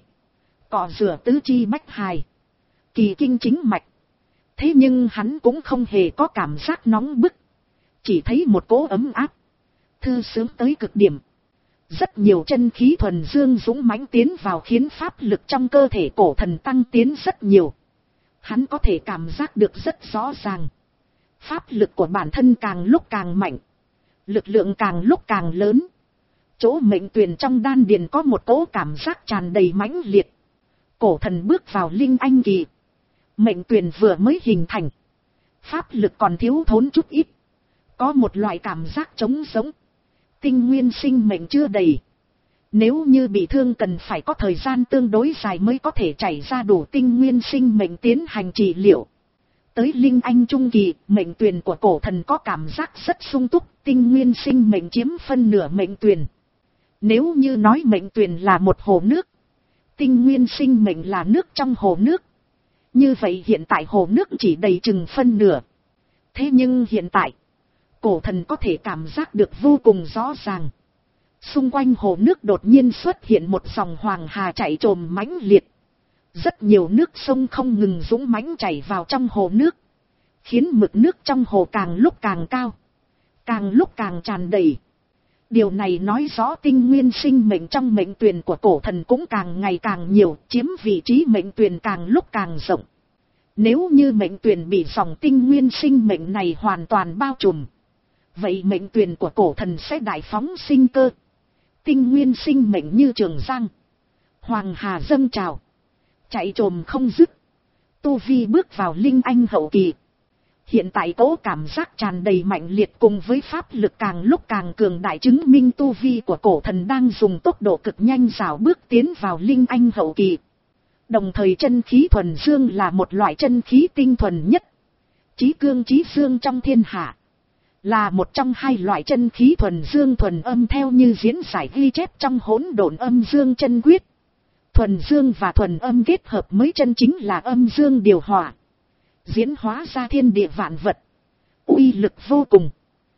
cọ rửa tứ chi bách hài, kỳ kinh chính mạch. Thế nhưng hắn cũng không hề có cảm giác nóng bức, chỉ thấy một cỗ ấm áp, thư sướng tới cực điểm. Rất nhiều chân khí thuần dương dũng mãnh tiến vào khiến pháp lực trong cơ thể cổ thần tăng tiến rất nhiều. Hắn có thể cảm giác được rất rõ ràng. Pháp lực của bản thân càng lúc càng mạnh, lực lượng càng lúc càng lớn. Chỗ mệnh tuyền trong đan điền có một cỗ cảm giác tràn đầy mãnh liệt. Cổ thần bước vào linh anh kỳ. Mệnh tuyền vừa mới hình thành, pháp lực còn thiếu thốn chút ít. Có một loại cảm giác trống rỗng. Tinh nguyên sinh mệnh chưa đầy. Nếu như bị thương cần phải có thời gian tương đối dài mới có thể chảy ra đủ tinh nguyên sinh mệnh tiến hành trị liệu. Tới linh anh trung kỳ, mệnh tuyền của cổ thần có cảm giác rất sung túc, tinh nguyên sinh mệnh chiếm phân nửa mệnh tuyền. Nếu như nói mệnh tuyền là một hồ nước, tinh nguyên sinh mệnh là nước trong hồ nước. Như vậy hiện tại hồ nước chỉ đầy chừng phân nửa. Thế nhưng hiện tại, cổ thần có thể cảm giác được vô cùng rõ ràng. Xung quanh hồ nước đột nhiên xuất hiện một dòng hoàng hà chạy trồm mãnh liệt. Rất nhiều nước sông không ngừng dũng mãnh chảy vào trong hồ nước, khiến mực nước trong hồ càng lúc càng cao, càng lúc càng tràn đầy. Điều này nói rõ tinh nguyên sinh mệnh trong mệnh tuyền của cổ thần cũng càng ngày càng nhiều, chiếm vị trí mệnh tuyền càng lúc càng rộng. Nếu như mệnh tuyền bị dòng tinh nguyên sinh mệnh này hoàn toàn bao trùm, vậy mệnh tuyền của cổ thần sẽ đại phóng sinh cơ. Tinh nguyên sinh mệnh như trường giang, hoàng hà dâng trào, chạy trồm không dứt. Tu vi bước vào linh anh hậu kỳ. Hiện tại cố cảm giác tràn đầy mạnh liệt cùng với pháp lực càng lúc càng cường đại chứng minh tu vi của cổ thần đang dùng tốc độ cực nhanh rào bước tiến vào linh anh hậu kỳ. Đồng thời chân khí thuần dương là một loại chân khí tinh thuần nhất, chí cương chí dương trong thiên hạ. Là một trong hai loại chân khí thuần dương thuần âm theo như diễn giải ghi chép trong hỗn độn âm dương chân quyết. Thuần dương và thuần âm kết hợp mới chân chính là âm dương điều hòa, diễn hóa ra thiên địa vạn vật, uy lực vô cùng,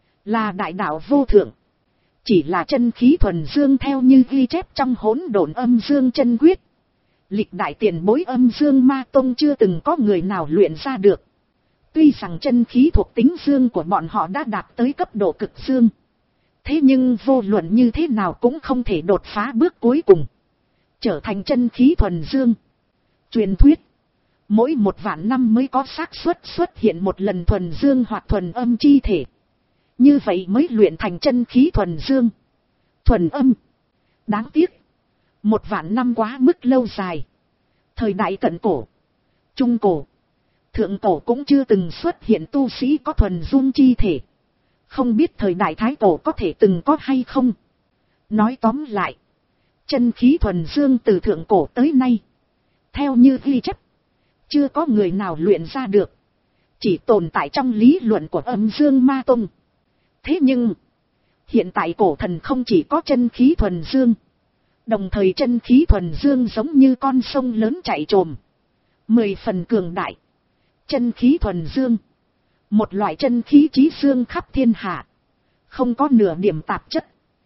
là đại đạo vô thượng. Chỉ là chân khí thuần dương theo như ghi chép trong hỗn độn âm dương chân quyết, lịch đại tiền bối âm dương ma tông chưa từng có người nào luyện ra được. Tuy rằng chân khí thuộc tính dương của bọn họ đã đạt tới cấp độ cực dương, thế nhưng vô luận như thế nào cũng không thể đột phá bước cuối cùng, trở thành chân khí thuần dương. Truyền thuyết, mỗi một vạn năm mới có xác suất xuất hiện một lần thuần dương hoặc thuần âm chi thể. Như vậy mới luyện thành chân khí thuần dương, thuần âm. Đáng tiếc, một vạn năm quá mức lâu dài. Thời đại cận cổ, trung cổ, thượng cổ cũng chưa từng xuất hiện tu sĩ có thuần dương chi thể. Không biết thời đại thái cổ có thể từng có hay không. Nói tóm lại, chân khí thuần dương từ thượng cổ tới nay, theo như ghi chép, chưa có người nào luyện ra được. Chỉ tồn tại trong lý luận của âm dương ma tông. Thế nhưng, hiện tại cổ thần không chỉ có chân khí thuần dương, đồng thời chân khí thuần dương giống như con sông lớn chạy trồm, mười phần cường đại. Chân khí thuần dương, một loại chân khí chí dương khắp thiên hạ, không có nửa điểm tạp chất,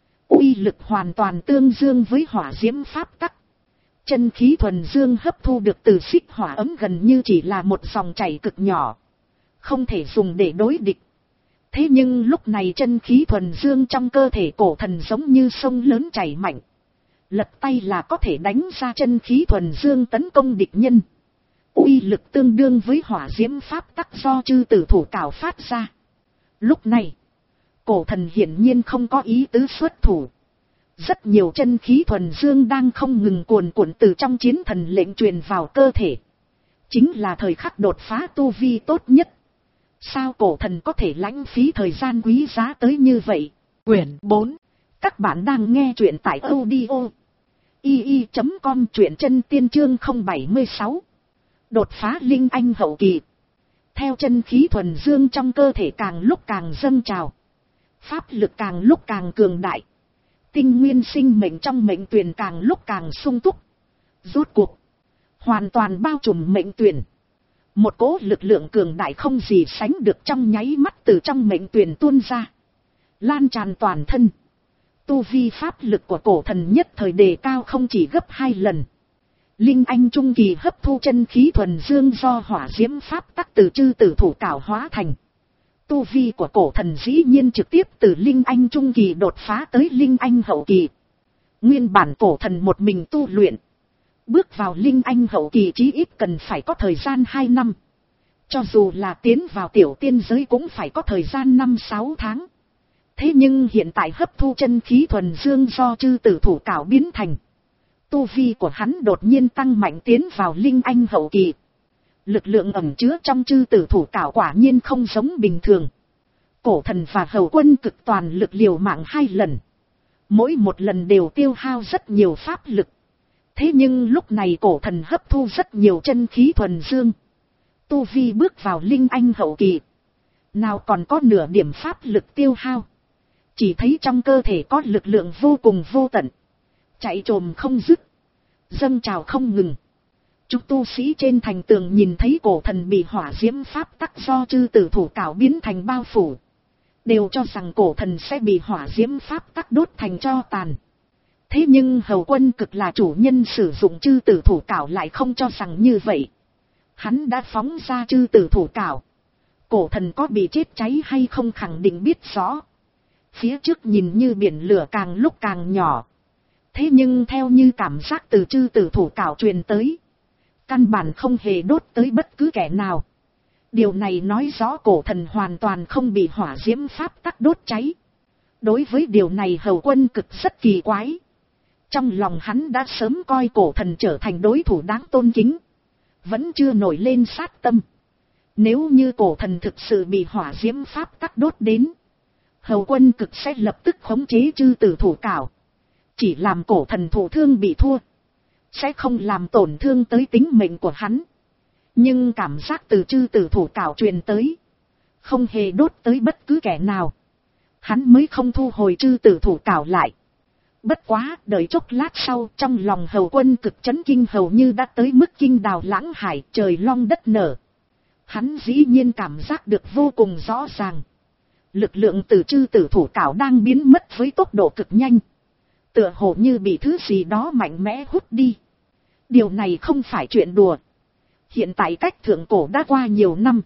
uy lực hoàn toàn tương dương với hỏa diễm pháp tắc. Chân khí thuần dương hấp thu được từ xích hỏa ấm gần như chỉ là một dòng chảy cực nhỏ, không thể dùng để đối địch. Thế nhưng lúc này chân khí thuần dương trong cơ thể cổ thần giống như sông lớn chảy mạnh, lật tay là có thể đánh ra chân khí thuần dương tấn công địch nhân. uy lực tương đương với hỏa diễm pháp tắc do chư tử thủ cảo phát ra. Lúc này, cổ thần hiển nhiên không có ý tứ xuất thủ. Rất nhiều chân khí thuần dương đang không ngừng cuồn cuộn từ trong chiến thần lệnh truyền vào cơ thể. Chính là thời khắc đột phá tu vi tốt nhất. Sao cổ thần có thể lãng phí thời gian quý giá tới như vậy? Quyển bốn. Các bạn đang nghe truyện tại audio i i chấm com, truyện chân tiên chương không bảy sáu. Đột phá linh anh hậu kỳ. Theo chân khí thuần dương trong cơ thể càng lúc càng dâng trào, pháp lực càng lúc càng cường đại, tinh nguyên sinh mệnh trong mệnh tuyền càng lúc càng sung túc. Rốt cuộc hoàn toàn bao trùm mệnh tuyền. Một cỗ lực lượng cường đại không gì sánh được trong nháy mắt từ trong mệnh tuyền tuôn ra, lan tràn toàn thân. Tu vi pháp lực của cổ thần nhất thời đề cao không chỉ gấp hai lần. Linh anh trung kỳ hấp thu chân khí thuần dương do hỏa diễm pháp tắc từ chư tử thủ cảo hóa thành. Tu vi của cổ thần dĩ nhiên trực tiếp từ linh anh trung kỳ đột phá tới linh anh hậu kỳ. Nguyên bản cổ thần một mình tu luyện, bước vào linh anh hậu kỳ chí ít cần phải có thời gian hai năm. Cho dù là tiến vào tiểu tiên giới cũng phải có thời gian năm sáu tháng. Thế nhưng hiện tại hấp thu chân khí thuần dương do chư tử thủ cảo biến thành, tu vi của hắn đột nhiên tăng mạnh tiến vào linh anh hậu kỳ. Lực lượng ẩn chứa trong chư tử thủ cảo quả nhiên không giống bình thường. Cổ thần và hầu quân cực toàn lực liều mạng hai lần. Mỗi một lần đều tiêu hao rất nhiều pháp lực. Thế nhưng lúc này cổ thần hấp thu rất nhiều chân khí thuần dương. Tu vi bước vào linh anh hậu kỳ. Nào còn có nửa điểm pháp lực tiêu hao. Chỉ thấy trong cơ thể có lực lượng vô cùng vô tận. Chạy trồm không dứt, dâng trào không ngừng. Chúng tu sĩ trên thành tường nhìn thấy cổ thần bị hỏa diễm pháp tắc do chư tử thủ cảo biến thành bao phủ, đều cho rằng cổ thần sẽ bị hỏa diễm pháp tắc đốt thành tro tàn. Thế nhưng hầu quân cực là chủ nhân sử dụng chư tử thủ cảo lại không cho rằng như vậy. Hắn đã phóng ra chư tử thủ cảo. Cổ thần có bị chết cháy hay không khẳng định biết rõ. Phía trước nhìn như biển lửa càng lúc càng nhỏ. Thế nhưng theo như cảm giác từ chư tử thủ cảo truyền tới, căn bản không hề đốt tới bất cứ kẻ nào. Điều này nói rõ cổ thần hoàn toàn không bị hỏa diễm pháp tắc đốt cháy. Đối với điều này hầu quân cực rất kỳ quái. Trong lòng hắn đã sớm coi cổ thần trở thành đối thủ đáng tôn kính, vẫn chưa nổi lên sát tâm. Nếu như cổ thần thực sự bị hỏa diễm pháp tắc đốt đến, hầu quân cực sẽ lập tức khống chế chư tử thủ cảo. Chỉ làm cổ thần thụ thương bị thua, sẽ không làm tổn thương tới tính mệnh của hắn. Nhưng cảm giác từ chư tử thủ cảo truyền tới, không hề đốt tới bất cứ kẻ nào. Hắn mới không thu hồi chư tử thủ cảo lại. Bất quá, đợi chốc lát sau, trong lòng hầu quân cực chấn kinh hầu như đã tới mức kinh đào lãng hải, trời long đất nở. Hắn dĩ nhiên cảm giác được vô cùng rõ ràng. Lực lượng từ chư tử thủ cảo đang biến mất với tốc độ cực nhanh. Tựa hồ như bị thứ gì đó mạnh mẽ hút đi. Điều này không phải chuyện đùa. Hiện tại cách thượng cổ đã qua nhiều năm.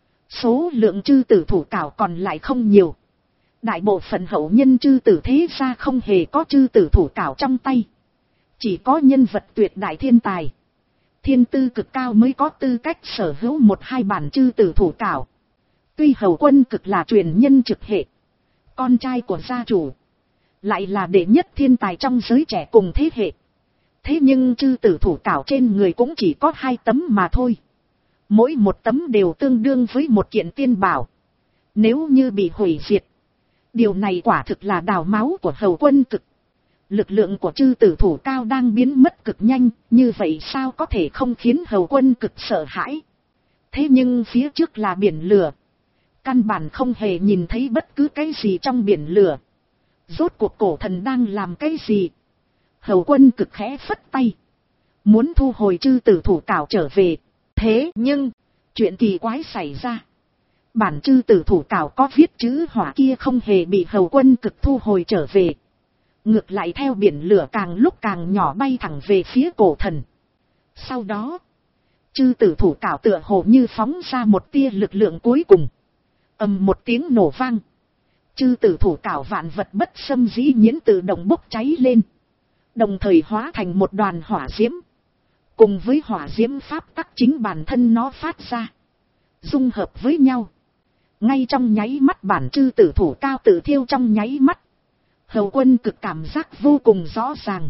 Số lượng chư tử thủ cảo còn lại không nhiều. Đại bộ phận hậu nhân chư tử thế gia không hề có chư tử thủ cảo trong tay. Chỉ có nhân vật tuyệt đại thiên tài, thiên tư cực cao mới có tư cách sở hữu một hai bản chư tử thủ cảo. Tuy hầu quân cực là truyền nhân trực hệ, con trai của gia chủ, lại là đệ nhất thiên tài trong giới trẻ cùng thế hệ. Thế nhưng chư tử thủ cảo trên người cũng chỉ có hai tấm mà thôi. Mỗi một tấm đều tương đương với một kiện tiên bảo. Nếu như bị hủy diệt, điều này quả thực là đào máu của hầu quân cực. Lực lượng của chư tử thủ cao đang biến mất cực nhanh, như vậy sao có thể không khiến hầu quân cực sợ hãi. Thế nhưng phía trước là biển lửa. Căn bản không hề nhìn thấy bất cứ cái gì trong biển lửa. Rốt cuộc cổ thần đang làm cái gì? Hầu quân cực khẽ phất tay, muốn thu hồi chư tử thủ cảo trở về. Thế nhưng, chuyện kỳ quái xảy ra. Bản chư tử thủ cảo có viết chữ hỏa kia không hề bị hầu quân cực thu hồi trở về. Ngược lại theo biển lửa càng lúc càng nhỏ bay thẳng về phía cổ thần. Sau đó, chư tử thủ cảo tựa hồ như phóng ra một tia lực lượng cuối cùng. Ầm một tiếng nổ vang. Chư tử thủ cảo vạn vật bất xâm dĩ nhiên tự động bốc cháy lên. Đồng thời hóa thành một đoàn hỏa diễm. cùng với hỏa diễm pháp tắc chính bản thân nó phát ra, dung hợp với nhau. Ngay trong nháy mắt bản chư tử thủ cao tự thiêu trong nháy mắt, Hầu Quân Cực cảm giác vô cùng rõ ràng.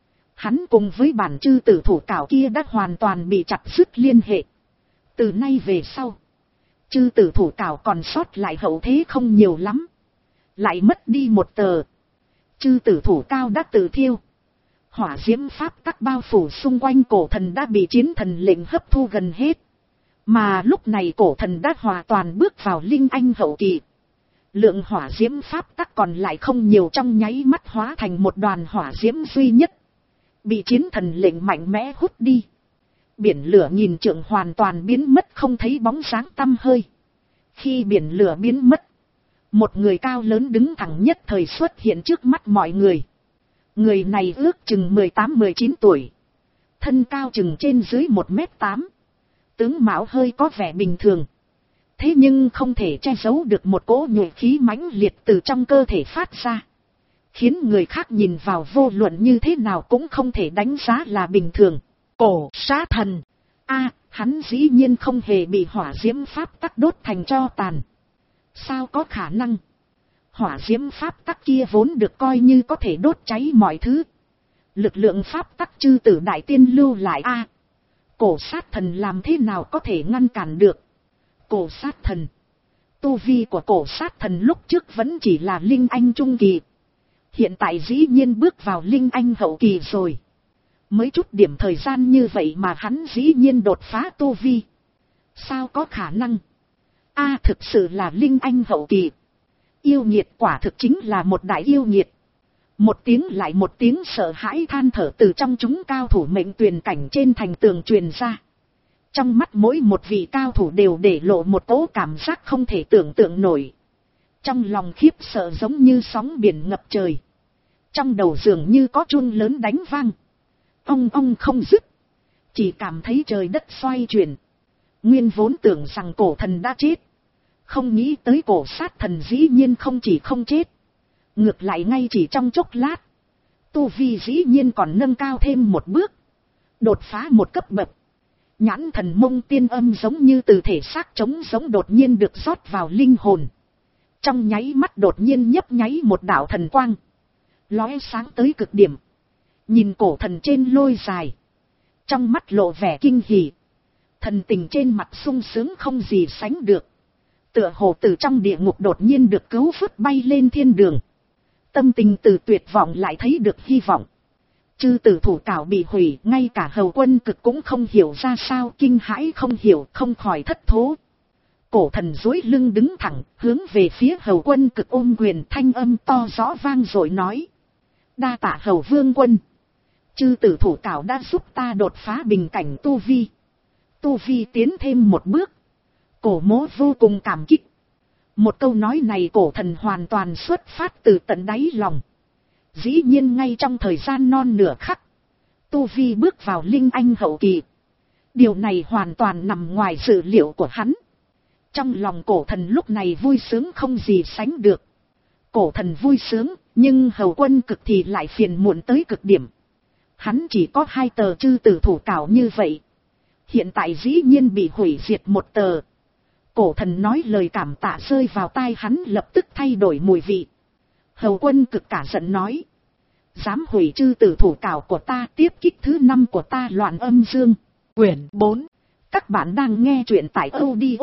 Hắn cùng với bản chư tử thủ cảo kia đã hoàn toàn bị chặt dứt liên hệ. Từ nay về sau, chư tử thủ cảo còn sót lại hậu thế không nhiều lắm. Lại mất đi một tờ. Chư tử thủ cao đã tự thiêu. Hỏa diễm pháp tắc bao phủ xung quanh cổ thần đã bị chiến thần lệnh hấp thu gần hết. Mà lúc này cổ thần đã hoàn toàn bước vào linh anh hậu kỳ. Lượng hỏa diễm pháp tắc còn lại không nhiều, trong nháy mắt hóa thành một đoàn hỏa diễm duy nhất. Bị chiến thần lệnh mạnh mẽ hút đi. Biển lửa nghìn trượng hoàn toàn biến mất không thấy bóng sáng tăm hơi. Khi biển lửa biến mất, một người cao lớn đứng thẳng nhất thời xuất hiện trước mắt mọi người. Người này ước chừng mười tám mười chín tuổi. Thân cao chừng trên dưới một mét tám. Tướng mạo hơi có vẻ bình thường. Thế nhưng không thể che giấu được một cỗ nhuệ khí mãnh liệt từ trong cơ thể phát ra. Khiến người khác nhìn vào vô luận như thế nào cũng không thể đánh giá là bình thường. Cổ sát thần. A, hắn dĩ nhiên không hề bị hỏa diễm pháp tắc đốt thành tro tàn. Sao có khả năng? Hỏa diễm pháp tắc kia vốn được coi như có thể đốt cháy mọi thứ. Lực lượng pháp tắc chư tử đại tiên lưu lại. A, cổ sát thần làm thế nào có thể ngăn cản được? Cổ sát thần. Tu vi của cổ sát thần lúc trước vẫn chỉ là linh anh trung kỳ. Hiện tại dĩ nhiên bước vào linh anh hậu kỳ rồi. Mới chút điểm thời gian như vậy mà hắn dĩ nhiên đột phá tu vi. Sao có khả năng? A, thực sự là linh anh hậu kỳ. Yêu nghiệt quả thực chính là một đại yêu nghiệt. Một tiếng lại một tiếng sợ hãi than thở từ trong chúng cao thủ mệnh tuyển cảnh trên thành tường truyền ra. Trong mắt mỗi một vị cao thủ đều để lộ một cỗ cảm giác không thể tưởng tượng nổi. Trong lòng khiếp sợ giống như sóng biển ngập trời. Trong đầu dường như có chuông lớn đánh vang. Ong ong không dứt. Chỉ cảm thấy trời đất xoay chuyển. Nguyên vốn tưởng rằng cổ thần đã chết. Không nghĩ tới cổ sát thần dĩ nhiên không chỉ không chết. Ngược lại ngay chỉ trong chốc lát. Tu vi dĩ nhiên còn nâng cao thêm một bước. Đột phá một cấp bậc. Nhãn thần mông tiên âm giống như từ thể xác trống giống đột nhiên được rót vào linh hồn. Trong nháy mắt đột nhiên nhấp nháy một đạo thần quang. Lóe sáng tới cực điểm. Nhìn cổ thần trên lôi dài. Trong mắt lộ vẻ kinh hỉ. Thần tình trên mặt sung sướng không gì sánh được. Tựa hồ từ trong địa ngục đột nhiên được cứu vớt bay lên thiên đường. Tâm tình từ tuyệt vọng lại thấy được hy vọng. Chư tử thủ cảo bị hủy, ngay cả Hầu Quân Cực cũng không hiểu ra sao, kinh hãi không hiểu, không khỏi thất thố. Cổ thần duỗi lưng đứng thẳng, hướng về phía Hầu Quân Cực ôm quyền, thanh âm to rõ vang rồi nói. Đa tạ Hầu Vương Quân. Chư tử thủ cảo đã giúp ta đột phá bình cảnh tu vi. Tu vi tiến thêm một bước. Cổ mỗ vô cùng cảm kích. Một câu nói này cổ thần hoàn toàn xuất phát từ tận đáy lòng. Dĩ nhiên ngay trong thời gian non nửa khắc. Tu vi bước vào linh anh hậu kỳ. Điều này hoàn toàn nằm ngoài dự liệu của hắn. Trong lòng cổ thần lúc này vui sướng không gì sánh được. Cổ thần vui sướng, nhưng Hầu Quân Cực thì lại phiền muộn tới cực điểm. Hắn chỉ có hai tờ chư tử thủ cảo như vậy. Hiện tại dĩ nhiên bị hủy diệt một tờ. Cổ thần nói lời cảm tạ rơi vào tai hắn lập tức thay đổi mùi vị. Hầu Quân Cực cả giận nói. Dám hủy chư tử thủ cảo của ta, tiếp kích thứ năm của ta loạn âm dương. Quyển bốn. Các bạn đang nghe truyện tại audio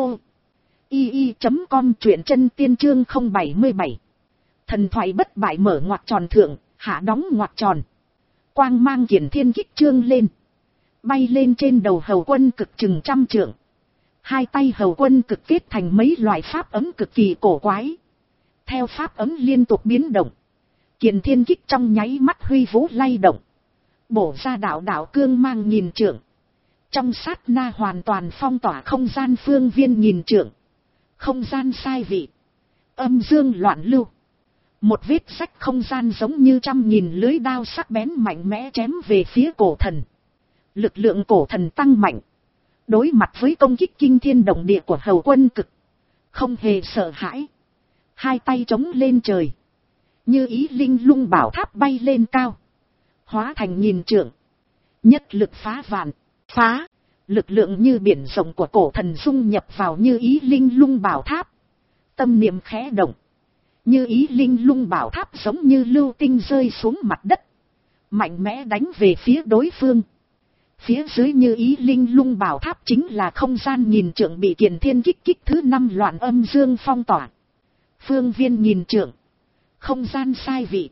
i i chấm com, truyện chân tiên chương không bảy mươi bảy. Thần thoại bất bại mở ngoặc tròn thượng, hạ đóng ngoặc tròn. Quang mang kiển thiên kích trương lên. Bay lên trên đầu Hầu Quân Cực chừng trăm trượng. Hai tay Hầu Quân Cực kết thành mấy loại pháp ấm cực kỳ cổ quái. Theo pháp ấm liên tục biến động. Kiền thiên kích trong nháy mắt huy vũ lay động. Bổ ra đạo đạo cương mang nghìn trượng. Trong sát na hoàn toàn phong tỏa không gian phương viên nghìn trượng. Không gian sai vị. Âm dương loạn lưu. Một vết sách không gian giống như trăm nghìn lưới đao sắc bén mạnh mẽ chém về phía cổ thần. Lực lượng cổ thần tăng mạnh. Đối mặt với công kích kinh thiên động địa của Hầu Quân Cực. Không hề sợ hãi. Hai tay chống lên trời. Như ý linh lung bảo tháp bay lên cao. Hóa thành nghìn trượng. Nhất lực phá vạn. phá, lực lượng như biển rộng của cổ thần dung nhập vào Như Ý Linh Lung Bảo Tháp. Tâm niệm khẽ động, Như Ý Linh Lung Bảo Tháp giống như lưu tinh rơi xuống mặt đất, mạnh mẽ đánh về phía đối phương. Phía dưới Như Ý Linh Lung Bảo Tháp chính là không gian nghìn trượng bị Kiền Thiên Kích kích thứ năm loạn âm dương phong tỏa. Phương viên nghìn trượng, không gian sai vị,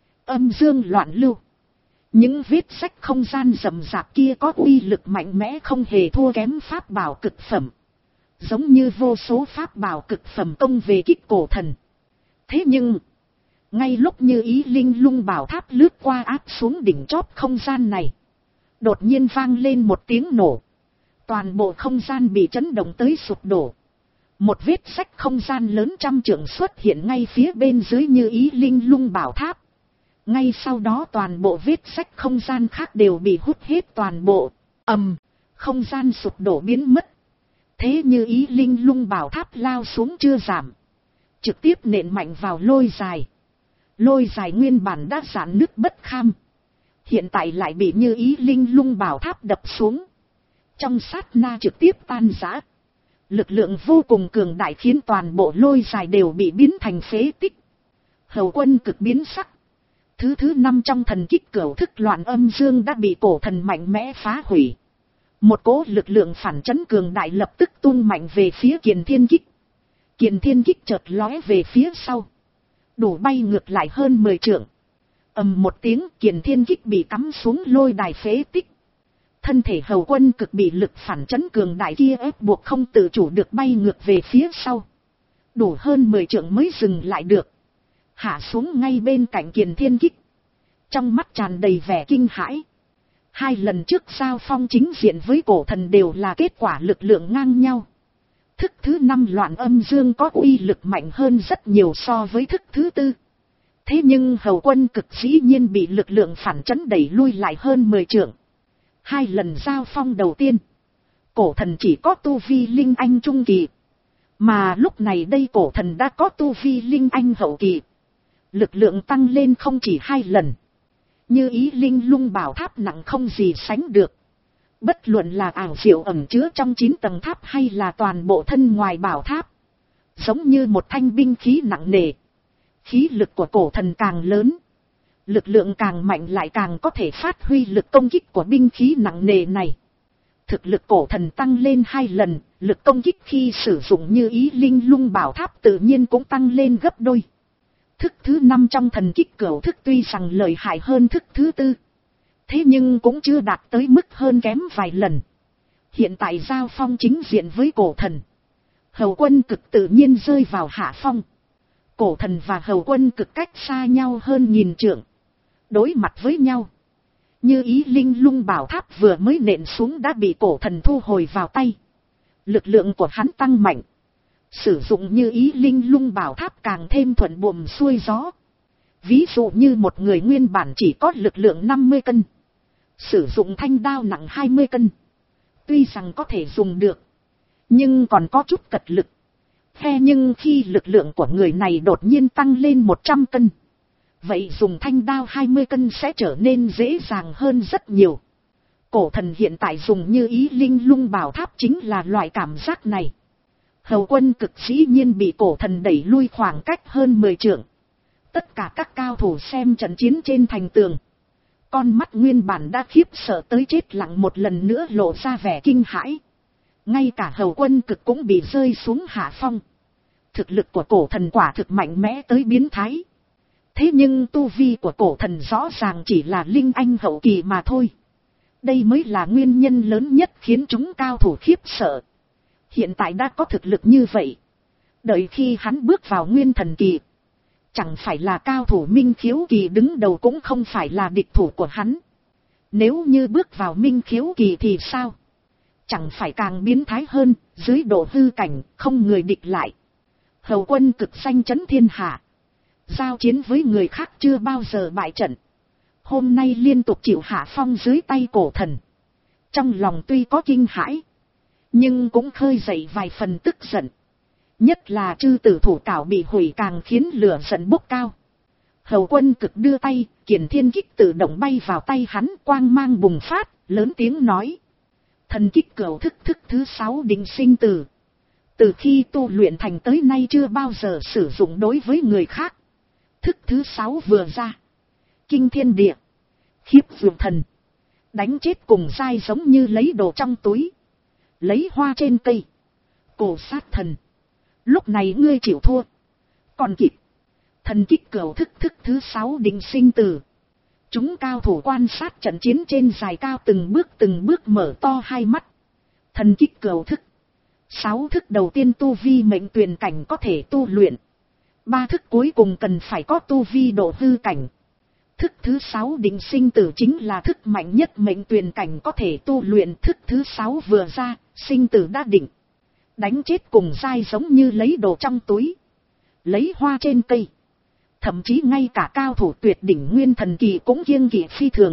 âm dương loạn lưu. Những vết sách không gian rậm rạp kia có uy lực mạnh mẽ không hề thua kém pháp bảo cực phẩm. Giống như vô số pháp bảo cực phẩm công về kích cổ thần. Thế nhưng, ngay lúc Như Ý Linh Lung Bảo Tháp lướt qua áp xuống đỉnh chóp không gian này, đột nhiên vang lên một tiếng nổ. Toàn bộ không gian bị chấn động tới sụp đổ. Một vết sách không gian lớn trăm trượng xuất hiện ngay phía bên dưới Như Ý Linh Lung Bảo Tháp. Ngay sau đó toàn bộ vết sách không gian khác đều bị hút hết toàn bộ. Ầm, không gian sụp đổ biến mất. Thế Như Ý Linh Lung Bảo Tháp lao xuống chưa giảm, trực tiếp nện mạnh vào lôi dài. Lôi dài nguyên bản đã rạn nứt bất kham, hiện tại lại bị Như Ý Linh Lung Bảo Tháp đập xuống. Trong sát na trực tiếp tan rã. Lực lượng vô cùng cường đại khiến toàn bộ lôi dài đều bị biến thành phế tích. Hầu Quân cực biến sắc. Thứ thứ năm trong thần kích cửu thức loạn âm dương đã bị cổ thần mạnh mẽ phá hủy. Một cỗ lực lượng phản chấn cường đại lập tức tung mạnh về phía Kiền Thiên Kích. Kiền Thiên Kích chợt lóe về phía sau, đủ bay ngược lại hơn mười trượng. Ầm một tiếng, Kiền Thiên Kích bị cắm xuống lôi đài phế tích. Thân thể Hầu Quân cực bị lực phản chấn cường đại kia ép buộc không tự chủ được bay ngược về phía sau. Đủ hơn mười trượng mới dừng lại được. Hạ xuống ngay bên cạnh Kiền Thiên Kích. Trong mắt tràn đầy vẻ kinh hãi. Hai lần trước giao phong chính diện với cổ thần đều là kết quả lực lượng ngang nhau. Thức thứ năm loạn âm dương có uy lực mạnh hơn rất nhiều so với thức thứ tư. Thế nhưng Hầu Quân cực dĩ nhiên bị lực lượng phản chấn đẩy lui lại hơn mười trượng. Hai lần giao phong đầu tiên, cổ thần chỉ có tu vi linh anh trung kỳ. Mà lúc này đây cổ thần đã có tu vi linh anh hậu kỳ. Lực lượng tăng lên không chỉ hai lần. Như Ý Linh Lung Bảo Tháp nặng không gì sánh được. Bất luận là ảo diệu ẩn chứa trong chín tầng tháp hay là toàn bộ thân ngoài bảo tháp, giống như một thanh binh khí nặng nề. Khí lực của cổ thần càng lớn, lực lượng càng mạnh lại càng có thể phát huy lực công kích của binh khí nặng nề này. Thực lực cổ thần tăng lên hai lần, lực công kích khi sử dụng Như Ý Linh Lung Bảo Tháp tự nhiên cũng tăng lên gấp đôi. Thức thứ năm trong thần kích cửu thức tuy rằng lợi hại hơn thức thứ tư, thế nhưng cũng chưa đạt tới mức hơn kém vài lần. Hiện tại giao phong chính diện với cổ thần, Hầu Quân cực tự nhiên rơi vào hạ phong. Cổ thần và Hầu Quân cực cách xa nhau hơn nghìn trượng. Đối mặt với nhau, Như Ý Linh Lung Bảo Tháp vừa mới nện xuống đã bị cổ thần thu hồi vào tay. Lực lượng của hắn tăng mạnh. Sử dụng Như Ý Linh Lung Bảo Tháp càng thêm thuận buồm xuôi gió. Ví dụ như một người nguyên bản chỉ có lực lượng năm mươi cân, sử dụng thanh đao nặng hai mươi cân. Tuy rằng có thể dùng được, nhưng còn có chút cật lực. Thế nhưng khi lực lượng của người này đột nhiên tăng lên một trăm cân, vậy dùng thanh đao hai mươi cân sẽ trở nên dễ dàng hơn rất nhiều. Cổ thần hiện tại dùng Như Ý Linh Lung Bảo Tháp chính là loại cảm giác này. Hầu Quân cực dĩ nhiên bị cổ thần đẩy lui khoảng cách hơn mười trượng. Tất cả các cao thủ xem trận chiến trên thành tường, con mắt nguyên bản đã khiếp sợ tới chết lặng một lần nữa lộ ra vẻ kinh hãi. Ngay cả Hầu Quân cực cũng bị rơi xuống hạ phong. Thực lực của cổ thần quả thực mạnh mẽ tới biến thái. Thế nhưng tu vi của cổ thần rõ ràng chỉ là linh anh hậu kỳ mà thôi. Đây mới là nguyên nhân lớn nhất khiến chúng cao thủ khiếp sợ. Hiện tại đã có thực lực như vậy, đợi khi hắn bước vào nguyên thần kỳ, chẳng phải là cao thủ minh khiếu kỳ đứng đầu cũng không phải là địch thủ của hắn. Nếu như bước vào minh khiếu kỳ thì sao? Chẳng phải càng biến thái hơn, dưới độ hư cảnh, không người địch lại. Hầu Quân cực danh chấn thiên hạ, giao chiến với người khác chưa bao giờ bại trận. Hôm nay liên tục chịu hạ phong dưới tay cổ thần. Trong lòng tuy có kinh hãi, nhưng cũng khơi dậy vài phần tức giận. Nhất là chư tử thủ cảo bị hủy càng khiến lửa giận bốc cao. Hầu Quân cực đưa tay, Kiền Thiên Kích tự động bay vào tay hắn, quang mang bùng phát, lớn tiếng nói. Thần kích cửu thức thức thứ sáu định sinh tử. Từ khi tu luyện thành tới nay chưa bao giờ sử dụng đối với người khác. Thức thứ sáu vừa ra. Kinh thiên địa. Khiếp vượt thần. Đánh chết cùng dai giống như lấy đồ trong túi. Lấy hoa trên cây. Cổ sát thần. Lúc này ngươi chịu thua. Còn kịp. Thần kích cửu thức thức thứ sáu định sinh tử. Chúng cao thủ quan sát trận chiến trên dài cao từng bước từng bước mở to hai mắt. Thần kích cửu thức. Sáu thức đầu tiên tu vi mệnh tuyền cảnh có thể tu luyện. Ba thức cuối cùng cần phải có tu vi độ hư cảnh. Thức thứ sáu định sinh tử chính là thức mạnh nhất mệnh tuyền cảnh có thể tu luyện. Thức thứ sáu vừa ra, sinh tử đã định. Đánh chết cùng dai giống như lấy đồ trong túi. Lấy hoa trên cây. Thậm chí ngay cả cao thủ tuyệt đỉnh nguyên thần kỳ cũng kiêng kỵ phi thường.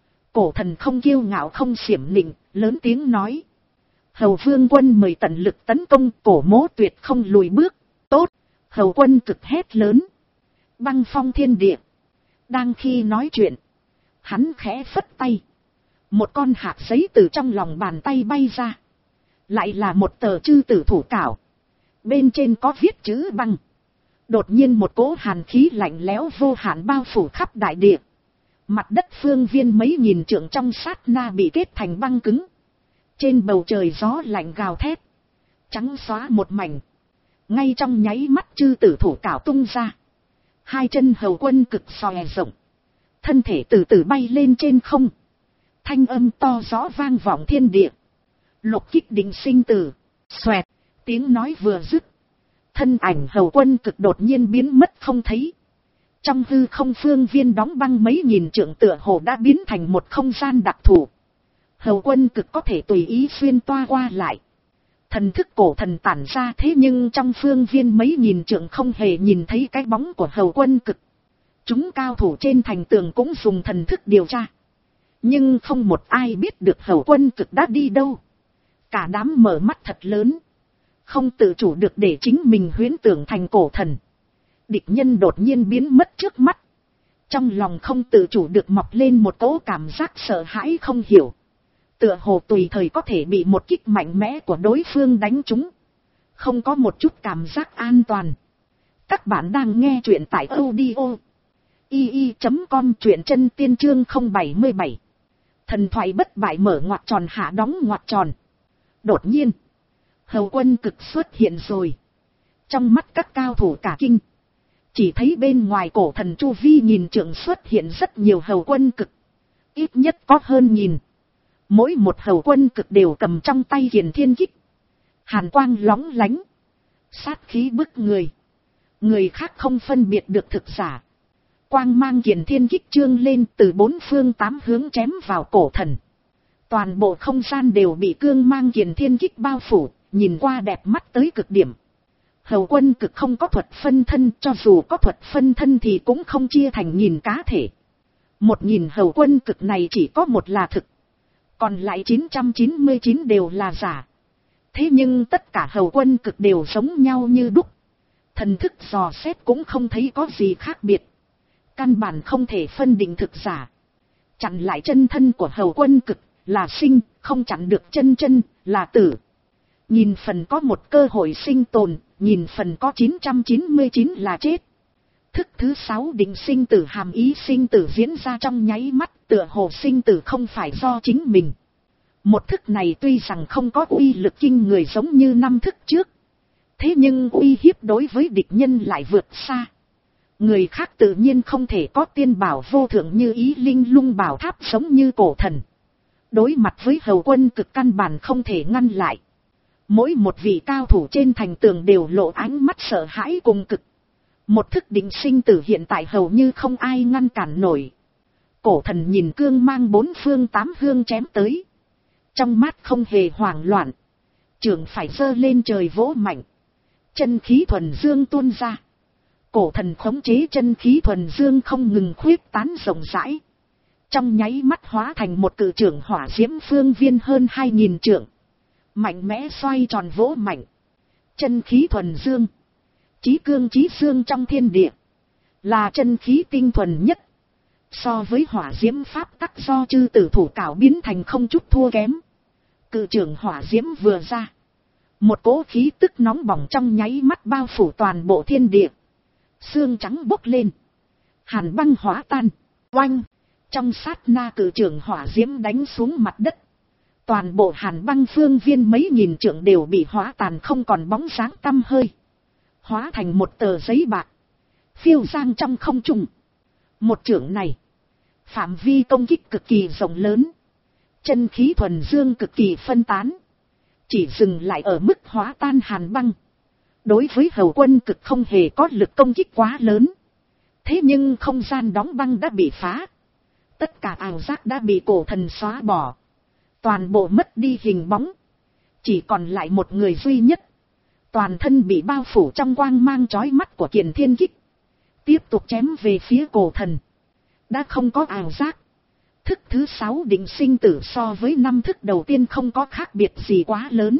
Cổ thần không kiêu ngạo không xiểm nịnh, lớn tiếng nói. Hầu vương quân mời tận lực tấn công, cổ mố tuyệt không lùi bước. Tốt, hầu quân cực hét lớn. Băng phong thiên địa. Đang khi nói chuyện, hắn khẽ phất tay. Một con hạt giấy từ trong lòng bàn tay bay ra. Lại là một tờ chư tử thủ cảo. Bên trên có viết chữ băng. Đột nhiên một cỗ hàn khí lạnh lẽo vô hạn bao phủ khắp đại địa. Mặt đất phương viên mấy nghìn trượng trong sát na bị kết thành băng cứng. Trên bầu trời gió lạnh gào thét. Trắng xóa một mảnh. Ngay trong nháy mắt chư tử thủ cảo tung ra. Hai chân hầu quân cực xòe rộng. Thân thể từ từ bay lên trên không. Thanh âm to rõ vang vọng thiên địa. Lục kích định sinh tử. Xoẹt. Tiếng nói vừa dứt. Thân ảnh hầu quân cực đột nhiên biến mất không thấy. Trong hư không phương viên đóng băng mấy nghìn trượng tựa hồ đã biến thành một không gian đặc thù. Hầu quân cực có thể tùy ý xuyên toa qua lại. Thần thức cổ thần tản ra thế nhưng trong phương viên mấy nghìn trượng không hề nhìn thấy cái bóng của hầu quân cực. Chúng cao thủ trên thành tường cũng dùng thần thức điều tra. Nhưng không một ai biết được hầu quân cực đã đi đâu. Cả đám mở mắt thật lớn. Không tự chủ được để chính mình huyễn tưởng thành cổ thần. Địch nhân đột nhiên biến mất trước mắt. Trong lòng không tự chủ được mọc lên một cỗ cảm giác sợ hãi không hiểu. Tựa hồ tùy thời có thể bị một kích mạnh mẽ của đối phương đánh trúng. Không có một chút cảm giác an toàn. Các bạn đang nghe truyện tại audio i i chấm com, truyện chân tiên chương không bảy bảy. Thần thoại bất bại mở ngoặc tròn hạ đóng ngoặc tròn. Đột nhiên, hầu quân cực xuất hiện rồi. Trong mắt các cao thủ cả kinh. Chỉ thấy bên ngoài cổ thần chu vi nhìn trượng xuất hiện rất nhiều hầu quân cực. Ít nhất có hơn nhìn. Mỗi một hầu quân cực đều cầm trong tay kiền thiên kích. Hàn quang lóng lánh. Sát khí bức người. Người khác không phân biệt được thực giả. Quang mang kiền thiên kích trương lên từ bốn phương tám hướng chém vào cổ thần. Toàn bộ không gian đều bị cương mang kiền thiên kích bao phủ, nhìn qua đẹp mắt tới cực điểm. Hầu quân cực không có thuật phân thân, cho dù có thuật phân thân thì cũng không chia thành nghìn cá thể. Một nghìn hầu quân cực này chỉ có một là thực. Còn lại chín trăm chín mươi chín đều là giả. Thế nhưng tất cả hầu quân cực đều giống nhau như đúc. Thần thức dò xét cũng không thấy có gì khác biệt. Căn bản không thể phân định thực giả. Chặn lại chân thân của hầu quân cực là sinh, không chặn được chân chân là tử. Nhìn phần có một cơ hội sinh tồn, nhìn phần có chín trăm chín mươi chín là chết. Thức thứ sáu định sinh tử hàm ý sinh tử diễn ra trong nháy mắt, tựa hồ sinh tử không phải do chính mình. Một thức này tuy rằng không có uy lực kinh người giống như năm thức trước. Thế nhưng uy hiếp đối với địch nhân lại vượt xa. Người khác tự nhiên không thể có tiên bảo vô thượng như ý linh lung bảo tháp giống như cổ thần. Đối mặt với hầu quân cực căn bản không thể ngăn lại. Mỗi một vị cao thủ trên thành tường đều lộ ánh mắt sợ hãi cùng cực. Một thức định sinh tử hiện tại hầu như không ai ngăn cản nổi. Cổ thần nhìn cương mang bốn phương tám hướng chém tới. Trong mắt không hề hoảng loạn. Trường phải giơ lên trời vỗ mạnh. Chân khí thuần dương tuôn ra. Cổ thần khống chế chân khí thuần dương không ngừng khuyết tán rộng rãi. Trong nháy mắt hóa thành một cự trưởng hỏa diễm phương viên hơn hai nghìn trượng. Mạnh mẽ xoay tròn vỗ mạnh. Chân khí thuần dương. Chí cương chí dương trong thiên địa. Là chân khí tinh thuần nhất. So với hỏa diễm pháp tắc do chư tử thủ cảo biến thành không chút thua kém. Cự trưởng hỏa diễm vừa ra. Một cỗ khí tức nóng bỏng trong nháy mắt bao phủ toàn bộ thiên địa. Xương trắng bốc lên. Hàn băng hóa tan. Oanh. Trong sát na cự trưởng hỏa diễm đánh xuống mặt đất. Toàn bộ hàn băng phương viên mấy nghìn trượng đều bị hóa tàn không còn bóng dáng tăm hơi. Hóa thành một tờ giấy bạc. Phiêu giang trong không trung. Một trưởng này. Phạm vi công kích cực kỳ rộng lớn. Chân khí thuần dương cực kỳ phân tán. Chỉ dừng lại ở mức hóa tan hàn băng. Đối với hầu quân cực không hề có lực công kích quá lớn. Thế nhưng không gian đóng băng đã bị phá. Tất cả ảo giác đã bị cổ thần xóa bỏ. Toàn bộ mất đi hình bóng. Chỉ còn lại một người duy nhất. Toàn thân bị bao phủ trong quang mang chói mắt của Kiền Thiên Kích. Tiếp tục chém về phía cổ thần. Đã không có ảo giác. Thức thứ sáu định sinh tử so với năm thức đầu tiên không có khác biệt gì quá lớn.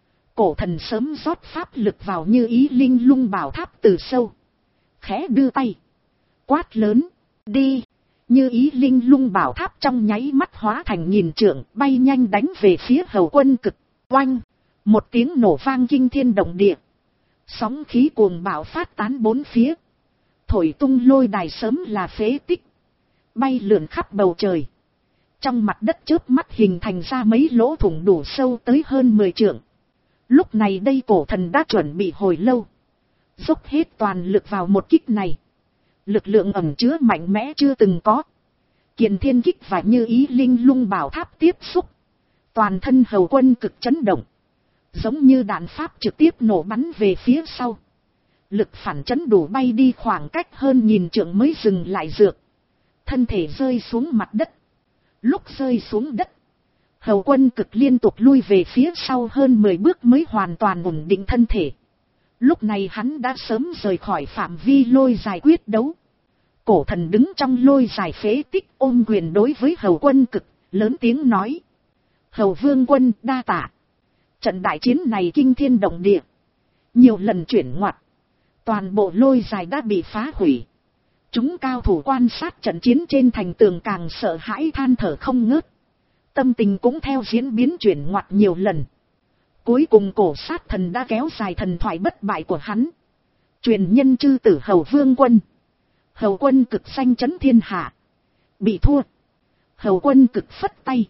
Cổ thần sớm rót pháp lực vào Như Ý Linh Lung bảo tháp từ sâu. Khẽ đưa tay. Quát lớn. Đi. Như Ý Linh Lung bảo tháp trong nháy mắt hóa thành nghìn trượng bay nhanh đánh về phía hầu quân cực. Oanh. Một tiếng nổ vang kinh thiên động địa. Sóng khí cuồng bạo phát tán bốn phía. Thổi tung lôi đài sớm là phế tích. Bay lượn khắp bầu trời. Trong mặt đất chớp mắt hình thành ra mấy lỗ thủng đủ sâu tới hơn mười trượng. Lúc này đây cổ thần đã chuẩn bị hồi lâu. Dốc hết toàn lực vào một kích này. Lực lượng ẩn chứa mạnh mẽ chưa từng có. Kiền Thiên Kích và Như Ý Linh Lung bảo tháp tiếp xúc. Toàn thân hầu quân cực chấn động. Giống như đạn pháp trực tiếp nổ bắn về phía sau. Lực phản chấn đủ bay đi khoảng cách hơn nghìn trượng mới dừng lại dược. Thân thể rơi xuống mặt đất. Lúc rơi xuống đất. Hầu quân cực liên tục lui về phía sau hơn mười bước mới hoàn toàn ổn định thân thể. Lúc này hắn đã sớm rời khỏi phạm vi lôi dài quyết đấu. Cổ thần đứng trong lôi dài phế tích ôm quyền đối với hầu quân cực, lớn tiếng nói. Hầu vương quân đa tạ. Trận đại chiến này kinh thiên động địa. Nhiều lần chuyển ngoặt. Toàn bộ lôi dài đã bị phá hủy. Chúng cao thủ quan sát trận chiến trên thành tường càng sợ hãi than thở không ngớt. Tâm tình cũng theo diễn biến chuyển ngoặt nhiều lần. Cuối cùng cổ sát thần đã kéo dài thần thoại bất bại của hắn. Truyền nhân chư tử hầu vương quân. Hầu quân cực xanh chấn thiên hạ. Bị thua. Hầu quân cực phất tay.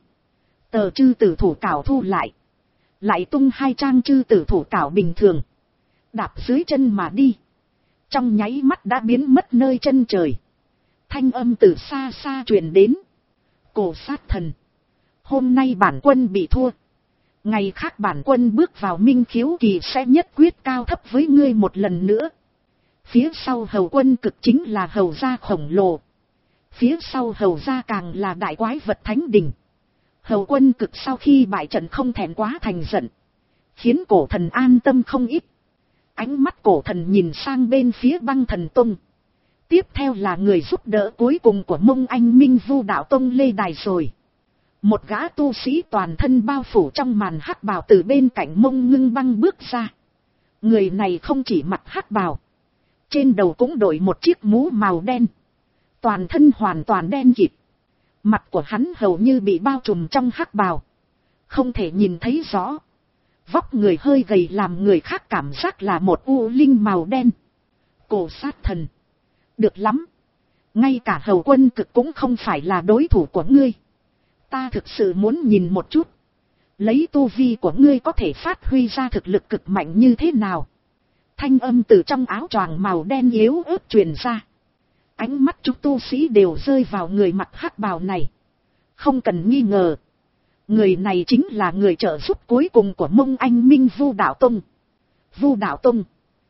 Tờ chư tử thủ cảo thu lại. Lại tung hai trang chư tử thủ cảo bình thường. Đạp dưới chân mà đi. Trong nháy mắt đã biến mất nơi chân trời. Thanh âm từ xa xa truyền đến. Cổ sát thần. Hôm nay bản quân bị thua. Ngày khác bản quân bước vào minh khiếu kỳ sẽ nhất quyết cao thấp với ngươi một lần nữa. Phía sau hầu quân cực chính là hầu gia khổng lồ. Phía sau hầu gia càng là đại quái vật thánh đình. Hầu quân cực sau khi bại trận không thèm quá thành giận. Khiến cổ thần an tâm không ít. Ánh mắt cổ thần nhìn sang bên phía Băng Thần Tông. Tiếp theo là người giúp đỡ cuối cùng của Mông Anh Minh Vu Đạo Tông Lê Đài rồi. Một gã tu sĩ toàn thân bao phủ trong màn hắc bào từ bên cạnh Mông Ngưng Băng bước ra. Người này không chỉ mặc hắc bào. Trên đầu cũng đội một chiếc mũ màu đen. Toàn thân hoàn toàn đen kịt. Mặt của hắn hầu như bị bao trùm trong hắc bào. Không thể nhìn thấy rõ. Vóc người hơi gầy làm người khác cảm giác là một u linh màu đen. Cổ sát thần. Được lắm. Ngay cả hầu quân cực cũng không phải là đối thủ của ngươi. Ta thực sự muốn nhìn một chút. Lấy tu vi của ngươi có thể phát huy ra thực lực cực mạnh như thế nào. Thanh âm từ trong áo choàng màu đen yếu ớt truyền ra. Ánh mắt chúng tu sĩ đều rơi vào người mặc hắc bào này. Không cần nghi ngờ. Người này chính là người trợ giúp cuối cùng của Mông Anh Minh Vu Đạo Tông. Vu Đạo Tông.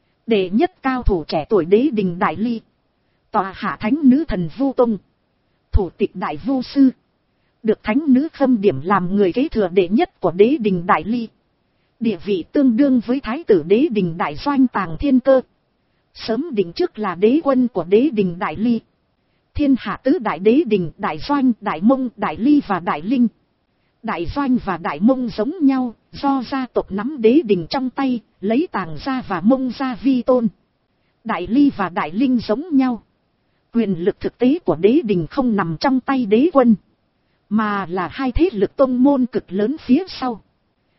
Đệ nhất cao thủ trẻ tuổi Đế Đình Đại Ly. Tòa hạ thánh nữ thần Vu Tông. Thủ tịch Đại Vu Sư. Được thánh nữ khâm điểm làm người kế thừa đệ nhất của Đế Đình Đại Ly. Địa vị tương đương với Thái tử Đế Đình Đại Doanh Tàng Thiên Cơ. Sớm định trước là đế quân của Đế Đình Đại Ly. Thiên hạ tứ đại Đế Đình, Đại Doanh, Đại Mông, Đại Ly và Đại Linh. Đại Doanh và Đại Mông giống nhau, do gia tộc nắm Đế Đình trong tay, lấy Tàng gia và Mông gia vi tôn. Đại Ly và Đại Linh giống nhau. Quyền lực thực tế của Đế Đình không nằm trong tay đế quân, mà là hai thế lực tông môn cực lớn phía sau.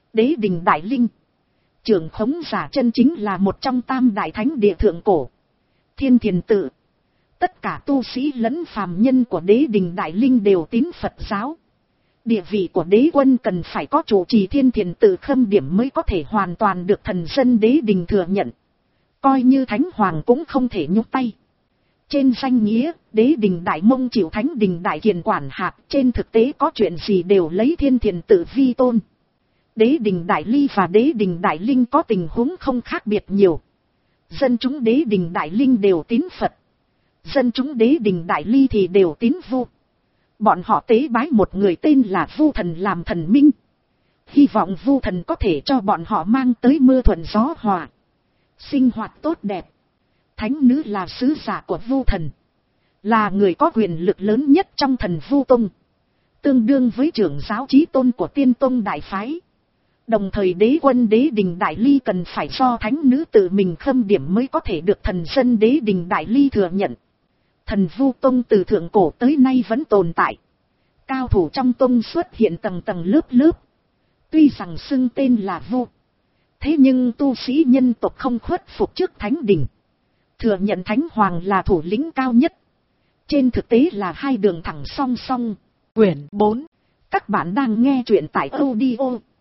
Đế đình Đại Linh. Trưởng khống giả chân chính là một trong tam đại thánh địa thượng cổ. Thiên Thiền Tự. Tất cả tu sĩ lẫn phàm nhân của đế đình Đại Linh đều tín Phật giáo. Địa vị của đế quân cần phải có chủ trì Thiên Thiền Tự khâm điểm mới có thể hoàn toàn được thần dân đế đình thừa nhận. Coi như thánh hoàng cũng không thể nhúc tay. Trên danh nghĩa, đế đình Đại Mông chịu thánh đình Đại Kiền quản hạt, trên thực tế có chuyện gì đều lấy Thiên Thiền Tự vi tôn. Đế đình Đại Ly và đế đình Đại Linh có tình huống không khác biệt nhiều. Dân chúng đế đình Đại Linh đều tín Phật. Dân chúng đế đình Đại Ly thì đều tín Vu. Bọn họ tế bái một người tên là Vu Thần làm thần minh. Hy vọng Vu Thần có thể cho bọn họ mang tới mưa thuận gió hòa, sinh hoạt tốt đẹp. Thánh nữ là sứ giả của Vu Thần, là người có quyền lực lớn nhất trong Thần Vu Tông, tương đương với trưởng giáo chí tôn của Tiên Tông Đại Phái. Đồng thời đế quân đế đình Đại Ly cần phải do thánh nữ tự mình khâm điểm mới có thể được thần dân đế đình Đại Ly thừa nhận. Thần Vu Tông từ thượng cổ tới nay vẫn tồn tại. Cao thủ trong tông xuất hiện tầng tầng lớp lớp. Tuy rằng xưng tên là Vu, thế nhưng tu sĩ nhân tộc không khuất phục trước thánh đình, thừa nhận thánh hoàng là thủ lĩnh cao nhất. Trên thực tế là hai đường thẳng song song. Quyển bốn. Các bạn đang nghe truyện tại audio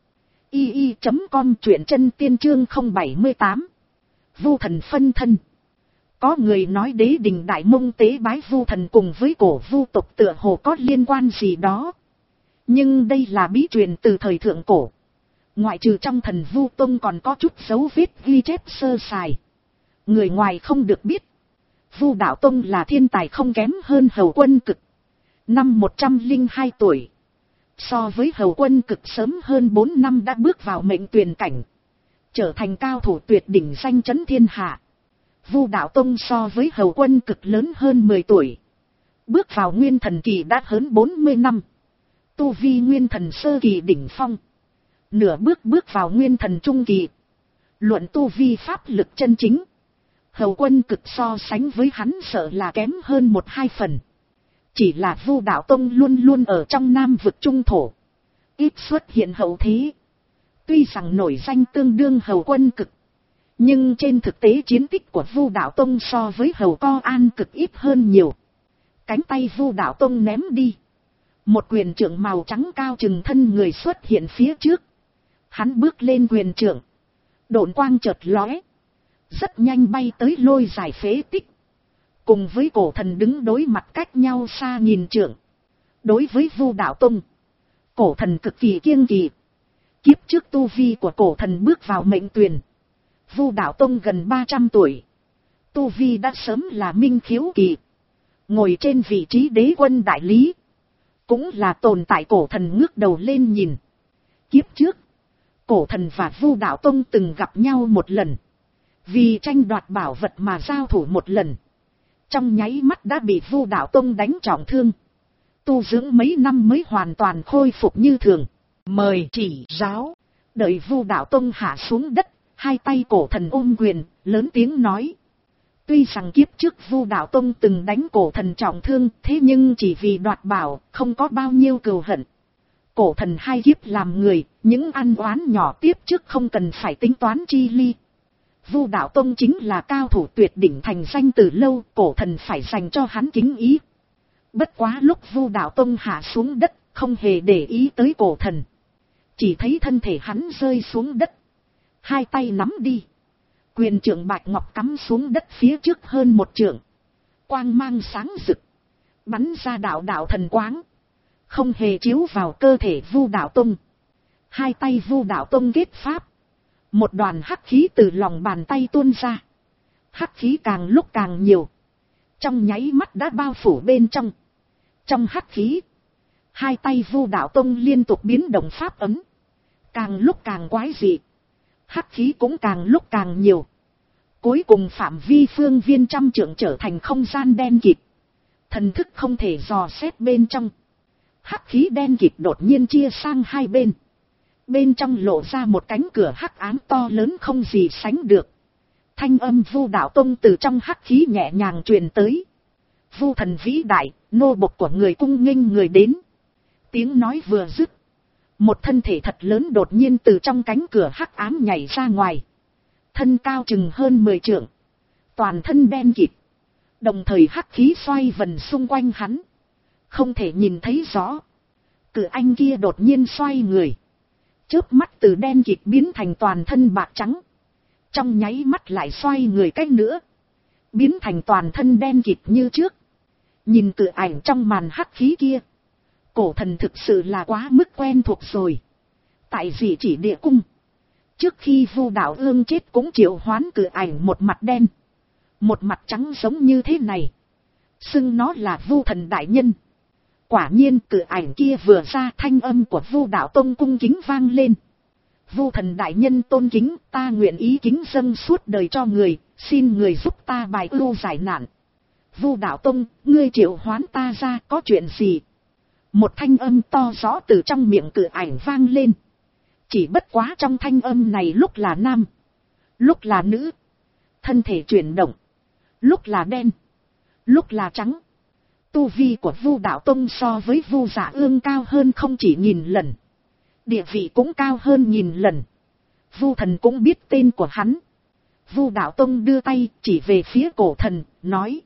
i i chấm com, truyện chân tiên chương không bảy tám. Vu Thần phân thân. Có người nói đế đình Đại Mông tế bái Vu Thần cùng với cổ Vu tộc tựa hồ có liên quan gì đó. Nhưng đây là bí truyền từ thời thượng cổ. Ngoại trừ trong Thần Vu Tông còn có chút dấu vết ghi chép sơ sài. Người ngoài không được biết. Vu Đạo Tông là thiên tài không kém hơn Hầu Quân Cực. Năm một trăm lẻ hai tuổi. So với Hầu Quân Cực sớm hơn bốn năm đã bước vào mệnh tuyền cảnh. Trở thành cao thủ tuyệt đỉnh danh chấn thiên hạ. Vu Đạo Tông so với Hầu Quân Cực lớn hơn mười tuổi. Bước vào nguyên thần kỳ đã hơn bốn mươi năm. Tu vi nguyên thần sơ kỳ đỉnh phong. Nửa bước bước vào nguyên thần trung kỳ. Luận tu vi pháp lực chân chính, Hầu Quân Cực so sánh với hắn sợ là kém hơn một hai phần. Chỉ là Vu Đạo Tông luôn luôn ở trong Nam vực trung thổ, ít xuất hiện hậu thế. Tuy rằng nổi danh tương đương Hầu Quân Cực, nhưng trên thực tế chiến tích của Vu Đạo Tông so với Hầu Co An Cực ít hơn nhiều. Cánh tay Vu Đạo Tông ném đi, một quyền trượng màu trắng cao chừng thân người xuất hiện phía trước. Hắn bước lên quyền trượng, độn quang chợt lóe, rất nhanh bay tới lôi giải phế tích. Cùng với cổ thần đứng đối mặt cách nhau xa nghìn trượng. Đối với Vu Đạo Tông, cổ thần cực kỳ kiêng kỵ. Kiếp trước tu vi của cổ thần bước vào mệnh tuyền. Vu Đạo Tông gần ba trăm tuổi. Tu vi đã sớm là minh khiếu kỳ. Ngồi trên vị trí đế quân đại lý. Cũng là tồn tại cổ thần ngước đầu lên nhìn. Kiếp trước, cổ thần và Vu Đạo Tông từng gặp nhau một lần. Vì tranh đoạt bảo vật mà giao thủ một lần. Trong nháy mắt đã bị Vu Đạo Tông đánh trọng thương. Tu dưỡng mấy năm mới hoàn toàn khôi phục như thường. Mời chỉ giáo. Đợi Vu Đạo Tông hạ xuống đất, hai tay cổ thần ôm quyền, lớn tiếng nói. Tuy rằng kiếp trước Vu Đạo Tông từng đánh cổ thần trọng thương, thế nhưng chỉ vì đoạt bảo, không có bao nhiêu cừu hận. Cổ thần hai kiếp làm người, những ăn oán nhỏ tiếp trước không cần phải tính toán chi ly. Vu Đạo Tông chính là cao thủ tuyệt đỉnh thành danh từ lâu, cổ thần phải dành cho hắn kính ý. Bất quá lúc Vu Đạo Tông hạ xuống đất, không hề để ý tới cổ thần. Chỉ thấy thân thể hắn rơi xuống đất. Hai tay nắm đi. Quyền trượng bạch ngọc cắm xuống đất phía trước hơn một trượng. Quang mang sáng rực. Bắn ra đạo đạo thần quáng. Không hề chiếu vào cơ thể Vu Đạo Tông. Hai tay Vu Đạo Tông kết pháp. Một đoàn hắc khí từ lòng bàn tay tuôn ra. Hắc khí càng lúc càng nhiều. Trong nháy mắt đã bao phủ bên trong. Trong hắc khí, hai tay Vu Đạo Tông liên tục biến động pháp ấm. Càng lúc càng quái dị. Hắc khí cũng càng lúc càng nhiều. Cuối cùng phạm vi phương viên trăm trượng trở thành không gian đen kịt. Thần thức không thể dò xét bên trong. Hắc khí đen kịt đột nhiên chia sang hai bên. Bên trong lộ ra một cánh cửa hắc ám to lớn không gì sánh được. Thanh âm Vu Đạo Tông từ trong hắc khí nhẹ nhàng truyền tới. Vu thần vĩ đại, nô bộc của người cung nghênh người đến. Tiếng nói vừa dứt, Một thân thể thật lớn đột nhiên từ trong cánh cửa hắc ám nhảy ra ngoài. Thân cao chừng hơn mười trượng. Toàn thân đen kịt. Đồng thời hắc khí xoay vần xung quanh hắn. Không thể nhìn thấy rõ. Cự anh kia đột nhiên xoay người. Chớp mắt từ đen kịt biến thành toàn thân bạc trắng. Trong nháy mắt lại xoay người cách nữa. Biến thành toàn thân đen kịt như trước. Nhìn cự ảnh trong màn hắc khí kia. Cổ thần thực sự là quá mức quen thuộc rồi. Tại Dị Chỉ Địa Cung. Trước khi Vu Đạo Ương chết cũng triệu hoán cự ảnh một mặt đen. Một mặt trắng giống như thế này. Xưng nó là Vu Thần Đại Nhân. Quả nhiên cự ảnh kia vừa ra, thanh âm của Vu Đạo Tông cung kính vang lên. Vu Thần Đại Nhân tôn kính, ta nguyện ý kính dâng suốt đời cho người, xin người giúp ta bài ưu giải nạn. Vu Đạo Tông, ngươi triệu hoán ta ra có chuyện gì? Một thanh âm to rõ từ trong miệng cự ảnh vang lên. Chỉ bất quá trong thanh âm này lúc là nam, lúc là nữ. Thân thể chuyển động, lúc là đen, lúc là trắng. Tu vi của Vu Đạo Tông so với Vu Dạ Ương cao hơn không chỉ nghìn lần. Địa vị cũng cao hơn nghìn lần. Vu Thần cũng biết tên của hắn. Vu Đạo Tông đưa tay chỉ về phía cổ thần, nói.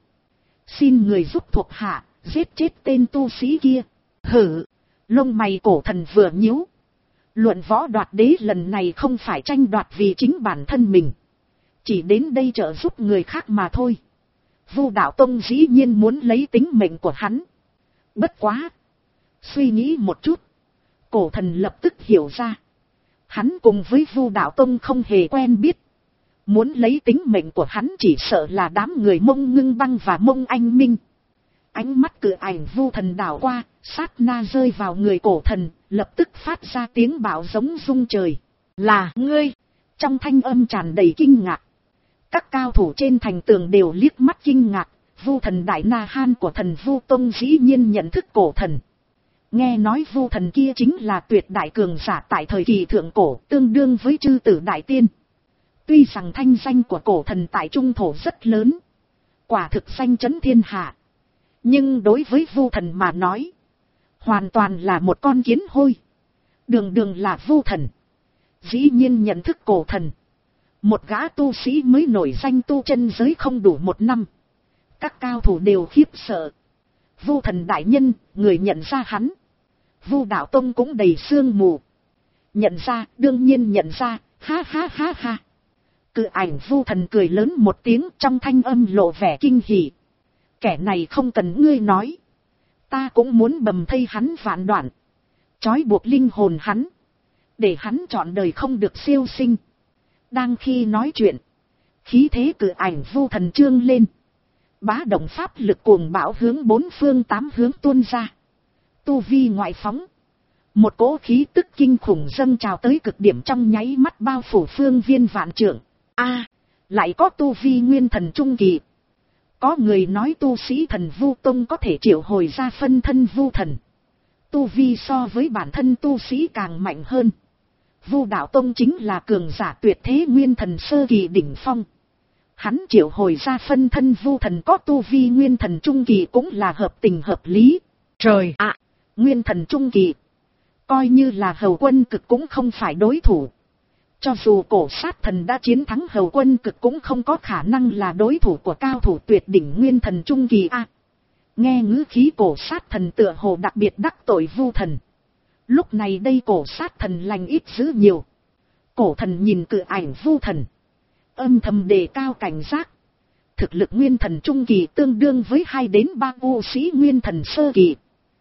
Xin người giúp thuộc hạ, giết chết tên tu sĩ kia. Hử! Lông mày cổ thần vừa nhíu. Luận võ đoạt đế lần này không phải tranh đoạt vì chính bản thân mình. Chỉ đến đây trợ giúp người khác mà thôi. Vu Đạo Tông dĩ nhiên muốn lấy tính mệnh của hắn. Bất quá! Suy nghĩ một chút. Cổ thần lập tức hiểu ra. Hắn cùng với Vu Đạo Tông không hề quen biết. Muốn lấy tính mệnh của hắn chỉ sợ là đám người Mông Ngưng Băng và Mông Anh Minh. Ánh mắt cự ảnh Vu Thần đảo qua, sát na rơi vào người cổ thần, lập tức phát ra tiếng bạo giống rung trời. Là ngươi! Trong thanh âm tràn đầy kinh ngạc. Các cao thủ trên thành tường đều liếc mắt kinh ngạc. Vu Thần Đại Na Han của thần Vu Tông dĩ nhiên nhận thức cổ thần. Nghe nói Vu Thần kia chính là tuyệt đại cường giả tại thời kỳ thượng cổ, tương đương với Chư Tử Đại Tiên. Tuy rằng thanh danh của cổ thần tại Trung Thổ rất lớn, quả thực danh chấn thiên hạ. Nhưng đối với Vu Thần mà nói, hoàn toàn là một con kiến hôi. Đường đường là Vu Thần, dĩ nhiên nhận thức cổ thần. Một gã tu sĩ mới nổi danh tu chân giới không đủ một năm. Các cao thủ đều khiếp sợ. Vu Thần Đại Nhân, người nhận ra hắn. Vu Đạo Tông cũng đầy sương mù. Nhận ra, đương nhiên nhận ra, ha ha ha ha. Cự ảnh Vu Thần cười lớn một tiếng, trong thanh âm lộ vẻ kinh hỉ. Kẻ này không cần ngươi nói. Ta cũng muốn bầm thây hắn vạn đoạn. Trói buộc linh hồn hắn. Để hắn trọn đời không được siêu sinh. Đang khi nói chuyện, khí thế cự ảnh Vu Thần trương lên. Bá động pháp lực cuồng bão hướng bốn phương tám hướng tuôn ra. Tu vi ngoại phóng. Một cỗ khí tức kinh khủng dâng trào tới cực điểm, trong nháy mắt bao phủ phương viên vạn trượng. A, lại có tu vi nguyên thần trung kỳ. Có người nói tu sĩ thần Vu Tông có thể triệu hồi ra phân thân Vu Thần. Tu vi so với bản thân tu sĩ càng mạnh hơn. Vu Đạo Tông chính là cường giả tuyệt thế nguyên thần sơ kỳ đỉnh phong. Hắn triệu hồi ra phân thân Vu Thần có tu vi nguyên thần trung kỳ cũng là hợp tình hợp lý. Trời ạ! Nguyên thần trung kỳ. Coi như là Hầu Quân Cực cũng không phải đối thủ. Cho dù cổ sát thần đã chiến thắng Hầu Quân Cực cũng không có khả năng là đối thủ của cao thủ tuyệt đỉnh nguyên thần trung kỳ a. À, nghe ngữ khí cổ sát thần tựa hồ đặc biệt đắc tội Vu Thần. Lúc này đây cổ sát thần lành ít dữ nhiều. Cổ thần nhìn cự ảnh Vu Thần, âm thầm đề cao cảnh giác. Thực lực nguyên thần trung kỳ tương đương với hai đến ba u sĩ nguyên thần sơ kỳ.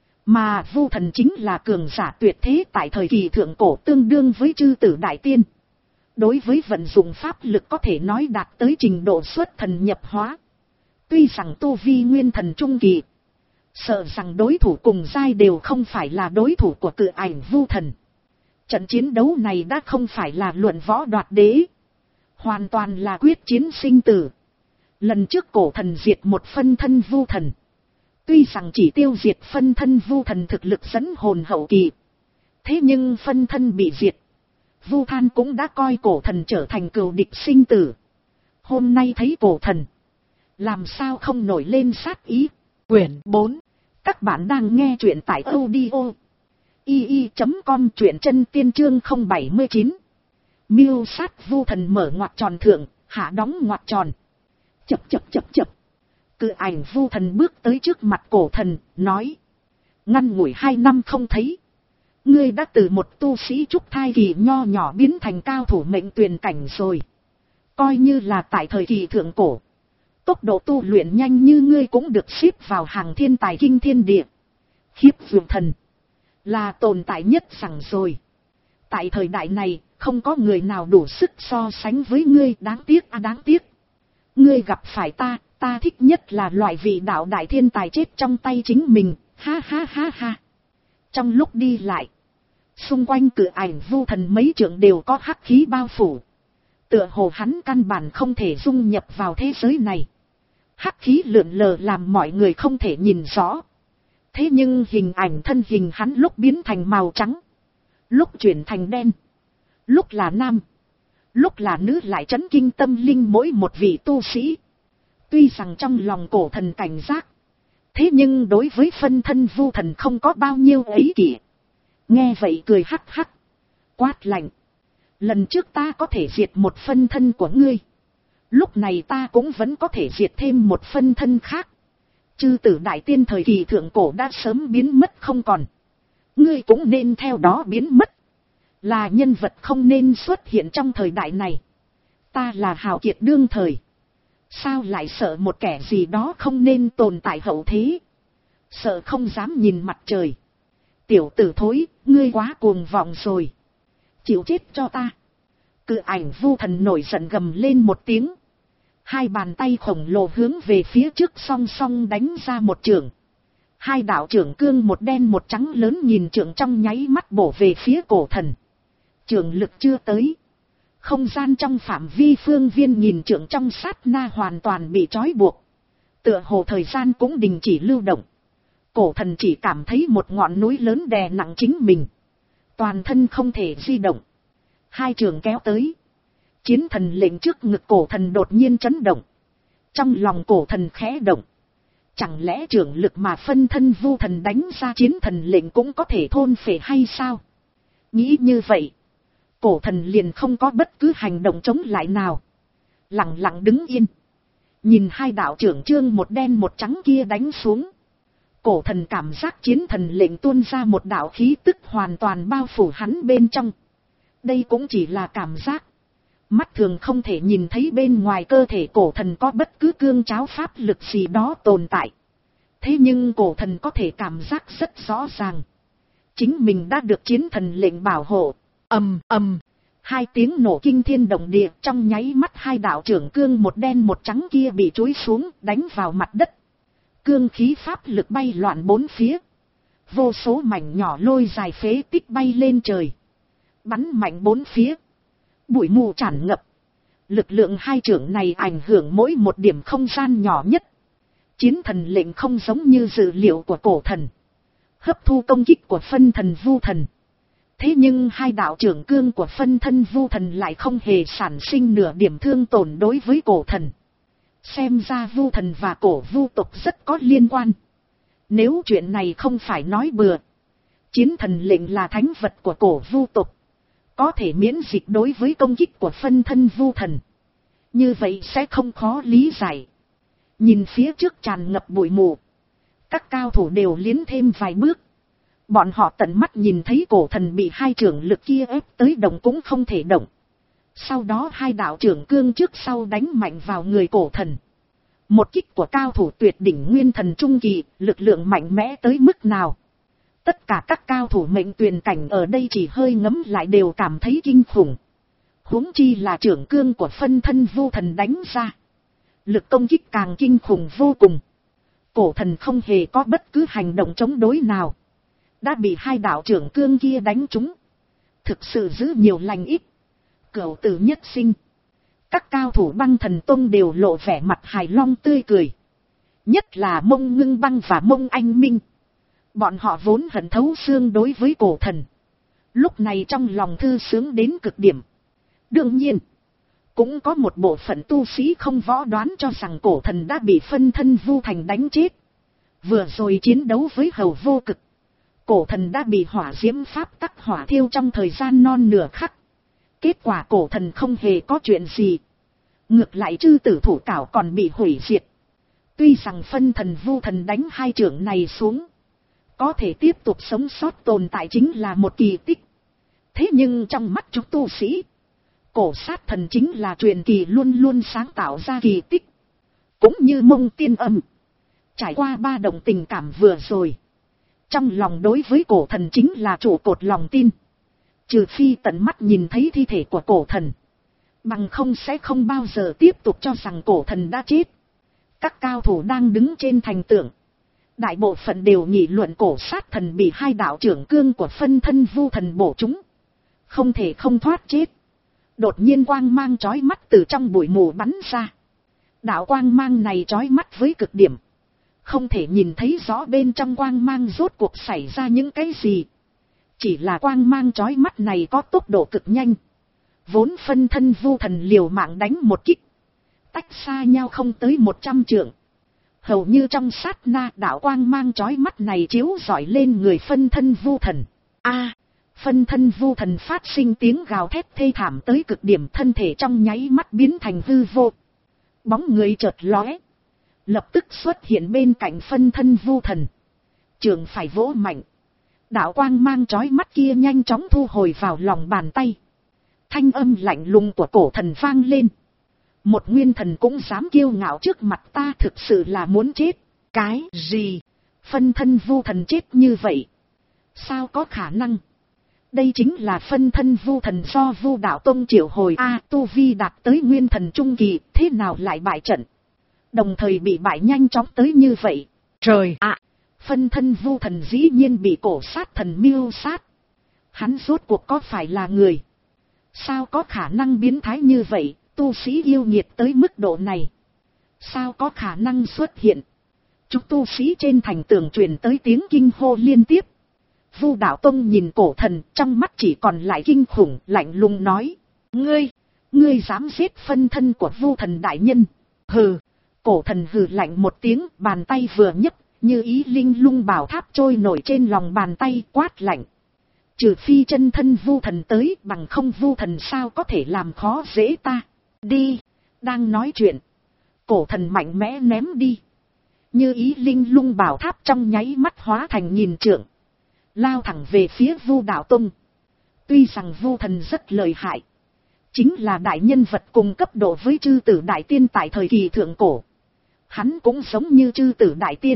Mà Vu Thần chính là cường giả tuyệt thế tại thời kỳ thượng cổ, tương đương với Chư Tử Đại Tiên. Đối với vận dụng pháp lực có thể nói đạt tới trình độ xuất thần nhập hóa. Tuy rằng tu vi nguyên thần trung kỳ, sợ rằng đối thủ cùng giai đều không phải là đối thủ của cự ảnh Vu Thần. Trận chiến đấu này đã không phải là luận võ đoạt đế, hoàn toàn là quyết chiến sinh tử. Lần trước cổ thần diệt một phân thân Vu Thần. Tuy rằng chỉ tiêu diệt phân thân Vu Thần thực lực dẫn hồn hậu kỳ, thế nhưng phân thân bị diệt, Vu Than cũng đã coi cổ thần trở thành cừu địch sinh tử. Hôm nay thấy cổ thần, làm sao không nổi lên sát ý. Quyển bốn. Các bạn đang nghe truyện tại audio y y chấm com truyện chân tiên chương không bảy mươi chín. Miêu sát vu thần mở ngoặc tròn thượng, hạ đóng ngoặc tròn. Chập chập chập chập. Cự ảnh vu thần bước tới trước mặt cổ thần, nói. Ngăn ngủi hai năm không thấy. Ngươi đã từ một tu sĩ trúc thai kỳ nho nhỏ biến thành cao thủ mệnh tuyền cảnh rồi. Coi như là tại thời kỳ thượng cổ. Tốc độ tu luyện nhanh như ngươi cũng được xếp vào hàng thiên tài kinh thiên địa. Khiếp vượng thần. Là tồn tại nhất rằng rồi. Tại thời đại này, không có người nào đủ sức so sánh với ngươi, đáng tiếc à đáng tiếc. Ngươi gặp phải ta, ta thích nhất là loại vị đạo đại thiên tài chết trong tay chính mình, ha ha ha ha. Trong lúc đi lại, xung quanh cự ảnh vu thần mấy trượng đều có hắc khí bao phủ. Tựa hồ hắn căn bản không thể dung nhập vào thế giới này. Hắc khí lượn lờ làm mọi người không thể nhìn rõ. Thế nhưng hình ảnh thân hình hắn lúc biến thành màu trắng, lúc chuyển thành đen, lúc là nam, lúc là nữ lại chấn kinh tâm linh mỗi một vị tu sĩ. Tuy rằng trong lòng cổ thần cảnh giác, thế nhưng đối với phân thân vu thần không có bao nhiêu ấy kỷ. Nghe vậy cười hắc hắc, quát lạnh. Lần trước ta có thể diệt một phân thân của ngươi, lúc này ta cũng vẫn có thể diệt thêm một phân thân khác. Chư tử đại tiên thời kỳ thượng cổ đã sớm biến mất không còn. Ngươi cũng nên theo đó biến mất. Là nhân vật không nên xuất hiện trong thời đại này. Ta là hào kiệt đương thời. Sao lại sợ một kẻ gì đó không nên tồn tại hậu thế? Sợ không dám nhìn mặt trời. Tiểu tử thối, ngươi quá cuồng vọng rồi. Chịu chết cho ta. Cự ảnh vu thần nổi giận gầm lên một tiếng. Hai bàn tay khổng lồ hướng về phía trước song song đánh ra một chưởng. Hai đạo chưởng cương một đen một trắng lớn nhìn chưởng trong nháy mắt bổ về phía cổ thần. Chưởng lực chưa tới. Không gian trong phạm vi phương viên nhìn chưởng trong sát na hoàn toàn bị trói buộc. Tựa hồ thời gian cũng đình chỉ lưu động. Cổ thần chỉ cảm thấy một ngọn núi lớn đè nặng chính mình. Toàn thân không thể di động. Hai chưởng kéo tới. Chiến thần lệnh trước ngực cổ thần đột nhiên chấn động. Trong lòng cổ thần khẽ động. Chẳng lẽ trưởng lực mà phân thân vu thần đánh ra chiến thần lệnh cũng có thể thôn phệ hay sao? Nghĩ như vậy, cổ thần liền không có bất cứ hành động chống lại nào. Lặng lặng đứng yên. Nhìn hai đạo trưởng trương một đen một trắng kia đánh xuống. Cổ thần cảm giác chiến thần lệnh tuôn ra một đạo khí tức hoàn toàn bao phủ hắn bên trong. Đây cũng chỉ là cảm giác. Mắt thường không thể nhìn thấy bên ngoài cơ thể cổ thần có bất cứ cương cháo pháp lực gì đó tồn tại. Thế nhưng cổ thần có thể cảm giác rất rõ ràng. Chính mình đã được chiến thần lệnh bảo hộ. Ầm ầm. Hai tiếng nổ kinh thiên động địa, trong nháy mắt hai đạo trưởng cương một đen một trắng kia bị chúi xuống đánh vào mặt đất. Cương khí pháp lực bay loạn bốn phía. Vô số mảnh nhỏ lôi dài phế tích bay lên trời. Bắn mạnh bốn phía. Bụi mù tràn ngập. Lực lượng hai trưởng này ảnh hưởng mỗi một điểm không gian nhỏ nhất. Chiến thần lệnh không giống như dự liệu của cổ thần. Hấp thu công kích của phân thần vu thần. Thế nhưng hai đạo trưởng cương của phân thân vu thần lại không hề sản sinh nửa điểm thương tổn đối với cổ thần. Xem ra vu thần và cổ vu tộc rất có liên quan. Nếu chuyện này không phải nói bừa. Chiến thần lệnh là thánh vật của cổ vu tộc. Có thể miễn dịch đối với công kích của phân thân vu thần. Như vậy sẽ không khó lý giải. Nhìn phía trước tràn ngập bụi mù. Các cao thủ đều liến thêm vài bước. Bọn họ tận mắt nhìn thấy cổ thần bị hai trưởng lực kia ép tới động cũng không thể động. Sau đó hai đạo trưởng cương trước sau đánh mạnh vào người cổ thần. Một kích của cao thủ tuyệt đỉnh nguyên thần trung kỳ, lực lượng mạnh mẽ tới mức nào. Tất cả các cao thủ mệnh tuyền cảnh ở đây chỉ hơi ngấm lại đều cảm thấy kinh khủng. Huống chi là trưởng cương của phân thân vu thần đánh ra. Lực công kích càng kinh khủng vô cùng. Cổ thần không hề có bất cứ hành động chống đối nào. Đã bị hai đạo trưởng cương kia đánh trúng. Thực sự giữ nhiều lành ít. Cửu tử nhất sinh. Các cao thủ băng thần tông đều lộ vẻ mặt hài long tươi cười. Nhất là Mông Ngưng Băng và Mông Anh Minh. Bọn họ vốn hận thấu xương đối với cổ thần. Lúc này trong lòng thư sướng đến cực điểm. Đương nhiên, cũng có một bộ phận tu sĩ không võ đoán cho rằng cổ thần đã bị phân thân vu thành đánh chết. Vừa rồi chiến đấu với hầu vô cực. cổ thần đã bị hỏa diễm pháp tắc hỏa thiêu trong thời gian non nửa khắc. Kết quả cổ thần không hề có chuyện gì. Ngược lại chư tử thủ cảo còn bị hủy diệt. Tuy rằng phân thần vu thần đánh hai trưởng này xuống, có thể tiếp tục sống sót tồn tại chính là một kỳ tích. Thế nhưng trong mắt chúng tu sĩ, cổ sát thần chính là truyền kỳ luôn luôn sáng tạo ra kỳ tích. Cũng như Mông Tiên Âm, trải qua ba động tình cảm vừa rồi, trong lòng đối với cổ thần chính là trụ cột lòng tin. Trừ phi tận mắt nhìn thấy thi thể của cổ thần, bằng không sẽ không bao giờ tiếp tục cho rằng cổ thần đã chết. Các cao thủ đang đứng trên thành tượng, đại bộ phận đều nghị luận cổ sát thần bị hai đạo trưởng cương của phân thân vu thần bổ trúng, không thể không thoát chết. Đột nhiên quang mang chói mắt từ trong bụi mù bắn ra. Đạo quang mang này chói mắt với cực điểm, không thể nhìn thấy rõ bên trong quang mang rốt cuộc xảy ra những cái gì. Chỉ là quang mang chói mắt này có tốc độ cực nhanh. Vốn phân thân vu thần liều mạng đánh một kích, tách xa nhau không tới một trăm trượng. Hầu như trong sát na, đạo quang mang chói mắt này chiếu rọi lên người phân thân vu thần. A, phân thân vu thần phát sinh tiếng gào thét thê thảm tới cực điểm, thân thể trong nháy mắt biến thành hư vô. Bóng người chợt lóe, lập tức xuất hiện bên cạnh phân thân vu thần. Trường phải vỗ mạnh, đạo quang mang chói mắt kia nhanh chóng thu hồi vào lòng bàn tay. Thanh âm lạnh lùng của cổ thần vang lên. Một nguyên thần cũng dám kiêu ngạo trước mặt ta, thực sự là muốn chết. Cái gì? Phân thân vu thần chết như vậy? Sao có khả năng? Đây chính là phân thân vu thần do Vu Đạo Tông triệu hồi. A, tu vi đạt tới nguyên thần trung kỳ, thế nào lại bại trận? Đồng thời bị bại nhanh chóng tới như vậy. Trời ạ! Phân thân vu thần dĩ nhiên bị cổ sát thần mưu sát. Hắn rốt cuộc có phải là người? Sao có khả năng biến thái như vậy? Tu sĩ yêu nghiệt tới mức độ này, sao có khả năng xuất hiện? Chúng tu sĩ trên thành tường truyền tới tiếng kinh hô liên tiếp. Vu Đạo Tông nhìn cổ thần, trong mắt chỉ còn lại kinh khủng, lạnh lùng nói: Ngươi, ngươi dám giết phân thân của Vu thần đại nhân? Hừ. Cổ thần hừ lạnh một tiếng, bàn tay vừa nhấc, như ý linh lung bảo tháp trôi nổi trên lòng bàn tay, quát lạnh: Trừ phi chân thân Vu thần tới, bằng không Vu thần sao có thể làm khó dễ ta? Đi. Đang nói chuyện, cổ thần mạnh mẽ ném đi. Như ý linh lung bảo tháp trong nháy mắt hóa thành nghìn trượng, lao thẳng về phía Vu Đạo Tông. Tuy rằng Vu thần rất lợi hại, chính là đại nhân vật cùng cấp độ với chư tử đại tiên tại thời kỳ thượng cổ. Hắn cũng giống như chư tử đại tiên,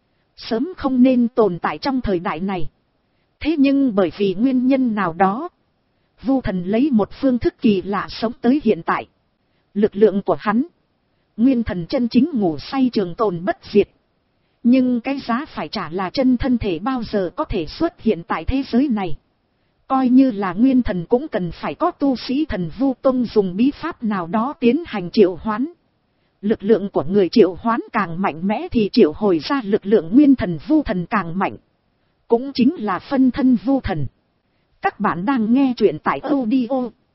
sớm không nên tồn tại trong thời đại này. Thế nhưng bởi vì nguyên nhân nào đó, Vu thần lấy một phương thức kỳ lạ sống tới hiện tại. Lực lượng của hắn, nguyên thần chân chính ngủ say trường tồn bất diệt. Nhưng cái giá phải trả là chân thân thể bao giờ có thể xuất hiện tại thế giới này. Coi như là nguyên thần cũng cần phải có tu sĩ thần Vu Tông dùng bí pháp nào đó tiến hành triệu hoán. Lực lượng của người triệu hoán càng mạnh mẽ thì triệu hồi ra lực lượng nguyên thần Vu thần càng mạnh. Cũng chính là phân thân Vu thần. Các bạn đang nghe truyện tại audio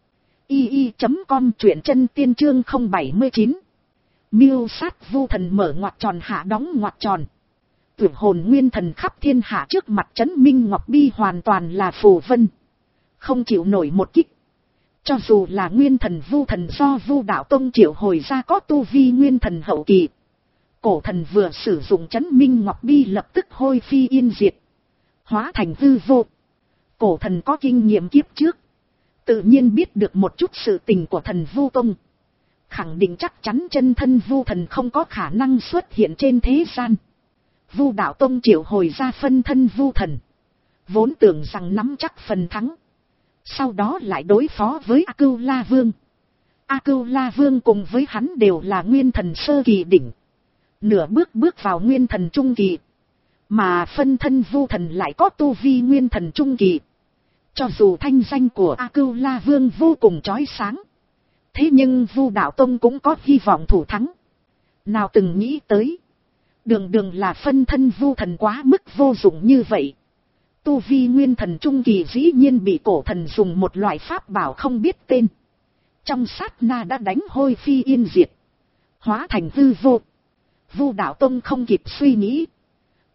i i chấm com, truyện chân tiên chương không bảy chín. Miêu sát Vu thần mở ngoặc tròn hạ đóng ngoặc tròn. Tuyệt hồn nguyên thần khắp thiên hạ trước mặt Trấn Minh Ngọc Bi hoàn toàn là phù vân, không chịu nổi một kích. Cho dù là nguyên thần Vu thần do Vu Đạo Tông triệu hồi ra có tu vi nguyên thần hậu kỳ, cổ thần vừa sử dụng Trấn Minh Ngọc Bi lập tức hôi phi yên diệt, hóa thành hư vô. Cổ thần có kinh nghiệm kiếp trước, tự nhiên biết được một chút sự tình của thần Vu Tông, khẳng định chắc chắn chân thân Vu thần không có khả năng xuất hiện trên thế gian. Vu Đạo Tông triệu hồi ra phân thân Vu thần, vốn tưởng rằng nắm chắc phần thắng, sau đó lại đối phó với A Cưu La Vương. A Cưu La Vương cùng với hắn đều là nguyên thần sơ kỳ đỉnh, nửa bước bước vào nguyên thần trung kỳ, mà phân thân Vu thần lại có tu vi nguyên thần trung kỳ. Cho dù thanh danh của A Cưu La Vương vô cùng chói sáng, thế nhưng Vu Đạo Tông cũng có hy vọng thủ thắng. Nào từng nghĩ tới, đường đường là phân thân Vu thần quá mức vô dụng như vậy. Tu vi nguyên thần trung kỳ dĩ nhiên bị cổ thần dùng một loại pháp bảo không biết tên, trong sát na đã đánh hôi phi yên diệt, hóa thành hư vô. Vu Đạo Tông không kịp suy nghĩ,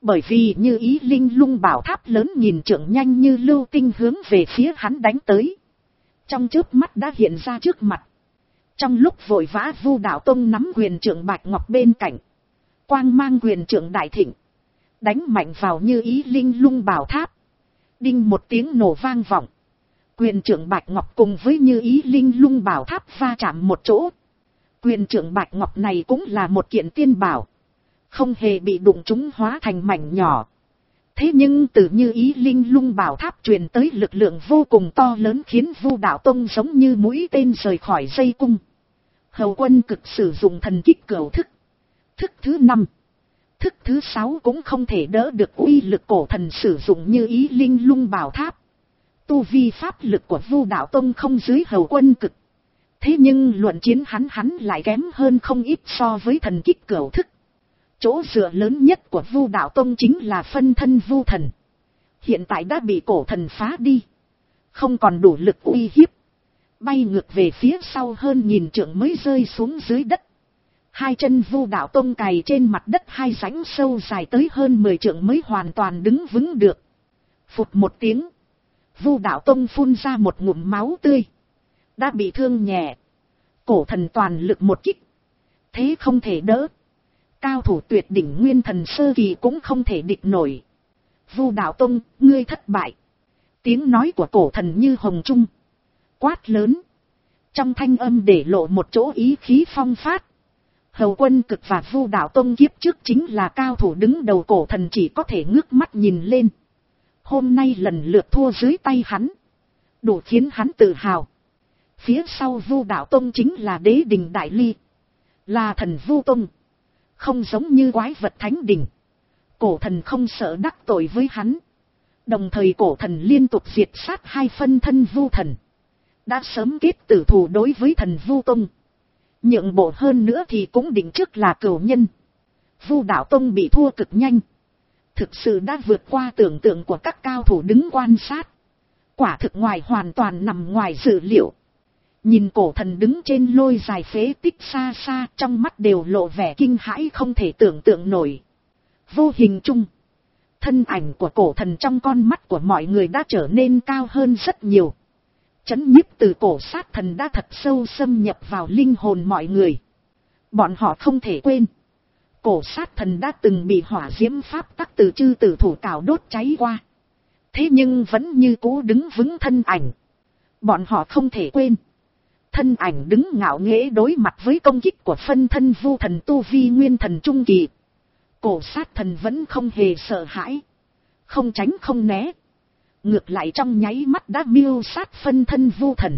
Bởi vì Như Ý Linh Lung bảo tháp lớn nhìn trượng nhanh như lưu tinh hướng về phía hắn đánh tới. Trong chớp mắt đã hiện ra trước mặt. Trong lúc vội vã, Vu Đạo Tông nắm quyền trượng bạch ngọc bên cạnh. Quang mang quyền trượng đại thịnh. Đánh mạnh vào Như Ý Linh Lung bảo tháp. Đinh một tiếng nổ vang vọng. Quyền trượng bạch ngọc cùng với Như Ý Linh Lung bảo tháp va chạm một chỗ. Quyền trượng bạch ngọc này cũng là một kiện tiên bảo. Không hề bị đụng trúng, hóa thành mảnh nhỏ. Thế nhưng từ Như Ý Linh Lung bảo tháp truyền tới lực lượng vô cùng to lớn, khiến Vu Đạo Tông giống như mũi tên rời khỏi dây cung. Hầu Quân Cực sử dụng thần kích cửu thức. Thức thứ năm. Thức thứ sáu cũng không thể đỡ được uy lực cổ thần sử dụng Như Ý Linh Lung bảo tháp. Tu vi pháp lực của Vu Đạo Tông không dưới Hầu Quân Cực. Thế nhưng luận chiến hắn hắn lại kém hơn không ít so với thần kích cửu thức. Chỗ dựa lớn nhất của Vu Đạo Tông chính là phân thân Vu Thần. Hiện tại đã bị cổ thần phá đi. Không còn đủ lực uy hiếp. Bay ngược về phía sau hơn nghìn trượng mới rơi xuống dưới đất. Hai chân Vu Đạo Tông cày trên mặt đất hai rãnh sâu dài tới hơn mười trượng mới hoàn toàn đứng vững được. Phụt một tiếng. Vu Đạo Tông phun ra một ngụm máu tươi. Đã bị thương nhẹ. Cổ thần toàn lực một kích. Thế không thể đỡ. Cao thủ tuyệt đỉnh nguyên thần sơ kỳ cũng không thể địch nổi. Vu Đạo Tông, ngươi thất bại. Tiếng nói của cổ thần như hồng trung. Quát lớn. Trong thanh âm để lộ một chỗ ý khí phong phát. Hầu Quân Cực và Vu Đạo Tông kiếp trước chính là cao thủ đứng đầu, cổ thần chỉ có thể ngước mắt nhìn lên. Hôm nay lần lượt thua dưới tay hắn. Đủ khiến hắn tự hào. Phía sau Vu Đạo Tông chính là Đế Đình Đại Ly. Là thần Vu Tông. Không giống như quái vật thánh đình. Cổ thần không sợ đắc tội với hắn. Đồng thời cổ thần liên tục diệt sát hai phân thân Vu Thần. Đã sớm kết tử thù đối với thần Vu Tông. Nhượng bộ hơn nữa thì cũng định trước là cửu nhân. Vu Đạo Tông bị thua cực nhanh. Thực sự đã vượt qua tưởng tượng của các cao thủ đứng quan sát. Quả thực ngoài hoàn toàn nằm ngoài dự liệu. Nhìn cổ thần đứng trên lôi dài phế tích xa xa, trong mắt đều lộ vẻ kinh hãi không thể tưởng tượng nổi. Vô hình chung, thân ảnh của cổ thần trong con mắt của mọi người đã trở nên cao hơn rất nhiều. Chấn nhiếp từ cổ sát thần đã thật sâu xâm nhập vào linh hồn mọi người. Bọn họ không thể quên. Cổ sát thần đã từng bị hỏa diễm pháp tắc từ chư tử thủ cào đốt cháy qua. Thế nhưng vẫn như cũ đứng vững thân ảnh. Bọn họ không thể quên. Thân ảnh đứng ngạo nghễ đối mặt với công kích của phân thân Vu Thần tu vi nguyên thần trung kỳ. Cổ sát thần vẫn không hề sợ hãi. Không tránh không né. Ngược lại trong nháy mắt đã miêu sát phân thân Vu Thần.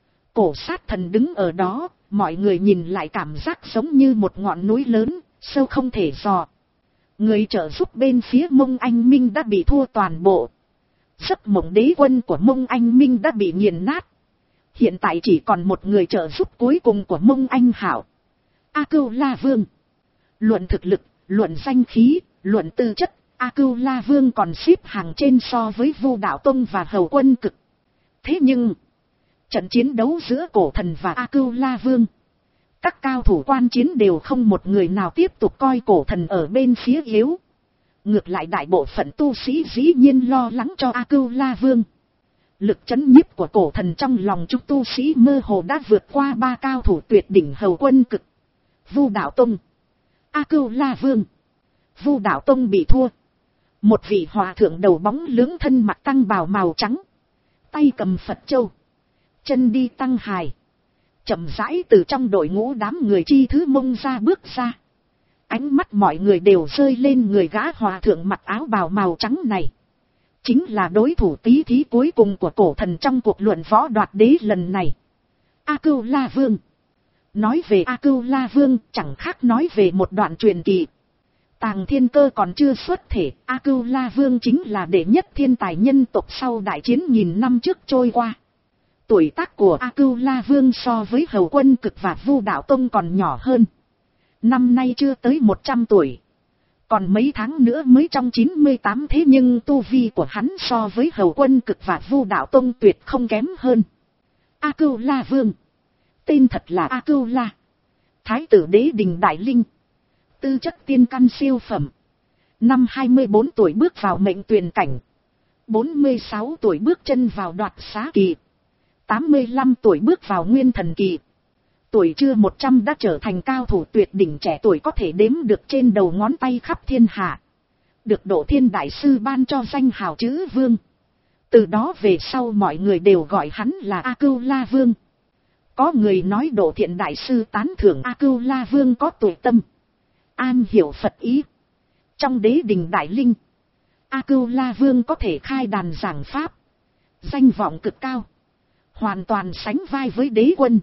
Cổ sát thần đứng ở đó, mọi người nhìn lại cảm giác giống như một ngọn núi lớn, sâu không thể dò. Người trợ giúp bên phía Mông Anh Minh đã bị thua toàn bộ. Giấc mộng đế quân của Mông Anh Minh đã bị nghiền nát. Hiện tại chỉ còn một người trợ giúp cuối cùng của Mông Anh Hảo. A Cưu La Vương. Luận thực lực, luận danh khí, luận tư chất, A Cưu La Vương còn xếp hàng trên so với Vu Đạo Tông và Hầu Quân Cực. Thế nhưng, trận chiến đấu giữa cổ thần và A Cưu La Vương, các cao thủ quan chiến đều không một người nào tiếp tục coi cổ thần ở bên phía yếu. Ngược lại đại bộ phận tu sĩ dĩ nhiên lo lắng cho A Cưu La Vương. Lực chấn nhiếp của cổ thần trong lòng chúng tu sĩ mơ hồ đã vượt qua ba cao thủ tuyệt đỉnh Hầu Quân Cực, Vu Đạo Tông, A Cưu La Vương. Vu Đạo Tông bị thua. Một vị hòa thượng đầu bóng lưỡng thân mặc tăng bào màu trắng, tay cầm Phật châu, chân đi tăng hài, chậm rãi từ trong đội ngũ đám người chi thứ Mông ra bước ra. Ánh mắt mọi người đều rơi lên người gã hòa thượng mặc áo bào màu trắng này. Chính là đối thủ tí thí cuối cùng của cổ thần trong cuộc luận võ đoạt đế lần này. A Cưu La Vương. Nói về A Cưu La Vương chẳng khác nói về một đoạn truyền kỳ. Tàng Thiên Cơ còn chưa xuất thể, A Cưu La Vương chính là đệ nhất thiên tài nhân tộc sau đại chiến nghìn năm trước trôi qua. Tuổi tác của A Cưu La Vương so với Hầu Quân Cực và Vu Đạo Tông còn nhỏ hơn. Năm nay chưa tới một trăm tuổi. Còn mấy tháng nữa mới trong chín mươi tám, thế nhưng tu vi của hắn so với Hầu Quân Cực và Vu Đạo Tông tuyệt không kém hơn. A Cưu La Vương. Tên thật là A Cưu La. Thái tử Đế Đình Đại Linh. Tư chất tiên căn siêu phẩm. Năm hai mươi bốn tuổi bước vào mệnh tuyển cảnh. bốn mươi sáu tuổi bước chân vào đoạt xá kỳ. tám mươi lăm tuổi bước vào nguyên thần kỳ. Tuổi chưa một trăm đã trở thành cao thủ tuyệt đỉnh, trẻ tuổi có thể đếm được trên đầu ngón tay khắp thiên hạ. Được Độ Thiên Đại Sư ban cho danh hào chữ vương. Từ đó về sau mọi người đều gọi hắn là A Cưu La Vương. Có người nói Độ Thiện Đại Sư tán thưởng A Cưu La Vương có tuệ tâm, am hiểu Phật ý. Trong đế đình Đại Linh, A Cưu La Vương có thể khai đàn giảng pháp, danh vọng cực cao, hoàn toàn sánh vai với đế quân.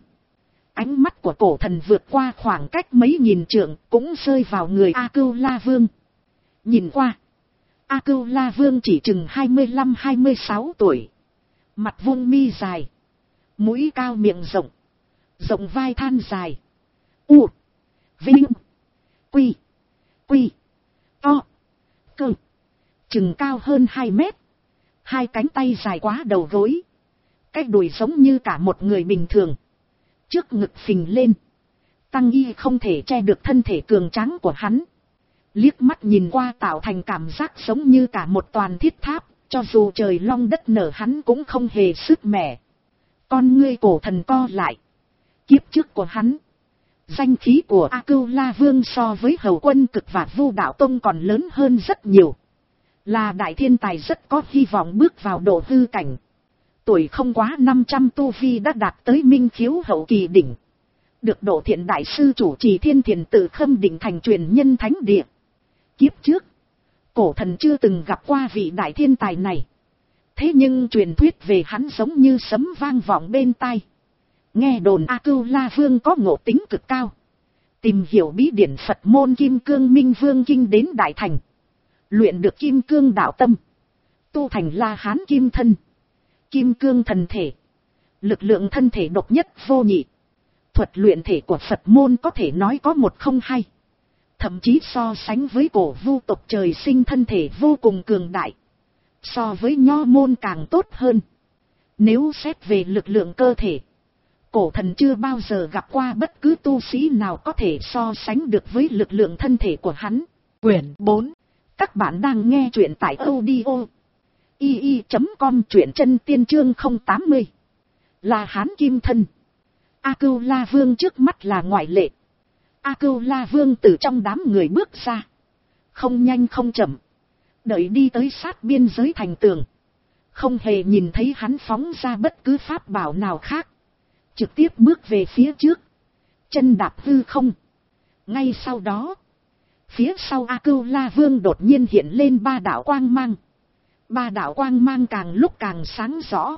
Ánh mắt của cổ thần vượt qua khoảng cách mấy nghìn trượng cũng rơi vào người A Cưu La Vương. Nhìn qua, A Cưu La Vương chỉ chừng hai mươi lăm hai mươi sáu tuổi. Mặt vuông mi dài, mũi cao miệng rộng, rộng vai than dài. U, Vinh, Quy, Quy, To, Cơ. Chừng cao hơn hai mét. Hai cánh tay dài quá đầu gối. Cái đùi giống như cả một người bình thường. Trước ngực phình lên. Tăng y không thể che được thân thể cường tráng của hắn. Liếc mắt nhìn qua tạo thành cảm giác giống như cả một toàn thiết tháp. Cho dù trời long đất nở hắn cũng không hề sức mẻ. Con ngươi cổ thần co lại. Kiếp trước của hắn, danh khí của A Cưu La Vương so với Hầu Quân Cực và Vu Đạo Tông còn lớn hơn rất nhiều. Là đại thiên tài rất có hy vọng bước vào độ hư cảnh. Tuổi không quá năm trăm tu vi đã đạt tới minh khiếu hậu kỳ đỉnh. Được Độ Thiện Đại Sư chủ trì Thiên Thiền Tự Khâm Định thành truyền nhân thánh địa. Kiếp trước, cổ thần chưa từng gặp qua vị đại thiên tài này. Thế nhưng truyền thuyết về hắn giống như sấm vang vọng bên tai. Nghe đồn A Cưu La Vương có ngộ tính cực cao. Tìm hiểu bí điển Phật môn Kim Cương Minh Vương Kinh đến Đại Thành. Luyện được Kim Cương Đạo Tâm. Tu thành La Hán Kim Thân. Kim Cương Thần Thể. Lực lượng thân thể độc nhất vô nhị. Thuật luyện thể của Phật môn có thể nói có một không hai. Thậm chí so sánh với cổ vu tộc trời sinh thân thể vô cùng cường đại. So với nho môn càng tốt hơn. Nếu xét về lực lượng cơ thể, cổ thần chưa bao giờ gặp qua bất cứ tu sĩ nào có thể so sánh được với lực lượng thân thể của hắn. Quyển bốn. Các bạn đang nghe truyện tại audio i i chấm com, truyện chân tiên chương không tám mươi. Là Hán Kim Thân. A Cưu La Vương trước mắt là ngoại lệ. A Cưu La Vương từ trong đám người bước ra. Không nhanh không chậm. Đợi đi tới sát biên giới thành tường. Không hề nhìn thấy hắn phóng ra bất cứ pháp bảo nào khác. Trực tiếp bước về phía trước. Chân đạp hư không. Ngay sau đó, phía sau A Cưu La Vương đột nhiên hiện lên ba đạo quang mang. Ba đạo quang mang càng lúc càng sáng rõ.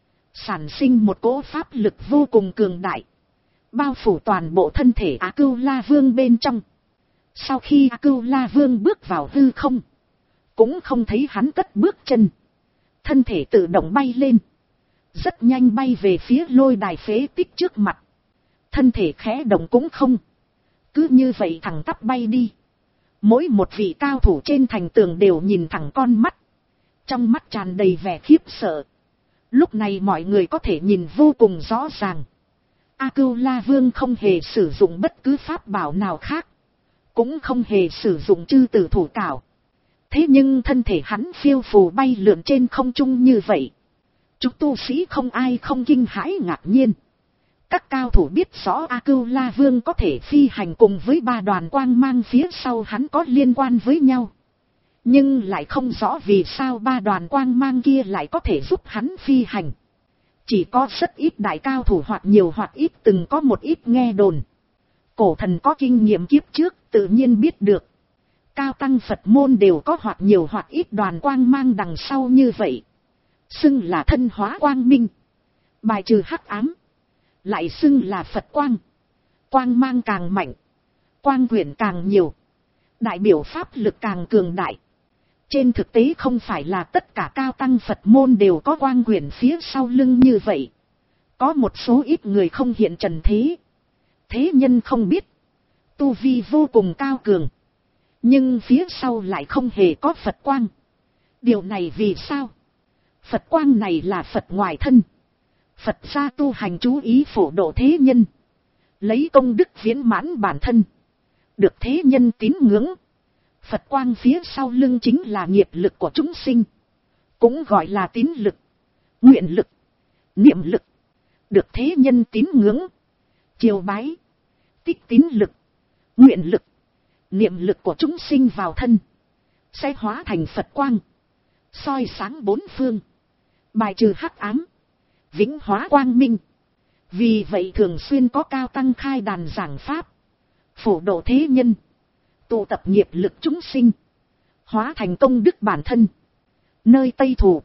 Sản sinh một cỗ pháp lực vô cùng cường đại. Bao phủ toàn bộ thân thể A Cưu La Vương bên trong. Sau khi A Cưu La Vương bước vào hư không, cũng không thấy hắn cất bước chân. Thân thể tự động bay lên. Rất nhanh bay về phía lôi đài phế tích trước mặt. Thân thể khẽ động cũng không. Cứ như vậy thẳng tắp bay đi. Mỗi một vị cao thủ trên thành tường đều nhìn thẳng con mắt. Trong mắt tràn đầy vẻ khiếp sợ. Lúc này mọi người có thể nhìn vô cùng rõ ràng. A Cưu La Vương không hề sử dụng bất cứ pháp bảo nào khác. Cũng không hề sử dụng chư tử thủ cảo. Thế nhưng thân thể hắn phiêu phù bay lượn trên không trung như vậy. Chúng tu sĩ không ai không kinh hãi ngạc nhiên. Các cao thủ biết rõ A Cưu La Vương có thể phi hành cùng với ba đoàn quang mang phía sau hắn có liên quan với nhau. Nhưng lại không rõ vì sao ba đoàn quang mang kia lại có thể giúp hắn phi hành. Chỉ có rất ít đại cao thủ hoặc nhiều hoặc ít từng có một ít nghe đồn. Cổ thần có kinh nghiệm kiếp trước tự nhiên biết được. Cao tăng Phật môn đều có hoặc nhiều hoặc ít đoàn quang mang đằng sau như vậy. Xưng là thân hóa quang minh. Bài trừ hắc ám. Lại xưng là Phật quang. Quang mang càng mạnh. Quang quyển càng nhiều. Đại biểu pháp lực càng cường đại. Trên thực tế không phải là tất cả cao tăng Phật môn đều có quang quyển phía sau lưng như vậy. Có một số ít người không hiện trần thế. Thế nhân không biết. Tu vi vô cùng cao cường. Nhưng phía sau lại không hề có Phật quang. Điều này vì sao? Phật quang này là Phật ngoài thân. Phật gia tu hành chú ý phổ độ thế nhân. Lấy công đức viễn mãn bản thân. Được thế nhân tín ngưỡng. Phật quang phía sau lưng chính là nghiệp lực của chúng sinh, cũng gọi là tín lực, nguyện lực, niệm lực, được thế nhân tín ngưỡng, chiều bái, tích tín lực, nguyện lực, niệm lực của chúng sinh vào thân, sẽ hóa thành Phật quang, soi sáng bốn phương, bài trừ hắc ám, vĩnh hóa quang minh. Vì vậy thường xuyên có cao tăng khai đàn giảng pháp, phổ độ thế nhân, tụ tập nghiệp lực chúng sinh, hóa thành công đức bản thân. Nơi Tây Thủ,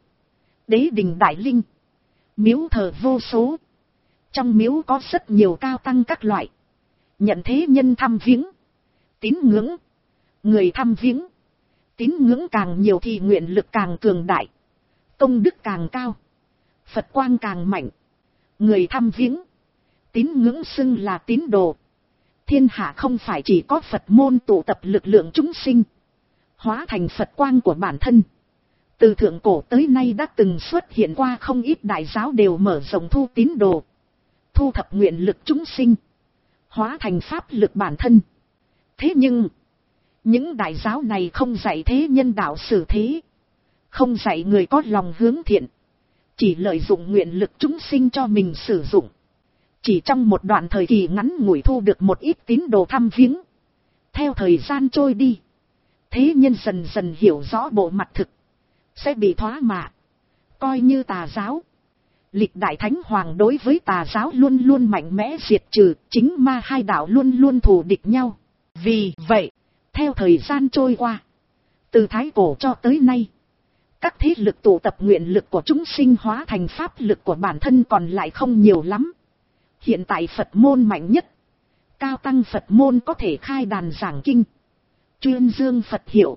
Đế Đình Đại Linh, miếu thờ vô số, trong miếu có rất nhiều cao tăng các loại, nhận thế nhân thăm viếng, tín ngưỡng. Người thăm viếng, tín ngưỡng càng nhiều thì nguyện lực càng cường đại, công đức càng cao, Phật quang càng mạnh. Người thăm viếng, tín ngưỡng xưng là tín đồ. Thiên hạ không phải chỉ có Phật môn tụ tập lực lượng chúng sinh, hóa thành Phật quang của bản thân. Từ thượng cổ tới nay đã từng xuất hiện qua không ít đại giáo đều mở rộng thu tín đồ, thu thập nguyện lực chúng sinh, hóa thành pháp lực bản thân. Thế nhưng, những đại giáo này không dạy thế nhân đạo xử thế, không dạy người có lòng hướng thiện, chỉ lợi dụng nguyện lực chúng sinh cho mình sử dụng. Chỉ trong một đoạn thời kỳ ngắn ngủi thu được một ít tín đồ thăm viếng. Theo thời gian trôi đi, thế nhân dần dần hiểu rõ bộ mặt thực, sẽ bị thoá mạ, coi như tà giáo. Lịch đại thánh hoàng đối với tà giáo luôn luôn mạnh mẽ diệt trừ, chính ma hai đạo luôn luôn thù địch nhau. Vì vậy, theo thời gian trôi qua, từ thái cổ cho tới nay, các thế lực tụ tập nguyện lực của chúng sinh hóa thành pháp lực của bản thân còn lại không nhiều lắm. Hiện tại Phật môn mạnh nhất, cao tăng Phật môn có thể khai đàn giảng kinh, chuyên dương Phật hiệu.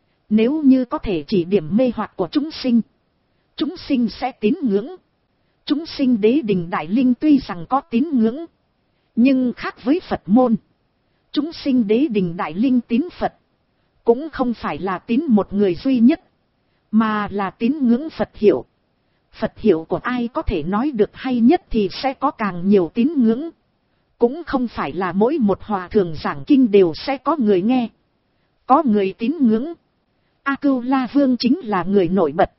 Nếu như có thể chỉ điểm mê hoặc của chúng sinh, chúng sinh sẽ tín ngưỡng. Chúng sinh Đế Đình Đại Linh tuy rằng có tín ngưỡng, nhưng khác với Phật môn, chúng sinh Đế Đình Đại Linh tín Phật, cũng không phải là tín một người duy nhất, mà là tín ngưỡng Phật hiệu. Phật hiệu của ai có thể nói được hay nhất thì sẽ có càng nhiều tín ngưỡng. Cũng không phải là mỗi một hòa thượng giảng kinh đều sẽ có người nghe, có người tín ngưỡng. A Cưu La Vương chính là người nổi bật,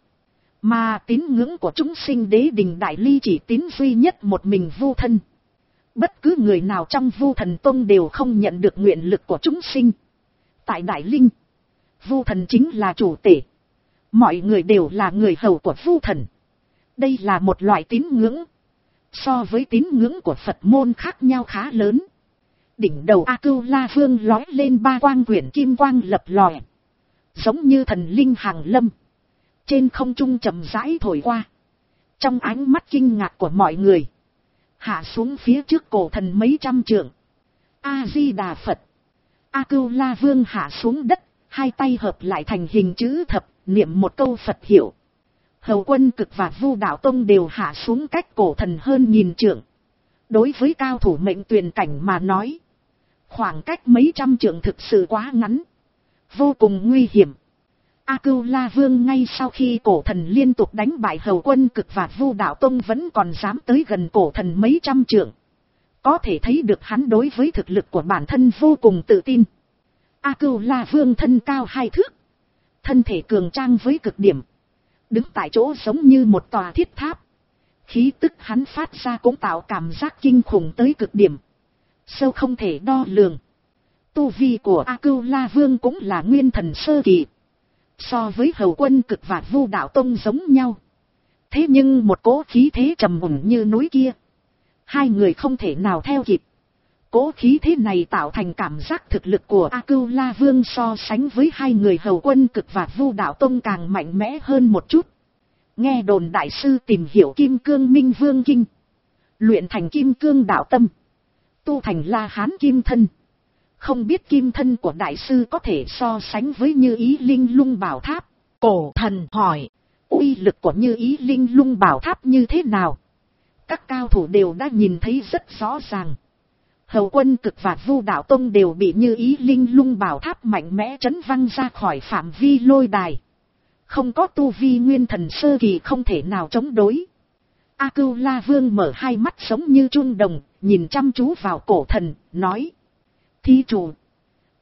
mà tín ngưỡng của chúng sinh Đế Đình Đại Ly chỉ tín duy nhất một mình Vu Thân. Bất cứ người nào trong Vu Thần Tông đều không nhận được nguyện lực của chúng sinh. Tại Đại Linh, Vu Thần chính là chủ tể, mọi người đều là người hầu của Vu Thần. Đây là một loại tín ngưỡng, so với tín ngưỡng của Phật môn khác nhau khá lớn. Đỉnh đầu A Cưu La Vương lói lên ba quang quyển kim quang lập lòe, giống như thần linh hàng lâm, trên không trung chậm rãi thổi qua. Trong ánh mắt kinh ngạc của mọi người, hạ xuống phía trước cổ thần mấy trăm trượng. A Di Đà Phật. A Cưu La Vương hạ xuống đất, hai tay hợp lại thành hình chữ thập, niệm một câu Phật hiệu. Hầu Quân Cực và Vu Đạo Tông đều hạ xuống cách cổ thần hơn nghìn trượng. Đối với cao thủ mệnh tuyền cảnh mà nói, khoảng cách mấy trăm trượng thực sự quá ngắn, vô cùng nguy hiểm. A Cưu La Vương ngay sau khi cổ thần liên tục đánh bại Hầu Quân Cực và Vu Đạo Tông vẫn còn dám tới gần cổ thần mấy trăm trượng. Có thể thấy được hắn đối với thực lực của bản thân vô cùng tự tin. A Cưu La Vương thân cao hai thước, thân thể cường tráng với cực điểm, đứng tại chỗ giống như một tòa thiết tháp. Khí tức hắn phát ra cũng tạo cảm giác kinh khủng tới cực điểm, sâu không thể đo lường. Tu vi của A Cưu La Vương cũng là nguyên thần sơ kỳ, so với Hầu Quân Cực và Vu Đạo Tông giống nhau. Thế nhưng một cỗ khí thế trầm ổn như núi kia, hai người không thể nào theo kịp. Cỗ khí thế này tạo thành cảm giác thực lực của A Cưu La Vương so sánh với hai người Hầu Quân Cực và Vu Đạo Tông càng mạnh mẽ hơn một chút. Nghe đồn đại sư tìm hiểu Kim Cương Minh Vương Kinh, luyện thành Kim Cương Đạo Tâm, tu thành La Hán Kim Thân. Không biết kim thân của đại sư có thể so sánh với Như Ý Linh Lung Bảo Tháp. Cổ thần hỏi, uy lực của Như Ý Linh Lung Bảo Tháp như thế nào? Các cao thủ đều đã nhìn thấy rất rõ ràng. Hầu Quân Cực và Vu Đạo Tông đều bị Như Ý Linh Lung Bảo Tháp mạnh mẽ chấn văng ra khỏi phạm vi lôi đài. Không có tu vi nguyên thần sơ kỳ không thể nào chống đối. A Cưu La Vương mở hai mắt giống như chuông đồng, nhìn chăm chú vào cổ thần, nói: Thí chủ,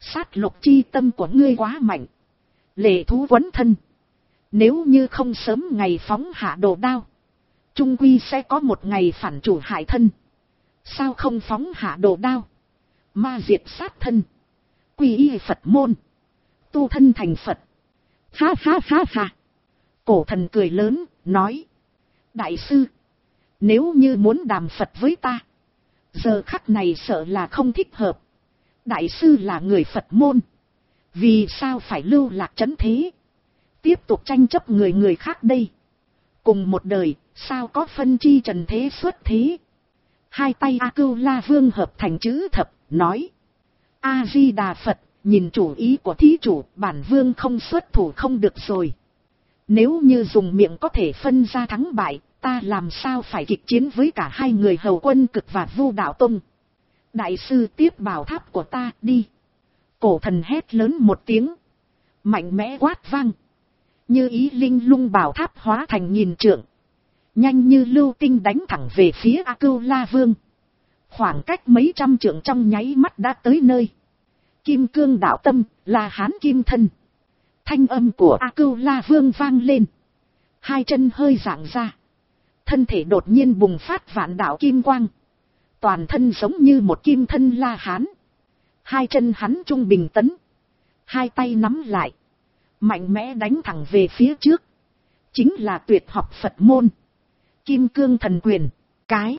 Sát lục chi tâm của ngươi quá mạnh. Lệ thú quấn thân. Nếu như không sớm ngày phóng hạ đồ đao, trung quy sẽ có một ngày phản chủ hại thân. Sao không phóng hạ đồ đao, ma diệt sát thân, quy y Phật môn, tu thân thành Phật. Ha ha ha ha. Cổ thần cười lớn, nói. Đại sư, nếu như muốn đàm Phật với ta, giờ khắc này sợ là không thích hợp. Đại sư là người Phật môn, vì sao phải lưu lạc trấn thế, tiếp tục tranh chấp người người khác đây? Cùng một đời, sao có phân chi trần thế xuất thế? Hai tay A Cưu La Vương hợp thành chữ thập, nói. A Di Đà Phật, nhìn chủ ý của thí chủ, bản vương không xuất thủ không được rồi. Nếu như dùng miệng có thể phân ra thắng bại, ta làm sao phải kịch chiến với cả hai người hầu quân cực và Vu Đạo Tông? Đại sư tiếp bảo tháp của ta đi. Cổ thần hét lớn một tiếng, mạnh mẽ quát vang, như ý linh lung bảo tháp hóa thành nghìn trượng, nhanh như lưu tinh đánh thẳng về phía A Cưu La Vương. Khoảng cách mấy trăm trượng trong nháy mắt đã tới nơi. Kim cương đạo tâm, là hán kim thân. Thanh âm của A Cưu La Vương vang lên. Hai chân hơi giãn ra, thân thể đột nhiên bùng phát vạn đạo kim quang. Toàn thân giống như một kim thân La Hán. Hai chân hắn trung bình tấn, hai tay nắm lại, mạnh mẽ đánh thẳng về phía trước. Chính là tuyệt học Phật môn, Kim Cương Thần Quyền. Cái